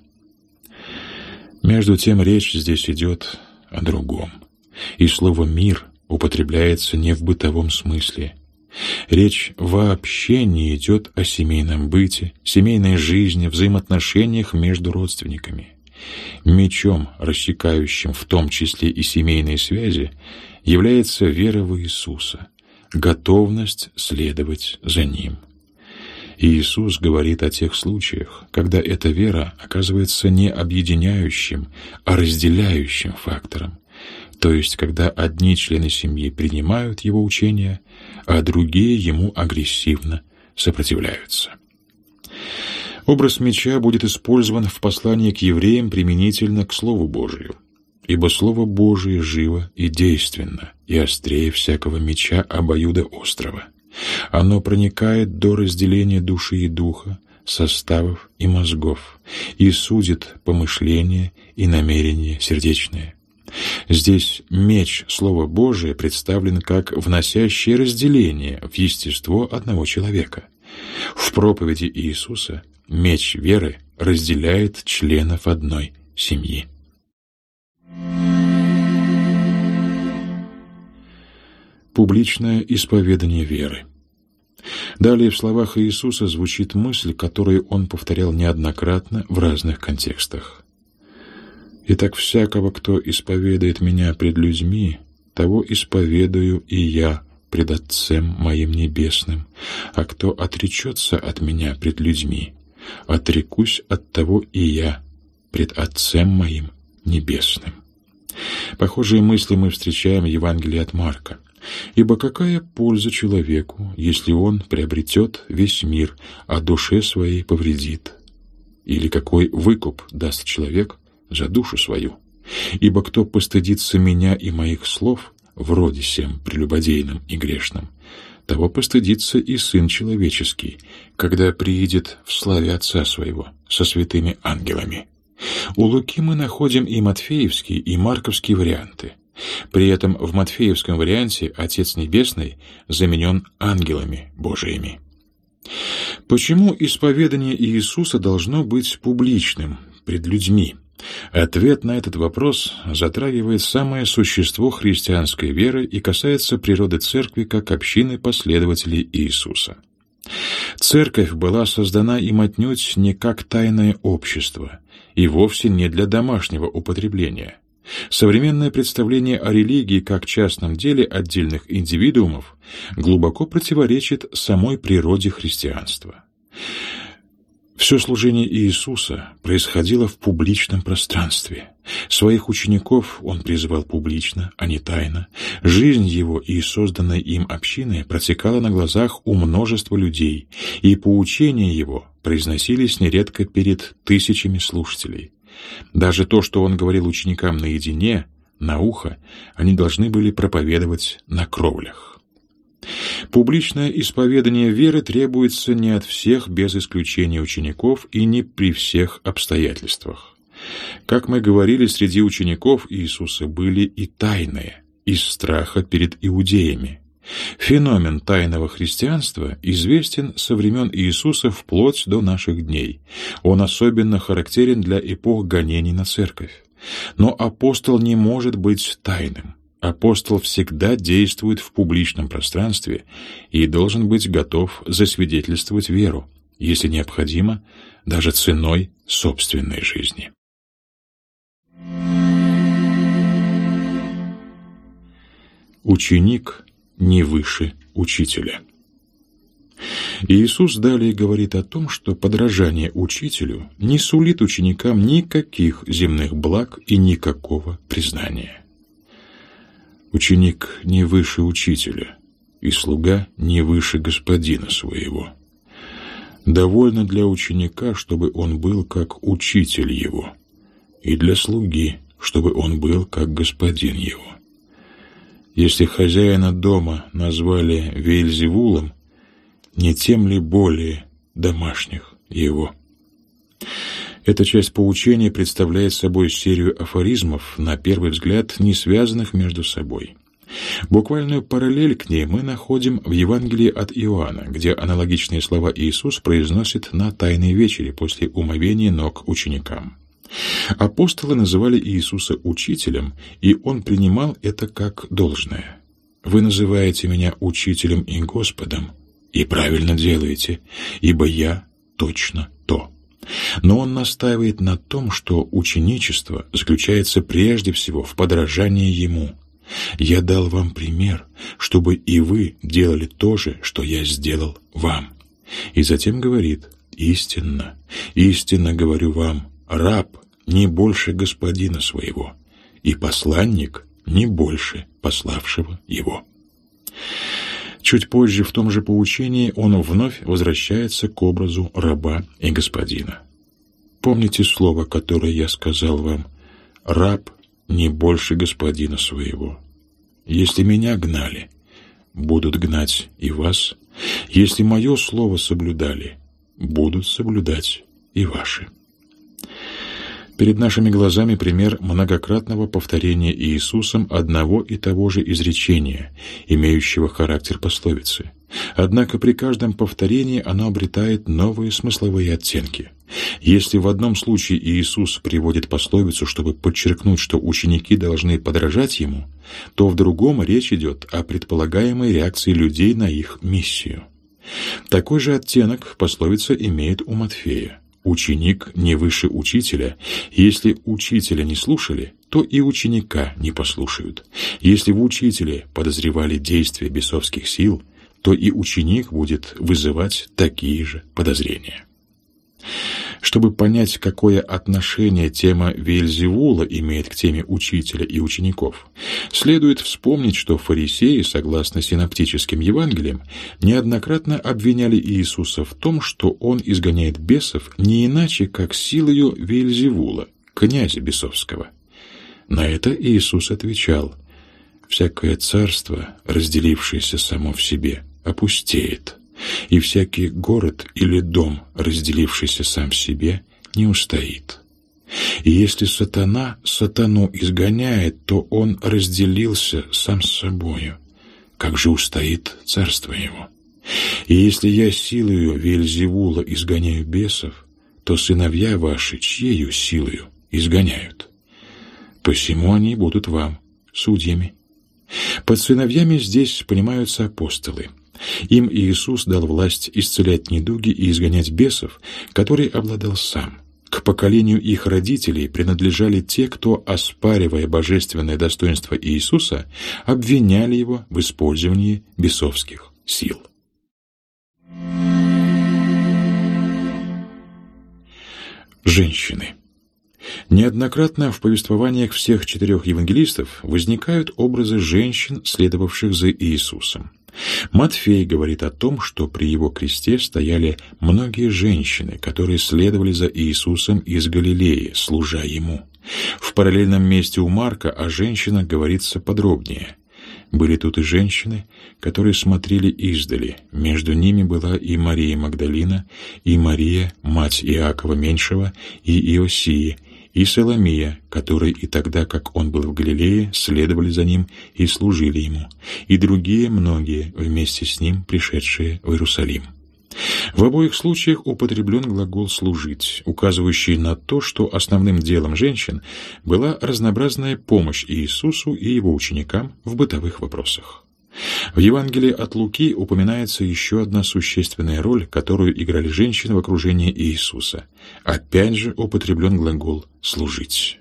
Между тем речь здесь идет о другом, и слово «мир» употребляется не в бытовом смысле. Речь вообще не идет о семейном быте, семейной жизни, взаимоотношениях между родственниками. Мечом, рассекающим в том числе и семейные связи, является вера в Иисуса, готовность следовать за Ним. Иисус говорит о тех случаях, когда эта вера оказывается не объединяющим, а разделяющим фактором, то есть когда одни члены семьи принимают его учение, а другие ему агрессивно сопротивляются. Образ меча будет использован в послании к евреям применительно к Слову Божию, ибо Слово Божие живо и действенно, и острее всякого меча обоюдоострого. Оно проникает до разделения души и духа, составов и мозгов, и судит помышления и намерения сердечные. Здесь меч Слова Божия представлен как вносящее разделение в естество одного человека. В проповеди Иисуса меч веры разделяет членов одной семьи. Публичное исповедание веры. Далее в словах Иисуса звучит мысль, которую Он повторял неоднократно в разных контекстах. «Итак, всякого, кто исповедует Меня пред людьми, того исповедую и Я пред Отцем Моим Небесным, а кто отречется от Меня пред людьми, отрекусь от того и Я пред Отцем Моим Небесным». Похожие мысли мы встречаем в Евангелии от Марка. «Ибо какая польза человеку, если он приобретет весь мир, а душе своей повредит? Или какой выкуп даст человек за душу свою? Ибо кто постыдится Меня и Моих слов, вроде сем прелюбодейным и грешным, того постыдится и Сын Человеческий, когда приидет в славе Отца Своего со святыми ангелами». У Луки мы находим и матфеевские, и марковские варианты. При этом в матфеевском варианте Отец Небесный заменен ангелами Божиими. Почему исповедание Иисуса должно быть публичным, пред людьми? Ответ на этот вопрос затрагивает самое существо христианской веры и касается природы Церкви как общины последователей Иисуса. Церковь была создана им отнюдь не как тайное общество и вовсе не для домашнего употребления. Современное представление о религии как частном деле отдельных индивидуумов глубоко противоречит самой природе христианства. Все служение Иисуса происходило в публичном пространстве. Своих учеников Он призывал публично, а не тайно. Жизнь Его и созданной им общины протекала на глазах у множества людей, и поучения Его произносились нередко перед тысячами слушателей. Даже то, что Он говорил ученикам наедине, на ухо, они должны были проповедовать на кровлях. Публичное исповедание веры требуется не от всех без исключения учеников и не при всех обстоятельствах. Как мы говорили, среди учеников Иисуса были и тайные, из страха перед иудеями. Феномен тайного христианства известен со времен Иисуса вплоть до наших дней. Он особенно характерен для эпох гонений на церковь. Но апостол не может быть тайным. Апостол всегда действует в публичном пространстве и должен быть готов засвидетельствовать веру, если необходимо, даже ценой собственной жизни. Ученик не выше учителя. Иисус далее говорит о том, что подражание учителю не сулит ученикам никаких земных благ и никакого признания. Ученик не выше учителя, и слуга не выше господина своего. Довольно для ученика, чтобы он был как учитель его, и для слуги, чтобы он был как господин его. Если хозяина дома назвали Веельзевулом, не тем ли более домашних его? Эта часть поучения представляет собой серию афоризмов, на первый взгляд, не связанных между собой. Буквальную параллель к ней мы находим в Евангелии от Иоанна, где аналогичные слова Иисус произносит на Тайной вечере после умывения ног ученикам. Апостолы называли Иисуса учителем, и Он принимал это как должное. «Вы называете меня учителем и Господом, и правильно делаете, ибо я точно то». Но Он настаивает на том, что ученичество заключается прежде всего в подражании Ему. «Я дал вам пример, чтобы и вы делали то же, что я сделал вам». И затем говорит: «Истинно, истинно говорю вам, раб не больше господина своего, и посланник не больше пославшего его». Чуть позже в том же поучении он вновь возвращается к образу раба и господина. «Помните слово, которое я сказал вам: раб не больше господина своего. Если меня гнали, будут гнать и вас. Если мое слово соблюдали, будут соблюдать и ваши». Перед нашими глазами пример многократного повторения Иисусом одного и того же изречения, имеющего характер пословицы. Однако при каждом повторении оно обретает новые смысловые оттенки. Если в одном случае Иисус приводит пословицу, чтобы подчеркнуть, что ученики должны подражать Ему, то в другом речь идет о предполагаемой реакции людей на их миссию. Такой же оттенок пословица имеет у Матфея. «Ученик не выше учителя. Если учителя не слушали, то и ученика не послушают. Если в учителе подозревали действия бесовских сил, то и ученик будет вызывать такие же подозрения». Чтобы понять, какое отношение тема Веельзевула имеет к теме учителя и учеников, следует вспомнить, что фарисеи, согласно синоптическим Евангелиям, неоднократно обвиняли Иисуса в том, что Он изгоняет бесов не иначе, как силою Веельзевула, князя бесовского. На это Иисус отвечал: «Всякое царство, разделившееся само в себе, опустеет, и всякий город или дом, разделившийся сам в себе, не устоит. И если сатана сатану изгоняет, то он разделился сам с собою. Как же устоит царство его? И если я силою Веельзевула изгоняю бесов, то сыновья ваши чьею силою изгоняют? Посему они будут вам судьями». Под сыновьями здесь понимаются апостолы. Им Иисус дал власть исцелять недуги и изгонять бесов, которой обладал сам. К поколению их родителей принадлежали те, кто, оспаривая божественное достоинство Иисуса, обвиняли его в использовании бесовских сил. Женщины. Неоднократно в повествованиях всех 4 евангелистов возникают образы женщин, следовавших за Иисусом. Матфей говорит о том, что при его кресте стояли многие женщины, которые следовали за Иисусом из Галилеи, служа ему. В параллельном месте у Марка о женщинах говорится подробнее. Были тут и женщины, которые смотрели издали. Между ними была и Мария Магдалина, и Мария, мать Иакова Меньшего, и Иосия, и Соломия, которые и тогда, как он был в Галилее, следовали за ним и служили ему, и другие многие, вместе с ним пришедшие в Иерусалим. В обоих случаях употреблен глагол «служить», указывающий на то, что основным делом женщин была разнообразная помощь Иисусу и его ученикам в бытовых вопросах. В Евангелии от Луки упоминается еще одна существенная роль, которую играли женщины в окружении Иисуса. Опять же употреблен глагол «служить».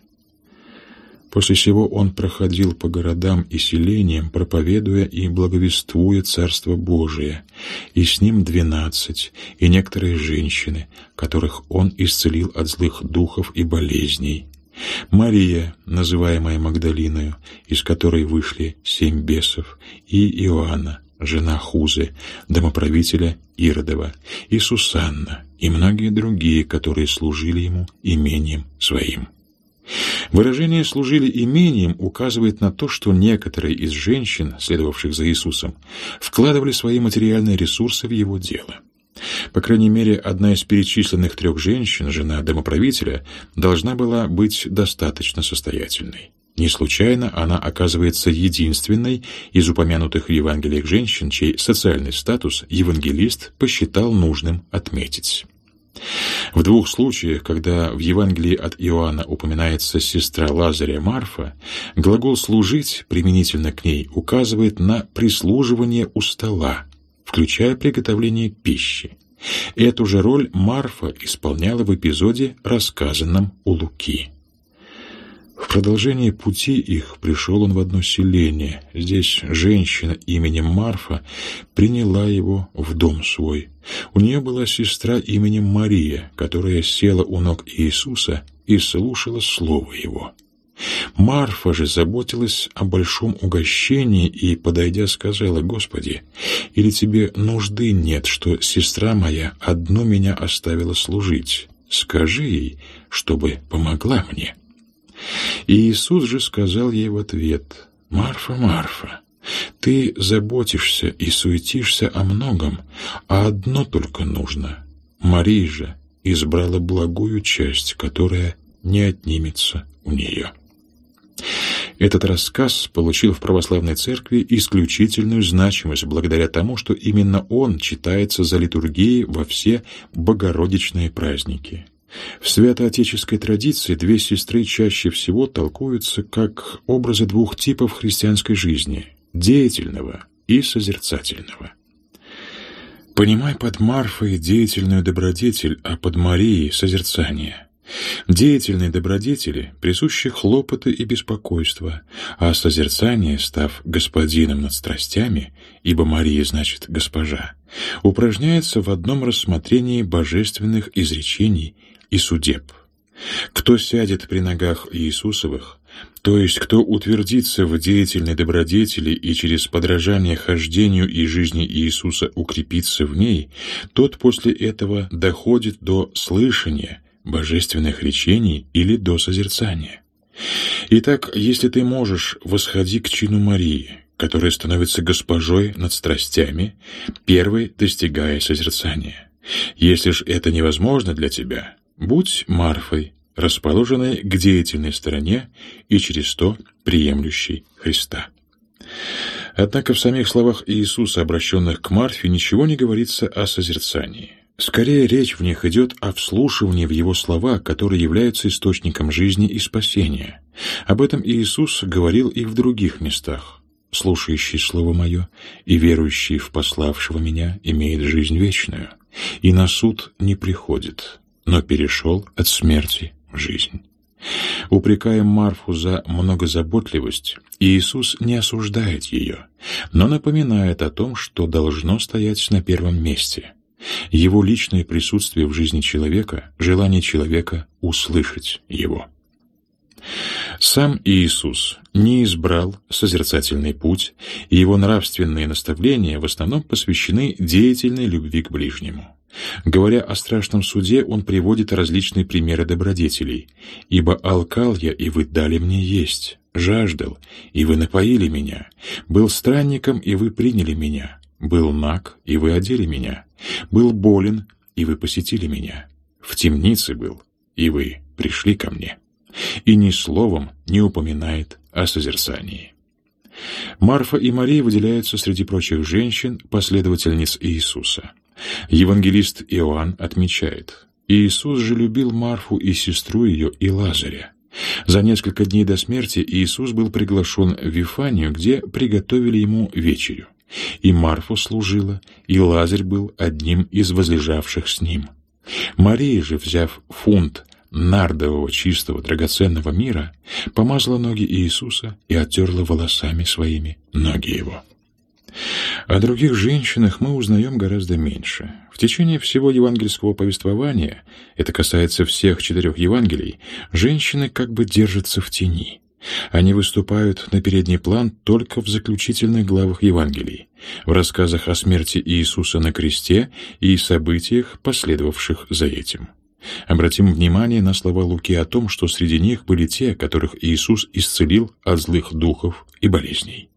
После сего он проходил по городам и селениям, проповедуя и благовествуя Царство Божие, и с ним 12, и некоторые женщины, которых он исцелил от злых духов и болезней. Мария, называемая Магдалиною, из которой вышли 7 бесов, и Иоанна, жена Хузы, домоправителя Иродова, и Сусанна, и многие другие, которые служили ему имением своим. Выражение «служили имением» указывает на то, что некоторые из женщин, следовавших за Иисусом, вкладывали свои материальные ресурсы в его дело. По крайней мере, одна из перечисленных 3 женщин, жена домоправителя, должна была быть достаточно состоятельной. Не случайно она оказывается единственной из упомянутых в Евангелиях женщин, чей социальный статус евангелист посчитал нужным отметить. В 2 случаях, когда в Евангелии от Иоанна упоминается сестра Лазаря Марфа, глагол «служить» применительно к ней указывает на прислуживание у стола, включая приготовление пищи. Эту же роль Марфа исполняла в эпизоде, рассказанном у Луки. В продолжении пути их пришел он в одно селение. Здесь женщина именем Марфа приняла его в дом свой. У нее была сестра именем Мария, которая села у ног Иисуса и слушала слово его. Марфа же заботилась о большом угощении и, подойдя, сказала: «Господи, или тебе нужды нет, что сестра моя одну меня оставила служить? Скажи ей, чтобы помогла мне». И Иисус же сказал ей в ответ: «Марфа, Марфа, ты заботишься и суетишься о многом, а одно только нужно. Мария же избрала благую часть, которая не отнимется у нее». Этот рассказ получил в православной церкви исключительную значимость благодаря тому, что именно он читается за литургией во все богородичные праздники. В святоотеческой традиции 2 сестры чаще всего толкуются как образы 2 типов христианской жизни – деятельного и созерцательного. Понимай под Марфой деятельную добродетель, а под Марией – созерцание. Деятельной добродетели присущи хлопоты и беспокойство, а созерцание, став господином над страстями, ибо Мария значит «госпожа», упражняется в одном рассмотрении божественных изречений и судеб. Кто сядет при ногах Иисусовых, то есть кто утвердится в деятельной добродетели и через подражание хождению и жизни Иисуса укрепится в ней, тот после этого доходит до слышания божественных речений или до созерцания. Итак, если ты можешь, восходи к чину Марии, которая становится госпожой над страстями, первой достигая созерцания. Если ж это невозможно для тебя, будь Марфой, расположенной к деятельной стороне и через то приемлющей Христа. Однако в самих словах Иисуса, обращенных к Марфе, ничего не говорится о созерцании. Скорее, речь в них идет о вслушивании в Его слова, которые являются источником жизни и спасения. Об этом Иисус говорил и в других местах. слушающий Слово Мое и верующий в пославшего Меня имеет жизнь вечную, и на суд не приходит, но перешел от смерти в жизнь». Упрекая Марфу за многозаботливость, Иисус не осуждает ее, но напоминает о том, что должно стоять на первом месте. Его личное присутствие в жизни человека, желание человека услышать его. Сам Иисус не избрал созерцательный путь, и его нравственные наставления в основном посвящены деятельной любви к ближнему. Говоря о страшном суде, он приводит различные примеры добродетелей. «Ибо алкал я, и вы дали мне есть, жаждал, и вы напоили меня, был странником, и вы приняли меня, был наг, и вы одели меня, был болен, и вы посетили меня, в темнице был, и вы пришли ко мне». И ни словом не упоминает о созерцании. Марфа и Мария выделяются среди прочих женщин, последовательниц Иисуса. Евангелист Иоанн отмечает: «Иисус же любил Марфу и сестру ее и Лазаря». За несколько дней до смерти Иисус был приглашен в Вифанию, где приготовили ему вечерю. И Марфа служила, и Лазарь был одним из возлежавших с ним. Мария же, взяв фунт нардового чистого драгоценного мира, помазала ноги Иисуса и оттерла волосами своими ноги его. О других женщинах мы узнаем гораздо меньше. В течение всего евангельского повествования, это касается всех 4 Евангелий, женщины как бы держатся в тени. Они выступают на передний план только в заключительных главах Евангелий, в рассказах о смерти Иисуса на кресте и событиях, последовавших за этим. Обратим внимание на слова Луки о том, что среди них были те, которых Иисус исцелил от злых духов и болезней.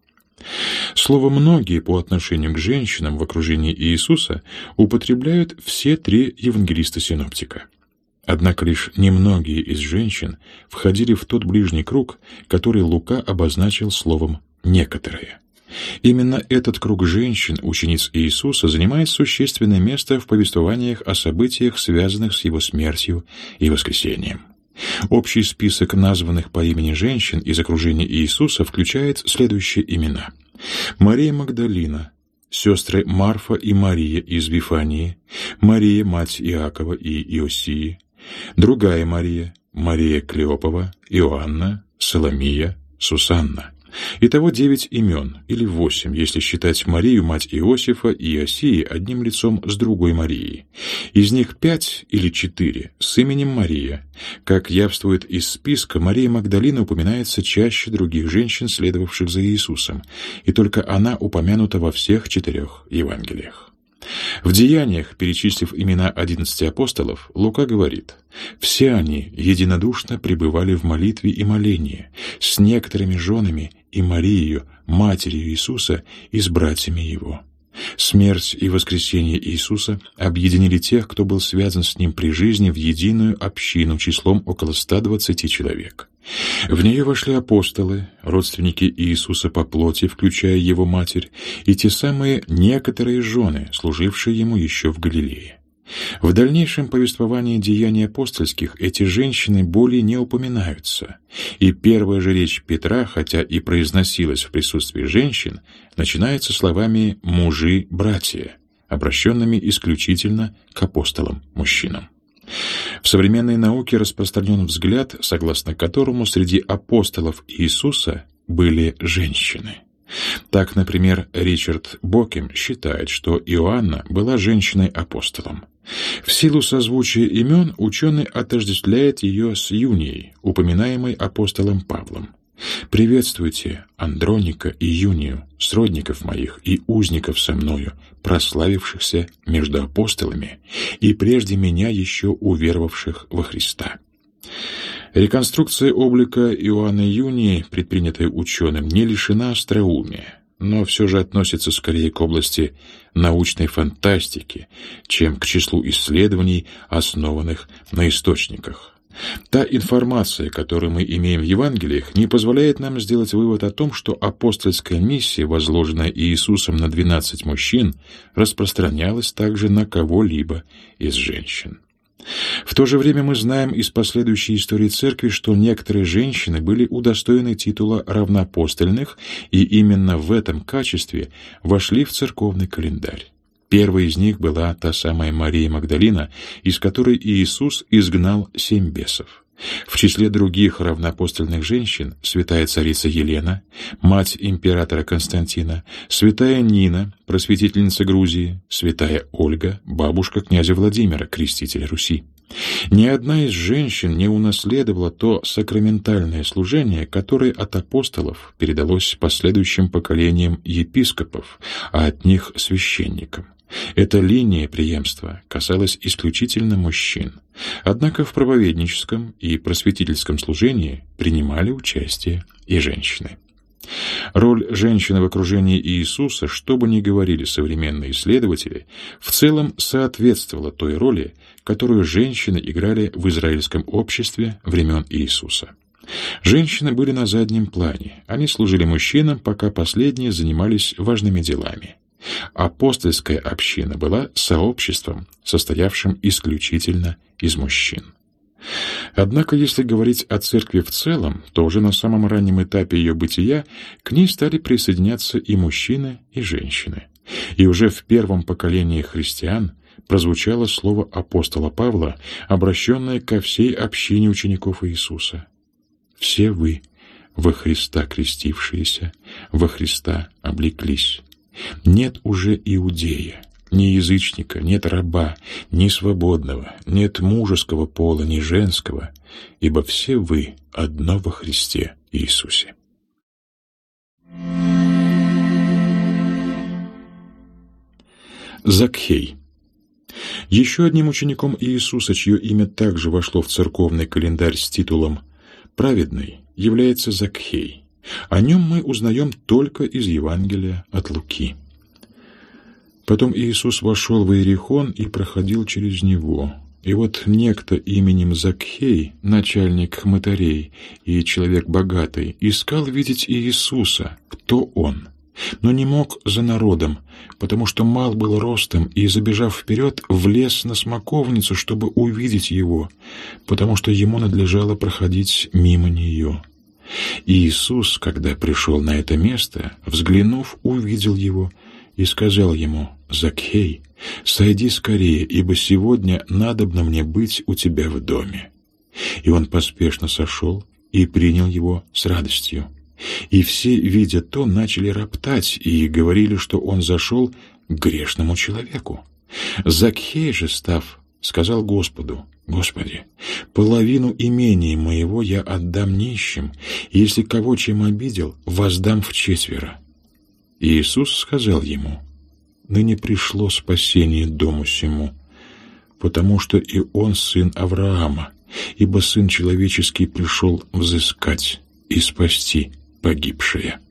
Слово «многие» по отношению к женщинам в окружении Иисуса употребляют все 3 евангелиста-синоптика. Однако лишь немногие из женщин входили в тот ближний круг, который Лука обозначил словом «некоторые». Именно этот круг женщин, учениц Иисуса, занимает существенное место в повествованиях о событиях, связанных с Его смертью и воскресением. Общий список названных по имени женщин из окружения Иисуса включает следующие имена: Мария Магдалина, сестры Марфа и Мария из Вифании, Мария, мать Иакова и Иосии, другая Мария, Мария Клеопова, Иоанна, Соломия, Сусанна. Итого 9 имен, или 8, если считать Марию, мать Иосифа и Иосии, одним лицом с другой Марией. Из них 5 или 4 с именем Мария. Как явствует из списка, Мария Магдалина упоминается чаще других женщин, следовавших за Иисусом, и только она упомянута во всех 4 Евангелиях. В Деяниях, перечислив имена 11 апостолов, Лука говорит: «Все они единодушно пребывали в молитве и молении с некоторыми женами и Марией, матерью Иисуса, и с братьями Его». Смерть и воскресение Иисуса объединили тех, кто был связан с Ним при жизни, в единую общину числом около 120 человек. В нее вошли апостолы, родственники Иисуса по плоти, включая Его матерь, и те самые некоторые жены, служившие Ему еще в Галилее. В дальнейшем повествовании деяний апостольских эти женщины более не упоминаются, и первая же речь Петра, хотя и произносилась в присутствии женщин, начинается словами «мужи-братья», обращенными исключительно к апостолам-мужчинам. В современной науке распространен взгляд, согласно которому среди апостолов Иисуса были женщины. Так, например, Ричард Бокем считает, что Иоанна была женщиной-апостолом. В силу созвучия имен ученый отождествляет ее с Юнией, упоминаемой апостолом Павлом. «Приветствуйте Андроника и Юнию, сродников моих и узников со мною, прославившихся между апостолами, и прежде меня еще уверовавших во Христа». Реконструкция облика Иоанна Юнии, предпринятая ученым, не лишена остроумия, но все же относится скорее к области научной фантастики, чем к числу исследований, основанных на источниках. Та информация, которую мы имеем в Евангелиях, не позволяет нам сделать вывод о том, что апостольская миссия, возложенная Иисусом на 12 мужчин, распространялась также на кого-либо из женщин. В то же время мы знаем из последующей истории Церкви, что некоторые женщины были удостоены титула равноапостольных и именно в этом качестве вошли в церковный календарь. Первой из них была та самая Мария Магдалина, из которой Иисус изгнал 7 бесов. В числе других равноапостольных женщин святая царица Елена, мать императора Константина, святая Нина, просветительница Грузии, святая Ольга, бабушка князя Владимира, крестителя Руси. Ни одна из женщин не унаследовала то сакраментальное служение, которое от апостолов передалось последующим поколениям епископов, а от них священникам. Эта линия преемства касалась исключительно мужчин. Однако в проповедническом и просветительском служении принимали участие и женщины. Роль женщины в окружении Иисуса, что бы ни говорили современные исследователи, в целом соответствовала той роли, которую женщины играли в израильском обществе времен Иисуса. Женщины были на заднем плане, они служили мужчинам, пока последние занимались важными делами. Апостольская община была сообществом, состоявшим исключительно из мужчин. Однако, если говорить о церкви в целом, то уже на самом раннем этапе ее бытия к ней стали присоединяться и мужчины, и женщины. И уже в первом поколении христиан прозвучало слово апостола Павла, обращенное ко всей общине учеников Иисуса. «Все вы, во Христа крестившиеся, во Христа облеклись. Нет уже иудея, ни язычника, нет раба, ни свободного, нет мужеского пола, ни женского, ибо все вы одно во Христе Иисусе». Закхей. Еще одним учеником Иисуса, чье имя также вошло в церковный календарь с титулом «Праведный», является Закхей. О нем мы узнаем только из Евангелия от Луки. Потом Иисус вошел в Иерихон и проходил через него. И вот некто именем Закхей, начальник хмытарей и человек богатый, искал видеть Иисуса, кто он, но не мог за народом, потому что мал был ростом, и, забежав вперед, влез на смоковницу, чтобы увидеть его, потому что ему надлежало проходить мимо нее. И Иисус, когда пришел на это место, взглянув, увидел его и сказал ему: «Закхей, сойди скорее, ибо сегодня надобно мне быть у тебя в доме». И он поспешно сошел и принял его с радостью. И все, видя то, начали роптать и говорили, что он зашел к грешному человеку. Закхей же, став, сказал Господу: «Господи, половину имения моего я отдам нищим, и если кого чем обидел, воздам вчетверо». И Иисус сказал ему: «Ныне пришло спасение дому сему, потому что и он сын Авраама, ибо Сын Человеческий пришел взыскать и спасти погибшее».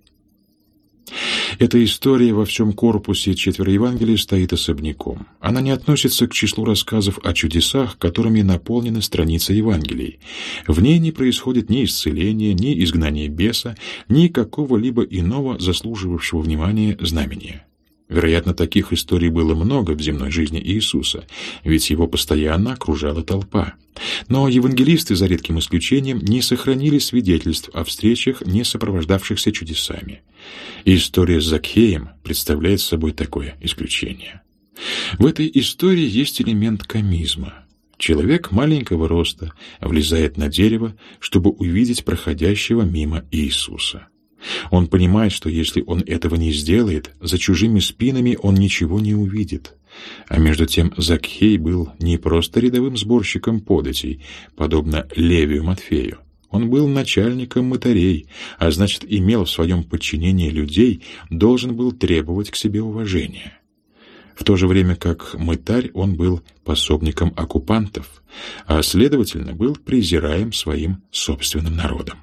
Эта история во всем корпусе четверо Евангелий стоит особняком. Она не относится к числу рассказов о чудесах, которыми наполнены страницы Евангелий. В ней не происходит ни исцеления, ни изгнания беса, ни какого-либо иного заслуживавшего внимания знамения. Вероятно, таких историй было много в земной жизни Иисуса, ведь его постоянно окружала толпа. Но евангелисты, за редким исключением, не сохранили свидетельств о встречах, не сопровождавшихся чудесами. История с Закхеем представляет собой такое исключение. В этой истории есть элемент комизма. Человек маленького роста влезает на дерево, чтобы увидеть проходящего мимо Иисуса. Он понимает, что если он этого не сделает, за чужими спинами он ничего не увидит. А между тем Закхей был не просто рядовым сборщиком податей, подобно Левию Матфею. Он был начальником мытарей, а значит, имел в своем подчинении людей, должен был требовать к себе уважения. В то же время как мытарь он был пособником оккупантов, а, следовательно, был презираем своим собственным народом.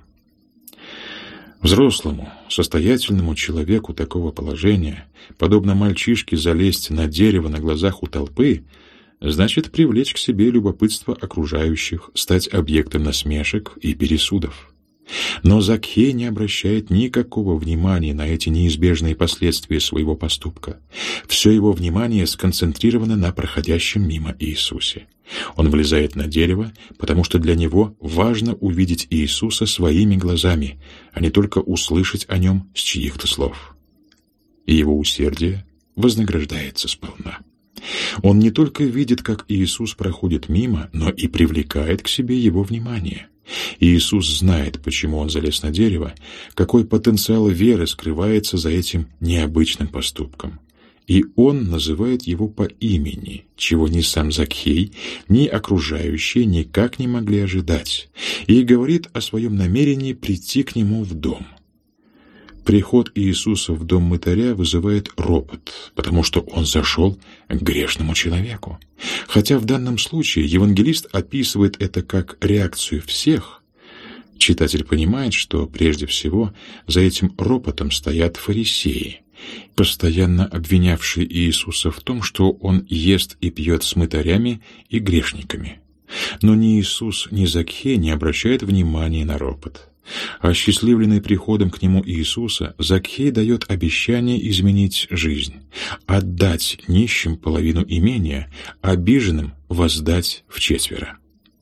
Взрослому, состоятельному человеку такого положения, подобно мальчишке залезть на дерево на глазах у толпы, значит привлечь к себе любопытство окружающих, стать объектом насмешек и пересудов. Но Закхей не обращает никакого внимания на эти неизбежные последствия своего поступка. Все его внимание сконцентрировано на проходящем мимо Иисусе. Он влезает на дерево, потому что для него важно увидеть Иисуса своими глазами, а не только услышать о нем с чьих-то слов. И его усердие вознаграждается сполна. Он не только видит, как Иисус проходит мимо, но и привлекает к себе его внимание. Иисус знает, почему он залез на дерево, какой потенциал веры скрывается за этим необычным поступком. И он называет его по имени, чего ни сам Закхей, ни окружающие никак не могли ожидать, и говорит о своем намерении прийти к нему в дом. Приход Иисуса в дом мытаря вызывает ропот, потому что он зашел к грешному человеку. Хотя в данном случае евангелист описывает это как реакцию всех, читатель понимает, что прежде всего за этим ропотом стоят фарисеи, постоянно обвинявшие Иисуса в том, что он ест и пьет с мытарями и грешниками. Но ни Иисус, ни Закхей не обращают внимания на ропот. Осчастливленный приходом к нему Иисуса, Закхей дает обещание изменить жизнь, отдать нищим половину имения, обиженным воздать вчетверо.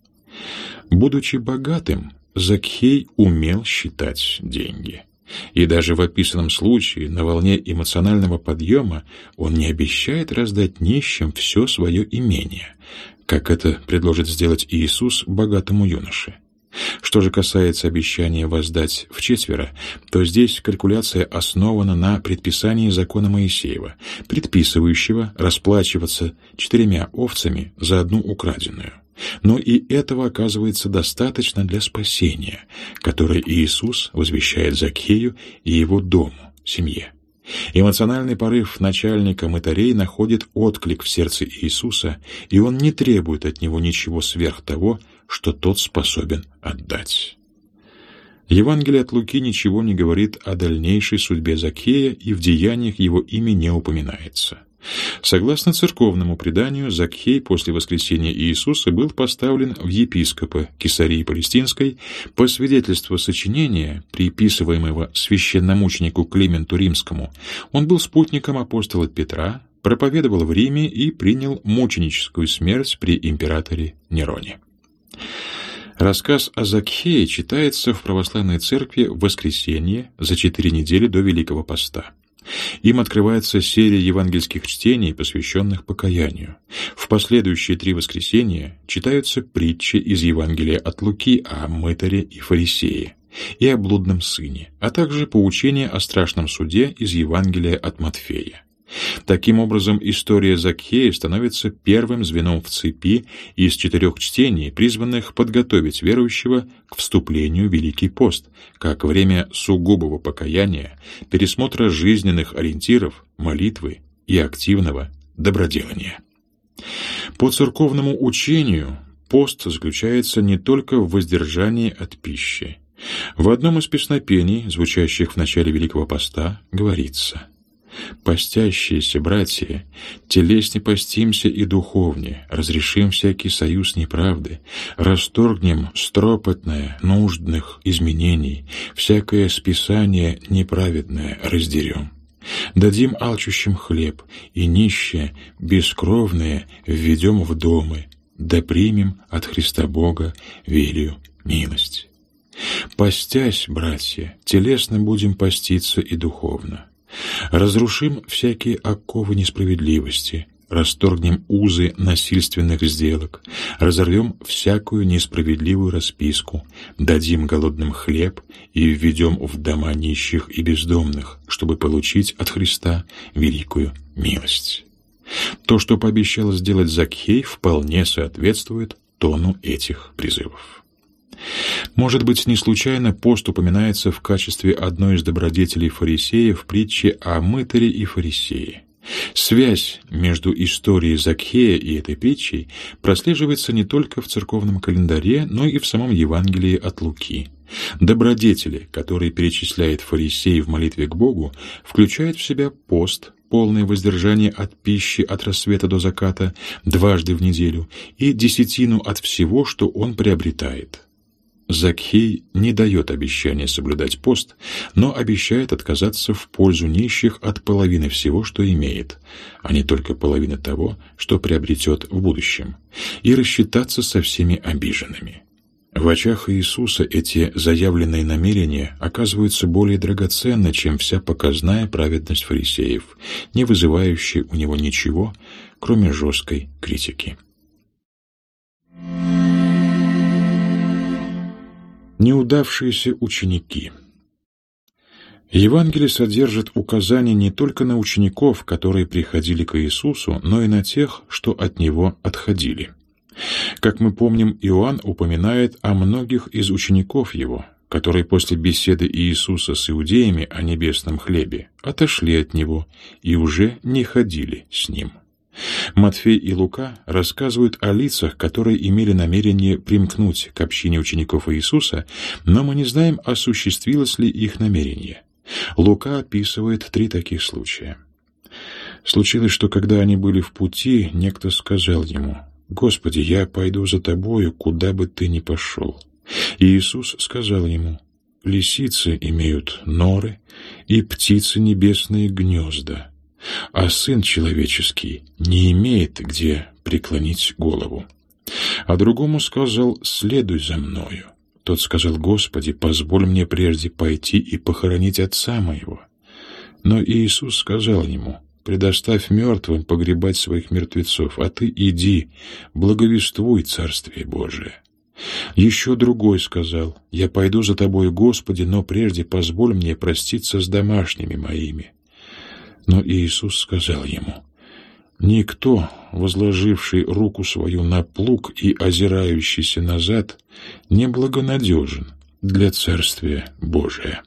Будучи богатым, Закхей умел считать деньги. И даже в описанном случае, на волне эмоционального подъема, он не обещает раздать нищим все свое имение, как это предложит сделать Иисус богатому юноше. Что же касается обещания воздать вчетверо, то здесь калькуляция основана на предписании закона Моисеева, предписывающего расплачиваться 4 овцами за одну украденную. Но и этого оказывается достаточно для спасения, которое Иисус возвещает Закхею и его дому, семье. Эмоциональный порыв начальника мытарей находит отклик в сердце Иисуса, и он не требует от него ничего сверх того, что тот способен отдать. Евангелие от Луки ничего не говорит о дальнейшей судьбе Закхея, и в деяниях его имя не упоминается. Согласно церковному преданию, Закхей после воскресения Иисуса был поставлен в епископы Кесарии Палестинской по свидетельству сочинения, приписываемого священномученику Клименту Римскому. Он был спутником апостола Петра, проповедовал в Риме и принял мученическую смерть при императоре Нероне. Рассказ о Закхее читается в православной церкви в воскресенье за 4 недели до Великого Поста. Им открывается серия евангельских чтений, посвященных покаянию. В последующие 3 воскресенья читаются притчи из Евангелия от Луки о мытаре и фарисее и о блудном сыне, а также поучение о страшном суде из Евангелия от Матфея. Таким образом, история Закхея становится первым звеном в цепи из 4 чтений, призванных подготовить верующего к вступлению в Великий пост, как время сугубого покаяния, пересмотра жизненных ориентиров, молитвы и активного доброделания. По церковному учению пост заключается не только в воздержании от пищи. В одном из песнопений, звучащих в начале Великого Поста, говорится: «Постящиеся, братья, телесне постимся и духовне, разрешим всякий союз неправды, расторгнем стропотное нуждных изменений, всякое списание неправедное раздерем. Дадим алчущим хлеб, и нищие, бескровные введем в домы, да примем от Христа Бога велию милость. Постясь, братья, телесно будем поститься и духовно. Разрушим всякие оковы несправедливости, расторгнем узы насильственных сделок, разорвем всякую несправедливую расписку, дадим голодным хлеб и введем в дома нищих и бездомных, чтобы получить от Христа великую милость». То, что пообещал сделать Закхей, вполне соответствует тону этих призывов. Может быть, не случайно пост упоминается в качестве одной из добродетелей фарисея в притче о мытаре и фарисее. Связь между историей Закхея и этой притчей прослеживается не только в церковном календаре, но и в самом Евангелии от Луки. Добродетели, которые перечисляет фарисей в молитве к Богу, включают в себя пост, полное воздержание от пищи от рассвета до заката 2 раза в неделю и десятину от всего, что он приобретает. Закхей не дает обещания соблюдать пост, но обещает отказаться в пользу нищих от половины всего, что имеет, а не только половины того, что приобретет в будущем, и рассчитаться со всеми обиженными. В очах Иисуса эти заявленные намерения оказываются более драгоценны, чем вся показная праведность фарисеев, не вызывающая у него ничего, кроме жесткой критики. Неудавшиеся ученики. Евангелие содержит указания не только на учеников, которые приходили к Иисусу, но и на тех, что от Него отходили. Как мы помним, Иоанн упоминает о многих из учеников Его, которые после беседы Иисуса с иудеями о небесном хлебе отошли от Него и уже не ходили с Ним. Матфей и Лука рассказывают о лицах, которые имели намерение примкнуть к общине учеников Иисуса, но мы не знаем, осуществилось ли их намерение. Лука описывает 3 таких случая. «Случилось, что когда они были в пути, некто сказал ему: „Господи, я пойду за тобою, куда бы ты ни пошел“. И Иисус сказал ему: „Лисицы имеют норы, и птицы небесные гнезда, а Сын Человеческий не имеет где преклонить голову“. А другому сказал: „Следуй за мною“. Тот сказал: „Господи, позволь мне прежде пойти и похоронить отца моего“. Но Иисус сказал ему: „Предоставь мертвым погребать своих мертвецов, а ты иди, благовествуй Царствие Божие“. Еще другой сказал: „Я пойду за тобой, Господи, но прежде позволь мне проститься с домашними моими“. Но Иисус сказал ему: „Никто, возложивший руку свою на плуг и озирающийся назад, не благонадежен для Царствия Божия“.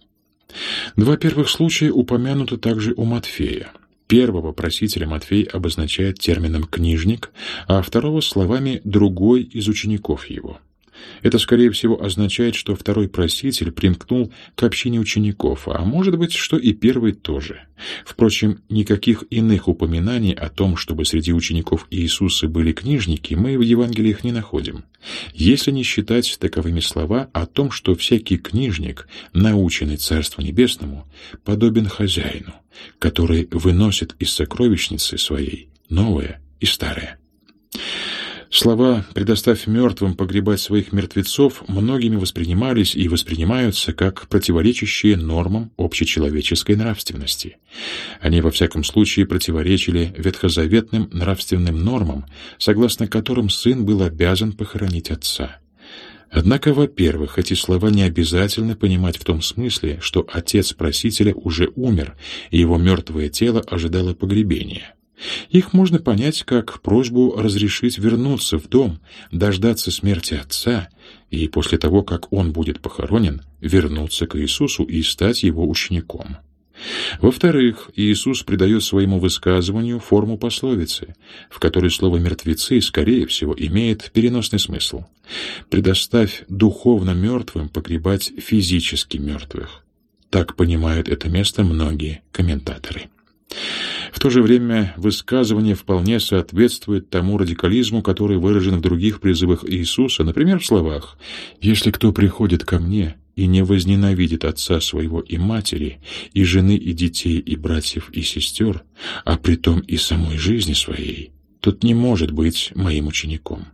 2 первых случая упомянуты также у Матфея. Первого просителя Матфей обозначает термином «книжник», а второго — словами «другой из учеников его». Это, скорее всего, означает, что второй проситель примкнул к общине учеников, а может быть, что и первый тоже. Впрочем, никаких иных упоминаний о том, чтобы среди учеников Иисуса были книжники, мы в Евангелиях не находим, если не считать таковыми слова о том, что всякий книжник, наученный Царству Небесному, подобен хозяину, который выносит из сокровищницы своей новое и старое. Слова «предоставь мертвым погребать своих мертвецов» многими воспринимались и воспринимаются как противоречащие нормам общечеловеческой нравственности. Они, во всяком случае, противоречили ветхозаветным нравственным нормам, согласно которым сын был обязан похоронить отца. Однако, во-первых, эти слова не обязательно понимать в том смысле, что отец просителя уже умер, и его мертвое тело ожидало погребения. Их можно понять как просьбу разрешить вернуться в дом, дождаться смерти отца и после того, как он будет похоронен, вернуться к Иисусу и стать его учеником. Во-вторых, Иисус придает своему высказыванию форму пословицы, в которой слово «мертвецы» скорее всего имеет переносный смысл. «Предоставь духовно мертвым погребать физически мертвых». Так понимают это место многие комментаторы. В то же время высказывание вполне соответствует тому радикализму, который выражен в других призывах Иисуса, например, в словах: «Если кто приходит ко мне и не возненавидит отца своего и матери, и жены, и детей, и братьев, и сестер, а притом и самой жизни своей, тот не может быть моим учеником».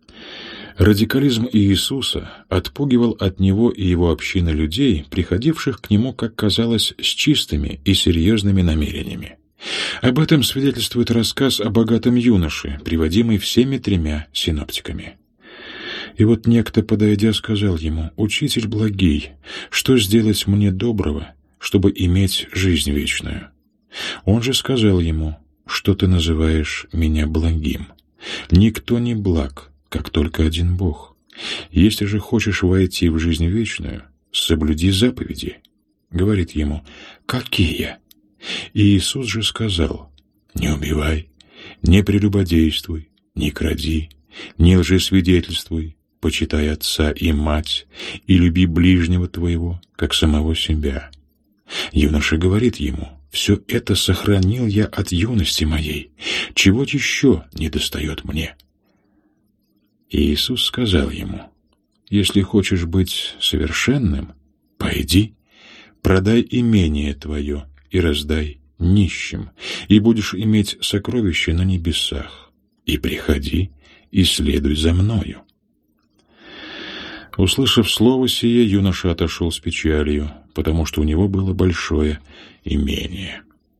Радикализм Иисуса отпугивал от Него и Его общины людей, приходивших к Нему, как казалось, с чистыми и серьезными намерениями. Об этом свидетельствует рассказ о богатом юноше, приводимый всеми 3 синоптиками. «И вот некто, подойдя, сказал ему: „Учитель благий, что сделать мне доброго, чтобы иметь жизнь вечную?“ Он же сказал ему: „Что ты называешь меня благим? Никто не благ, как только один Бог. Если же хочешь войти в жизнь вечную, соблюди заповеди“. Говорит ему: „Какие?“ И Иисус же сказал: „Не убивай, не прелюбодействуй, не кради, не лжесвидетельствуй, почитай отца и мать, и люби ближнего твоего, как самого себя“. Юноша говорит ему: „Все это сохранил я от юности моей, чего еще недостает мне?“ И Иисус сказал ему: если хочешь быть совершенным, пойди, продай имение твое и раздай нищим, и будешь иметь сокровища на небесах, и приходи, и следуй за мною». Услышав слово сие, юноша отошел с печалью, потому что у него было большое имение.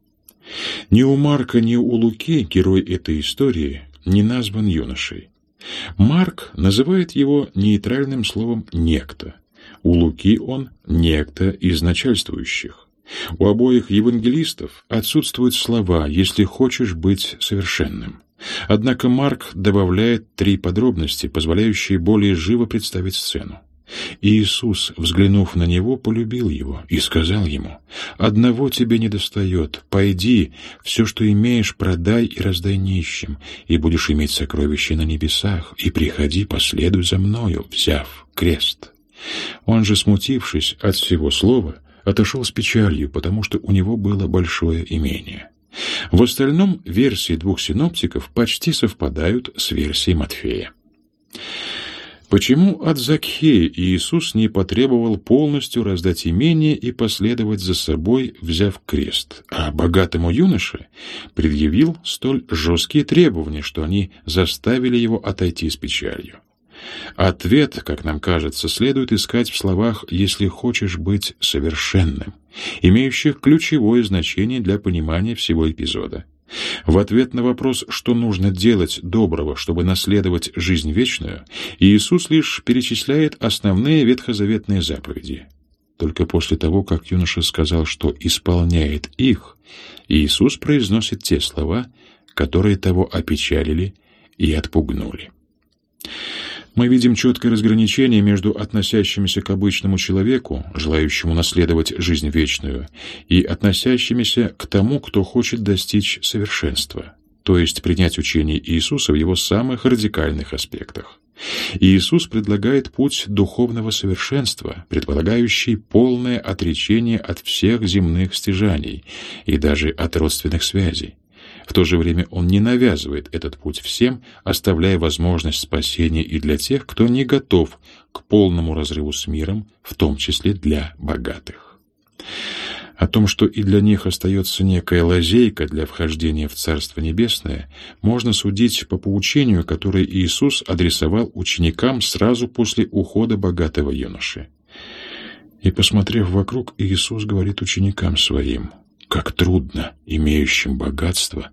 Ни у Марка, ни у Луки герой этой истории не назван юношей. Марк называет его нейтральным словом «некто». У Луки он «некто из начальствующих». У обоих евангелистов отсутствуют слова «если хочешь быть совершенным». Однако Марк добавляет 3 подробности, позволяющие более живо представить сцену. Иисус, взглянув на него, полюбил его и сказал ему: «Одного тебе недостает. Пойди, все, что имеешь, продай и раздай нищим, и будешь иметь сокровища на небесах, и приходи, последуй за мною, взяв крест». Он же, смутившись от всего слова, отошел с печалью, потому что у него было большое имение. В остальном версии 2 синоптиков почти совпадают с версией Матфея. Почему от Закхея Иисус не потребовал полностью раздать имение и последовать за собой, взяв крест, а богатому юноше предъявил столь жесткие требования, что они заставили его отойти с печалью? Ответ, как нам кажется, следует искать в словах «если хочешь быть совершенным», имеющих ключевое значение для понимания всего эпизода. В ответ на вопрос, что нужно делать доброго, чтобы наследовать жизнь вечную, Иисус лишь перечисляет основные ветхозаветные заповеди. Только после того, как юноша сказал, что исполняет их, Иисус произносит те слова, которые того опечалили и отпугнули. Мы видим четкое разграничение между относящимися к обычному человеку, желающему наследовать жизнь вечную, и относящимися к тому, кто хочет достичь совершенства, то есть принять учение Иисуса в его самых радикальных аспектах. Иисус предлагает путь духовного совершенства, предполагающий полное отречение от всех земных стяжаний и даже от родственных связей. В то же время он не навязывает этот путь всем, оставляя возможность спасения и для тех, кто не готов к полному разрыву с миром, в том числе для богатых. О том, что и для них остается некая лазейка для вхождения в Царство Небесное, можно судить по поучению, которое Иисус адресовал ученикам сразу после ухода богатого юноши. «И, посмотрев вокруг, Иисус говорит ученикам своим: как трудно имеющим богатство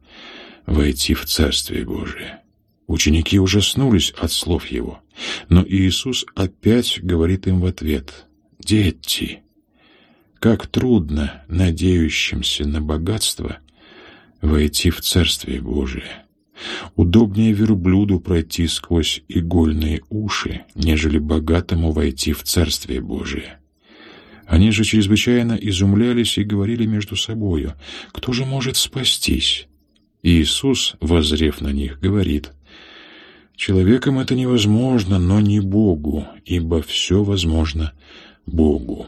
войти в Царствие Божие». Ученики ужаснулись от слов его, но Иисус опять говорит им в ответ: «Дети, как трудно надеющимся на богатство войти в Царствие Божие. Удобнее верблюду пройти сквозь игольные уши, нежели богатому войти в Царствие Божие». Они же чрезвычайно изумлялись и говорили между собою: «Кто же может спастись?» Иисус, воззрев на них, говорит: «Человеком это невозможно, но не Богу, ибо все возможно Богу».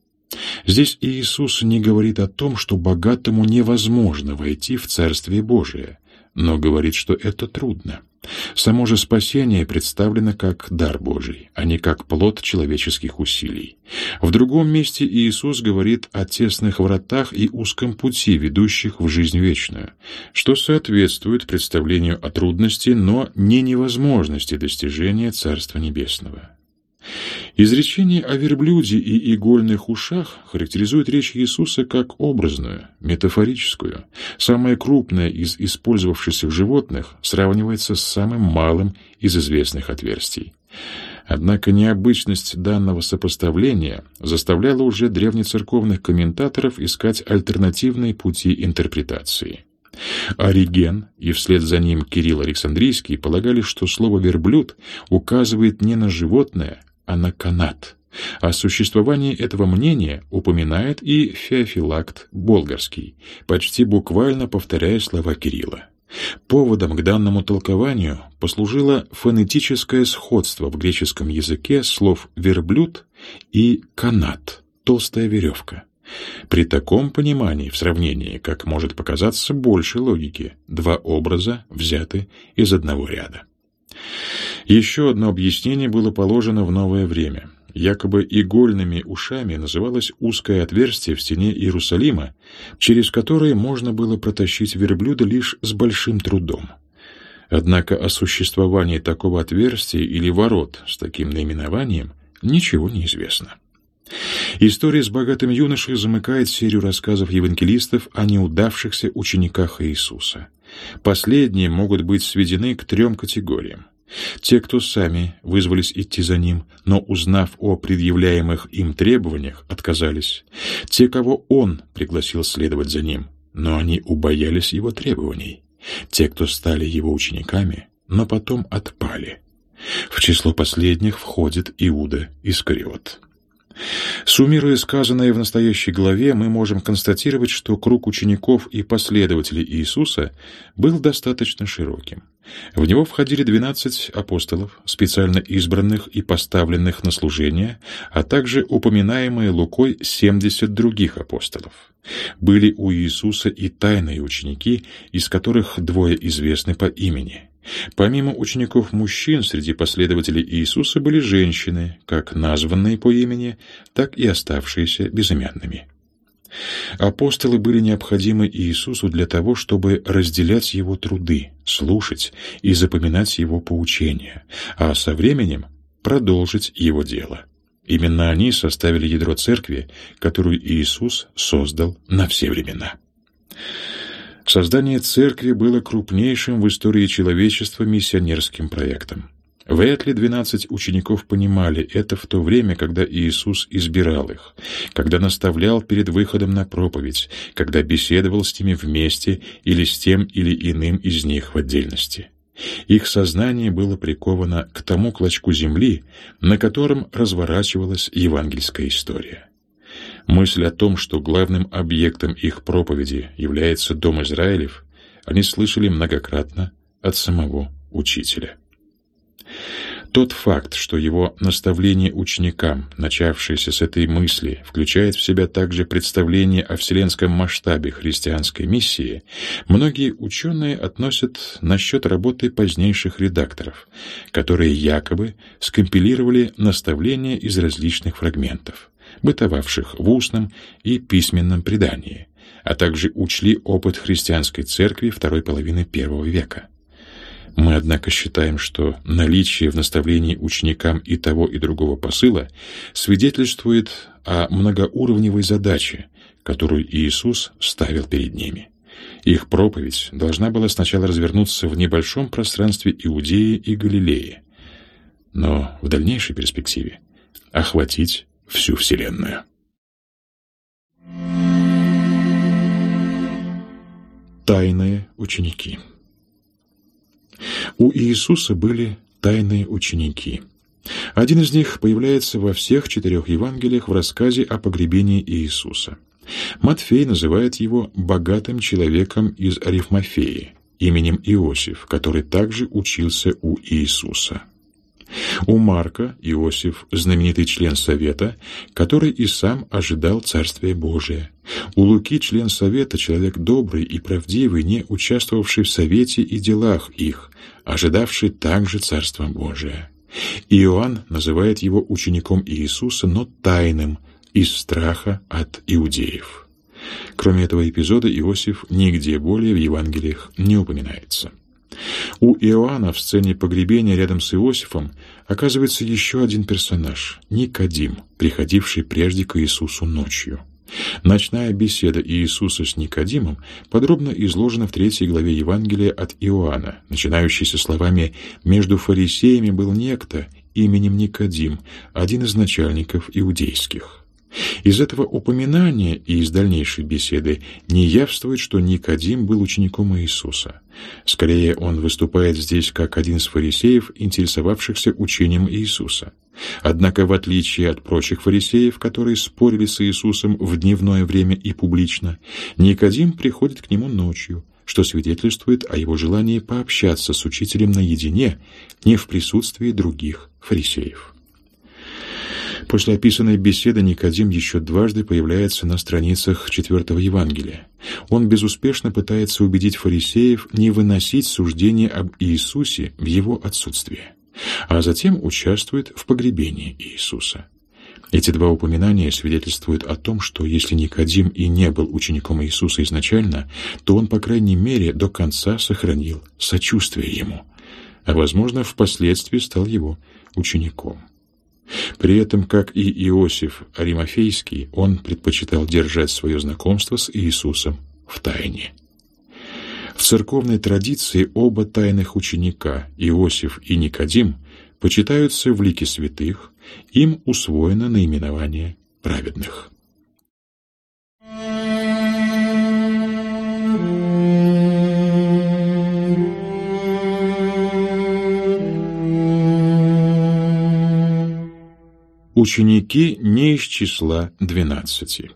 Здесь Иисус не говорит о том, что богатому невозможно войти в Царствие Божие, но говорит, что это трудно. Само же спасение представлено как дар Божий, а не как плод человеческих усилий. В другом месте Иисус говорит о тесных вратах и узком пути, ведущих в жизнь вечную, что соответствует представлению о трудности, но не невозможности достижения Царства Небесного. Изречение о верблюде и игольных ушах характеризует речь Иисуса как образную, метафорическую. Самое крупное из использовавшихся животных сравнивается с самым малым из известных отверстий. Однако необычность данного сопоставления заставляла уже древнецерковных комментаторов искать альтернативные пути интерпретации. Ориген и вслед за ним Кирилл Александрийский полагали, что слово «верблюд» указывает не на животное, а на канат. О существовании этого мнения упоминает и Феофилакт Болгарский, почти буквально повторяя слова Кирилла. Поводом к данному толкованию послужило фонетическое сходство в греческом языке слов «верблюд» и «канат» — толстая веревка. При таком понимании в сравнении, как может показаться, больше логики. Два образа взяты из одного ряда. Еще одно объяснение было положено в новое время. Якобы игольными ушами называлось узкое отверстие в стене Иерусалима, через которое можно было протащить верблюда лишь с большим трудом. Однако о существовании такого отверстия или ворот с таким наименованием ничего не известно. История с богатым юношей замыкает серию рассказов евангелистов о неудавшихся учениках Иисуса. Последние могут быть сведены к 3 категориям. Те, кто сами вызвались идти за ним, но, узнав о предъявляемых им требованиях, отказались. Те, кого он пригласил следовать за ним, но они убоялись его требований. Те, кто стали его учениками, но потом отпали. В число последних входит Иуда Искариот. Суммируя сказанное в настоящей главе, мы можем констатировать, что круг учеников и последователей Иисуса был достаточно широким. В него входили 12 апостолов, специально избранных и поставленных на служение, а также упоминаемые Лукой 70 других апостолов. Были у Иисуса и тайные ученики, из которых 2 известны по имени. Помимо учеников-мужчин, среди последователей Иисуса были женщины, как названные по имени, так и оставшиеся безымянными. Апостолы были необходимы Иисусу для того, чтобы разделять Его труды, слушать и запоминать Его поучения, а со временем продолжить Его дело. Именно они составили ядро церкви, которую Иисус создал на все времена. Создание церкви было крупнейшим в истории человечества миссионерским проектом. Вряд ли 12 учеников понимали это в то время, когда Иисус избирал их, когда наставлял перед выходом на проповедь, когда беседовал с ними вместе или с тем или иным из них в отдельности. Их сознание было приковано к тому клочку земли, на котором разворачивалась евангельская история. Мысль о том, что главным объектом их проповеди является Дом Израилев, они слышали многократно от самого Учителя. Тот факт, что его наставление ученикам, начавшееся с этой мысли, включает в себя также представление о вселенском масштабе христианской миссии, многие ученые относят насчет работы позднейших редакторов, которые якобы скомпилировали наставления из различных фрагментов, бытовавших в устном и письменном предании, а также учли опыт христианской церкви второй половины I века. Мы, однако, считаем, что наличие в наставлении ученикам и того, и другого посыла свидетельствует о многоуровневой задаче, которую Иисус ставил перед ними. Их проповедь должна была сначала развернуться в небольшом пространстве Иудеи и Галилеи, но в дальнейшей перспективе охватить всю Вселенную. Тайные ученики. У Иисуса были тайные ученики. Один из них появляется во всех 4 Евангелиях в рассказе о погребении Иисуса. Матфей называет его богатым человеком из Арифмафеи, именем Иосиф, который также учился у Иисуса. У Марка Иосиф – знаменитый член Совета, который и сам ожидал Царствия Божия. У Луки член Совета – человек добрый и правдивый, не участвовавший в Совете и делах их, ожидавший также Царства Божия. Иоанн называет его учеником Иисуса, но тайным, из страха от иудеев. Кроме этого эпизода, Иосиф нигде более в Евангелиях не упоминается. У Иоанна в сцене погребения рядом с Иосифом оказывается еще один персонаж – Никодим, приходивший прежде к Иисусу ночью. Ночная беседа Иисуса с Никодимом подробно изложена в 3 главе Евангелия от Иоанна, начинающейся словами «Между фарисеями был некто именем Никодим, один из начальников иудейских». Из этого упоминания и из дальнейшей беседы не явствует, что Никодим был учеником Иисуса. Скорее, он выступает здесь как один из фарисеев, интересовавшихся учением Иисуса. Однако, в отличие от прочих фарисеев, которые спорили с Иисусом в дневное время и публично, Никодим приходит к нему ночью, что свидетельствует о его желании пообщаться с учителем наедине, не в присутствии других фарисеев. После описанной беседы Никодим еще дважды появляется на страницах 4 Евангелия. Он безуспешно пытается убедить фарисеев не выносить суждения об Иисусе в его отсутствие. а затем участвует в погребении Иисуса. Эти два упоминания свидетельствуют о том, что если Никодим и не был учеником Иисуса изначально, то он, по крайней мере, до конца сохранил сочувствие ему, а, возможно, впоследствии стал его учеником. При этом, как и Иосиф Аримафейский, он предпочитал держать свое знакомство с Иисусом в тайне. В церковной традиции оба тайных ученика, Иосиф и Никодим, почитаются в лике святых, им усвоено наименование праведных. Ученики не из числа 12.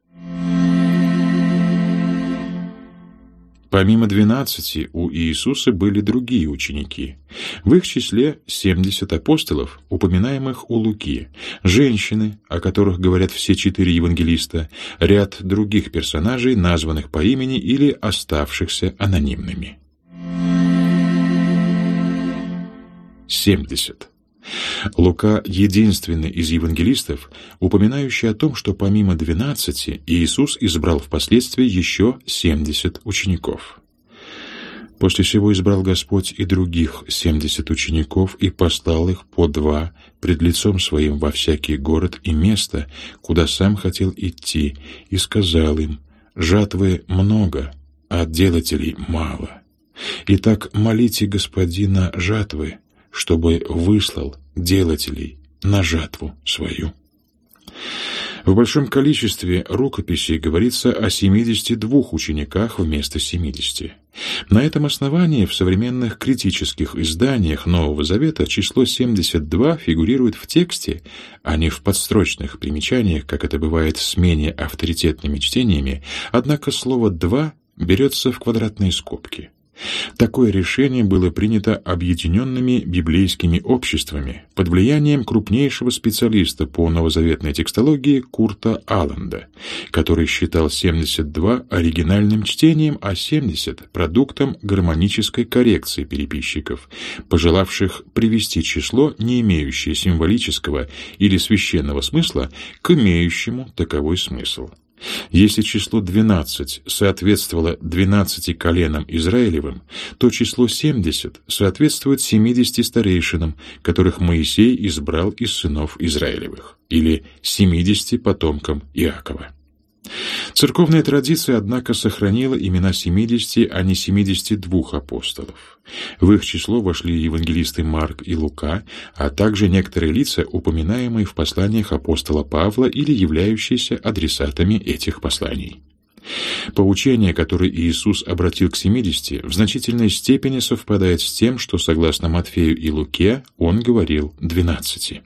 Помимо 12 у Иисуса были другие ученики. В их числе 70 апостолов, упоминаемых у Луки, женщины, о которых говорят все 4 евангелиста, ряд других персонажей, названных по имени или оставшихся анонимными. 70. Лука — единственный из евангелистов, упоминающий о том, что помимо 12 Иисус избрал впоследствии еще 70 учеников. После сего избрал Господь и других 70 учеников и послал их по 2 пред лицом Своим во всякий город и место, куда сам хотел идти, и сказал им: «Жатвы много, а делателей мало. Итак, молите Господина жатвы, чтобы выслал делателей на жатву свою». В большом количестве рукописей говорится о 72 учениках вместо 70. На этом основании в современных критических изданиях Нового Завета число 72 фигурирует в тексте, а не в подстрочных примечаниях, как это бывает с менее авторитетными чтениями, однако слово «два» берется в квадратные скобки. Такое решение было принято объединенными библейскими обществами под влиянием крупнейшего специалиста по новозаветной текстологии Курта Алланда, который считал 72 оригинальным чтением, а 70 — продуктом гармонической коррекции переписчиков, пожелавших привести число, не имеющее символического или священного смысла, к имеющему таковой смысл. Если число 12 соответствовало 12 коленам Израилевым, то число 70 соответствует 70 старейшинам, которых Моисей избрал из сынов Израилевых, или 70 потомкам Иакова. Церковная традиция, однако, сохранила имена 70, а не 72 апостолов. В их число вошли евангелисты Марк и Лука, а также некоторые лица, упоминаемые в посланиях апостола Павла или являющиеся адресатами этих посланий. Поучение, которое Иисус обратил к 70, в значительной степени совпадает с тем, что, согласно Матфею и Луке, он говорил 12.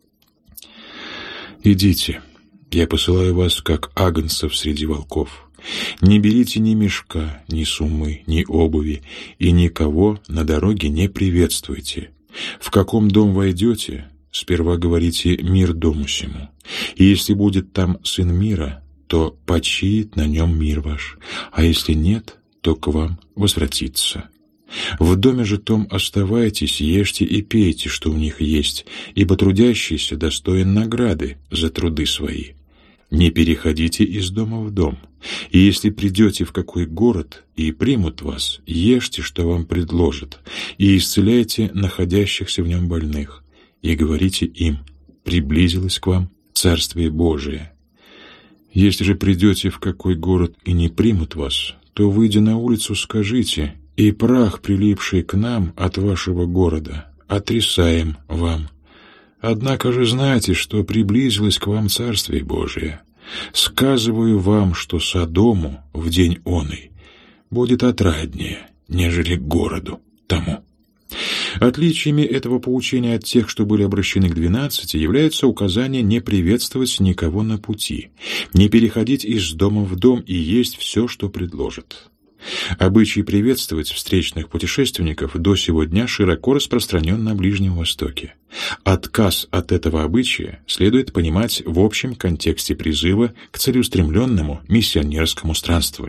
«Идите, я посылаю вас, как агнцев среди волков. Не берите ни мешка, ни суммы, ни обуви, и никого на дороге не приветствуйте. В каком дом войдете, сперва говорите: мир дому сему. И если будет там сын мира, то почиет на нем мир ваш, а если нет, то к вам возвратится. В доме же том оставайтесь, ешьте и пейте, что у них есть, ибо трудящийся достоин награды за труды свои. Не переходите из дома в дом, и если придете в какой город и примут вас, ешьте, что вам предложат, и исцеляйте находящихся в нем больных, и говорите им: приблизилось к вам Царствие Божие. Если же придете в какой город и не примут вас, то, выйдя на улицу, скажите: и прах, прилипший к нам от вашего города, отрисаем вам. Однако же знайте, что приблизилось к вам Царствие Божие. Сказываю вам, что Содому в день оный будет отраднее, нежели городу тому». Отличиями этого поучения от тех, что были обращены к 12, является указание не приветствовать никого на пути, не переходить из дома в дом и есть все, что предложат. Обычай приветствовать встречных путешественников до сего дня широко распространен на Ближнем Востоке. Отказ от этого обычая следует понимать в общем контексте призыва к целеустремленному миссионерскому странствованию.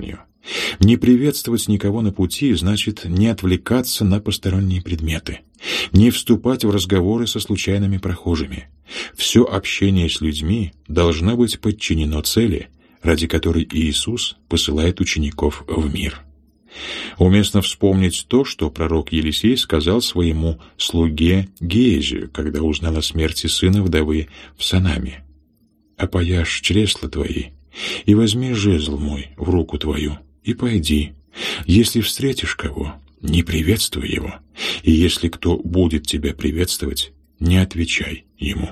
Не приветствовать никого на пути значит не отвлекаться на посторонние предметы, не вступать в разговоры со случайными прохожими. Все общение с людьми должно быть подчинено цели, ради которой Иисус посылает учеников в мир. Уместно вспомнить то, что пророк Елисей сказал своему слуге Геязию, когда узнал о смерти сына вдовы в Санаме: «Опояшь чресла твои, и возьми жезл мой в руку твою, и пойди. Если встретишь кого, не приветствуй его, и если кто будет тебя приветствовать, не отвечай ему».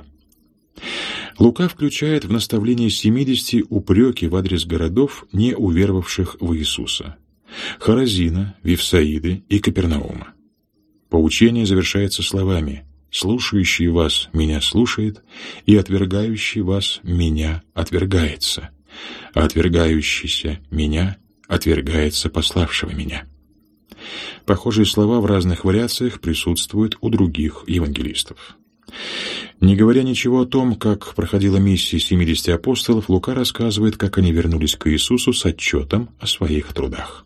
Лука включает в наставление 70 упреки в адрес городов, не уверовавших в Иисуса: Хоразина, Вифсаиды и Капернаума. Поучение завершается словами: «Слушающий вас меня слушает, и отвергающий вас меня отвергается, а отвергающийся меня отвергается пославшего меня». Похожие слова в разных вариациях присутствуют у других евангелистов. Не говоря ничего о том, как проходила миссия 70 апостолов, Лука рассказывает, как они вернулись к Иисусу с отчетом о своих трудах.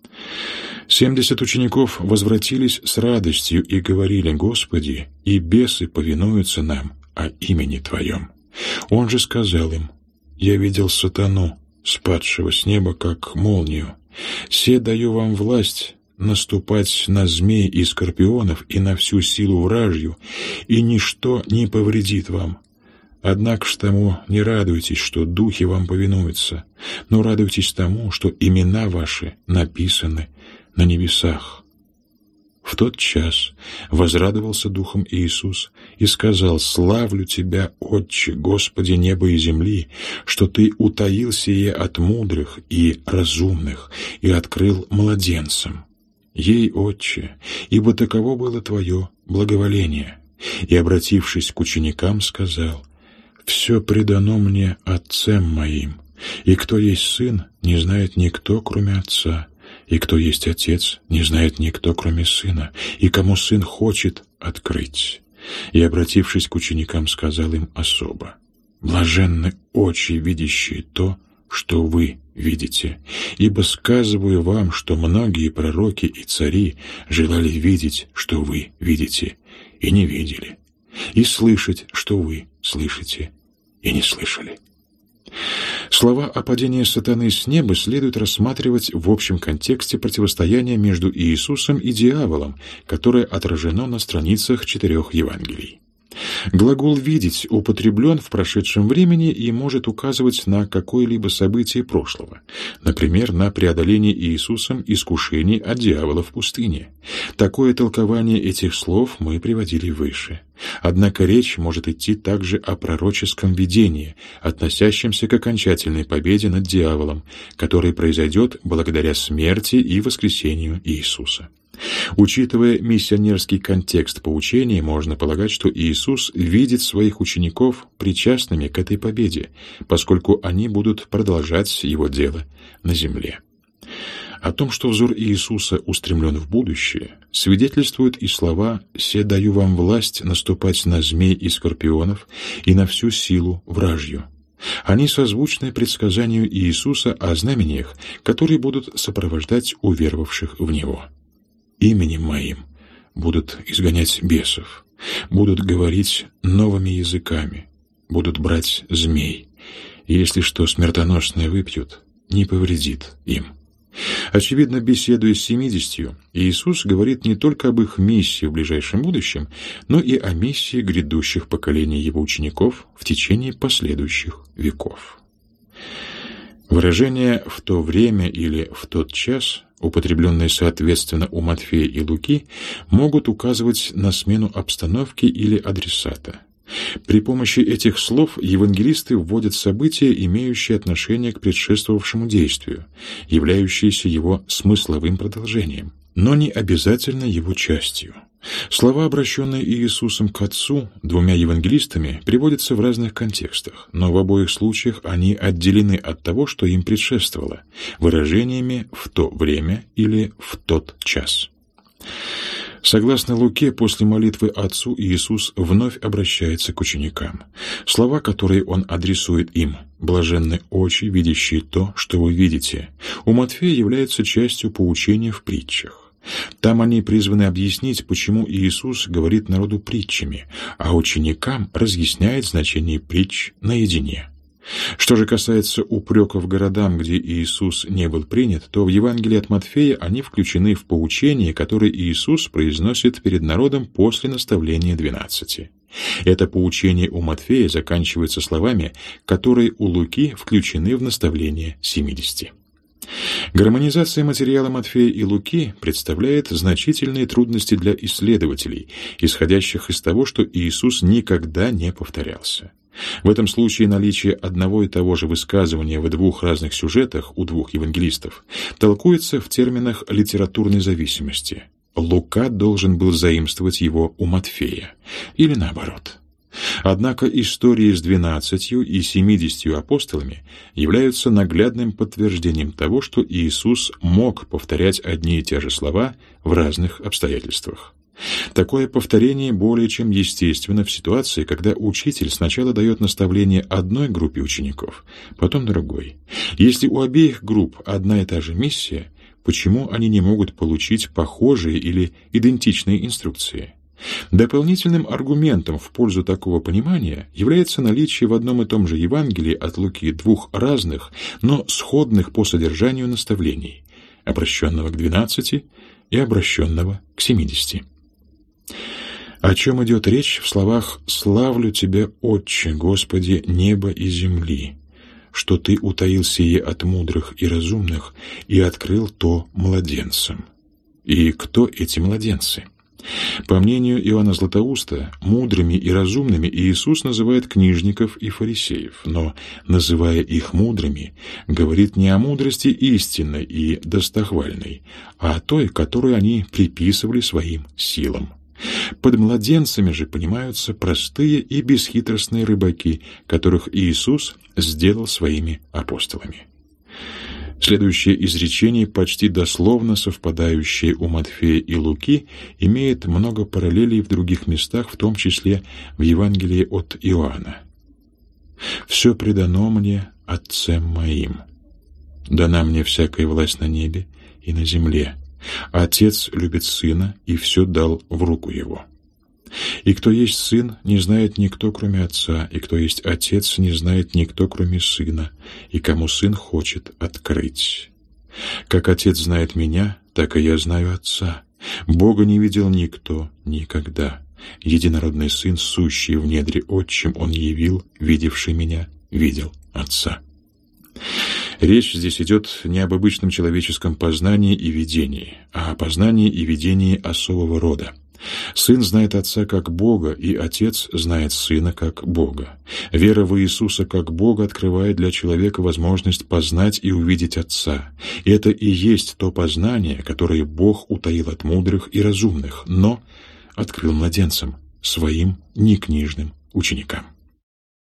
70 учеников возвратились с радостью и говорили: «Господи, и бесы повинуются нам о имени Твоем». Он же сказал им: «Я видел сатану, спадшего с неба, как молнию. Се даю вам власть наступать на змей и скорпионов и на всю силу вражью, и ничто не повредит вам. Однако ж тому не радуйтесь, что духи вам повинуются, но радуйтесь тому, что имена ваши написаны на небесах». В тот час возрадовался духом Иисус и сказал: «Славлю Тебя, Отче, Господи неба и земли, что Ты утаил сие от мудрых и разумных и открыл младенцам. Ей, Отче, ибо таково было Твое благоволение». И, обратившись к ученикам, сказал: «Все предано мне Отцем моим, и кто есть Сын, не знает никто, кроме Отца, и кто есть Отец, не знает никто, кроме Сына, и кому Сын хочет открыть». И, обратившись к ученикам, сказал им особо: «Блаженны очи, видящие то, что вы видите, ибо сказываю вам, что многие пророки и цари желали видеть, что вы видите, и не видели, и слышать, что вы слышите, и не слышали». Слова о падении сатаны с неба следует рассматривать в общем контексте противостояния между Иисусом и дьяволом, которое отражено на страницах 4 Евангелий. Глагол «видеть» употреблен в прошедшем времени и может указывать на какое-либо событие прошлого, например, на преодоление Иисусом искушений от дьявола в пустыне. Такое толкование этих слов мы приводили выше. Однако речь может идти также о пророческом видении, относящемся к окончательной победе над дьяволом, которая произойдет благодаря смерти и воскресению Иисуса. Учитывая миссионерский контекст поучения, можно полагать, что Иисус видит своих учеников причастными к этой победе, поскольку они будут продолжать Его дело на земле. О том, что взор Иисуса устремлен в будущее, свидетельствуют и слова «Се даю вам власть наступать на змей и скорпионов и на всю силу вражью». Они созвучны предсказанию Иисуса о знамениях, которые будут сопровождать уверовавших в Него. «Именем Моим будут изгонять бесов, будут говорить новыми языками, будут брать змей, и если что смертоносное выпьют, не повредит им». Очевидно, беседуя с 70, Иисус говорит не только об их миссии в ближайшем будущем, но и о миссии грядущих поколений Его учеников в течение последующих веков. Выражения «в то время» или «в тот час», употребленные соответственно у Матфея и Луки, могут указывать на смену обстановки или адресата. При помощи этих слов евангелисты вводят события, имеющие отношение к предшествовавшему действию, являющиеся его смысловым продолжением, но не обязательно его частью. Слова, обращенные Иисусом к Отцу двумя евангелистами, приводятся в разных контекстах, но в обоих случаях они отделены от того, что им предшествовало, выражениями «в то время» или «в тот час». Согласно Луке, после молитвы Отцу Иисус вновь обращается к ученикам. Слова, которые Он адресует им: «Блаженны очи, видящие то, что вы видите», у Матфея являются частью поучения в притчах. Там они призваны объяснить, почему Иисус говорит народу притчами, а ученикам разъясняет значение притч наедине. Что же касается упреков городам, где Иисус не был принят, то в Евангелии от Матфея они включены в поучение, которое Иисус произносит перед народом после наставления 12. Это поучение у Матфея заканчивается словами, которые у Луки включены в наставление 70. Гармонизация материала Матфея и Луки представляет значительные трудности для исследователей, исходящих из того, что Иисус никогда не повторялся. В этом случае наличие одного и того же высказывания в двух разных сюжетах у двух евангелистов толкуется в терминах литературной зависимости. Лука должен был заимствовать его у Матфея, или наоборот. Однако истории с 12 и 70 апостолами являются наглядным подтверждением того, что Иисус мог повторять одни и те же слова в разных обстоятельствах. Такое повторение более чем естественно в ситуации, когда учитель сначала дает наставление одной группе учеников, потом другой. Если у обеих групп одна и та же миссия, почему они не могут получить похожие или идентичные инструкции? Дополнительным аргументом в пользу такого понимания является наличие в одном и том же Евангелии от Луки двух разных, но сходных по содержанию наставлений, обращенного к 12 и обращенного к 70. О чем идет речь в словах «Славлю Тебя, Отче, Господи, неба и земли, что Ты утаил сие от мудрых и разумных и открыл то младенцам». И кто эти младенцы? По мнению Иоанна Златоуста, мудрыми и разумными Иисус называет книжников и фарисеев, но, называя их мудрыми, говорит не о мудрости истинной и достохвальной, а о той, которую они приписывали своим силам. Под младенцами же понимаются простые и бесхитростные рыбаки, которых Иисус сделал своими апостолами. Следующее изречение, почти дословно совпадающее у Матфея и Луки, имеет много параллелей в других местах, в том числе в Евангелии от Иоанна. «Все предано мне Отцем моим. Дана мне всякая власть на небе и на земле. Отец любит Сына и все дал в руку Его. И кто есть Сын, не знает никто, кроме Отца, и кто есть Отец, не знает никто, кроме Сына, и кому Сын хочет открыть. Как Отец знает Меня, так и я знаю Отца. Бога не видел никто никогда. Единородный Сын, сущий в недре Отчим, Он явил, видевший Меня, видел Отца». Речь здесь идет не об обычном человеческом познании и видении, а о познании и видении особого рода. Сын знает Отца как Бога, и Отец знает Сына как Бога. Вера в Иисуса как Бога открывает для человека возможность познать и увидеть Отца. И это и есть то познание, которое Бог утаил от мудрых и разумных, но открыл младенцам, своим некнижным ученикам.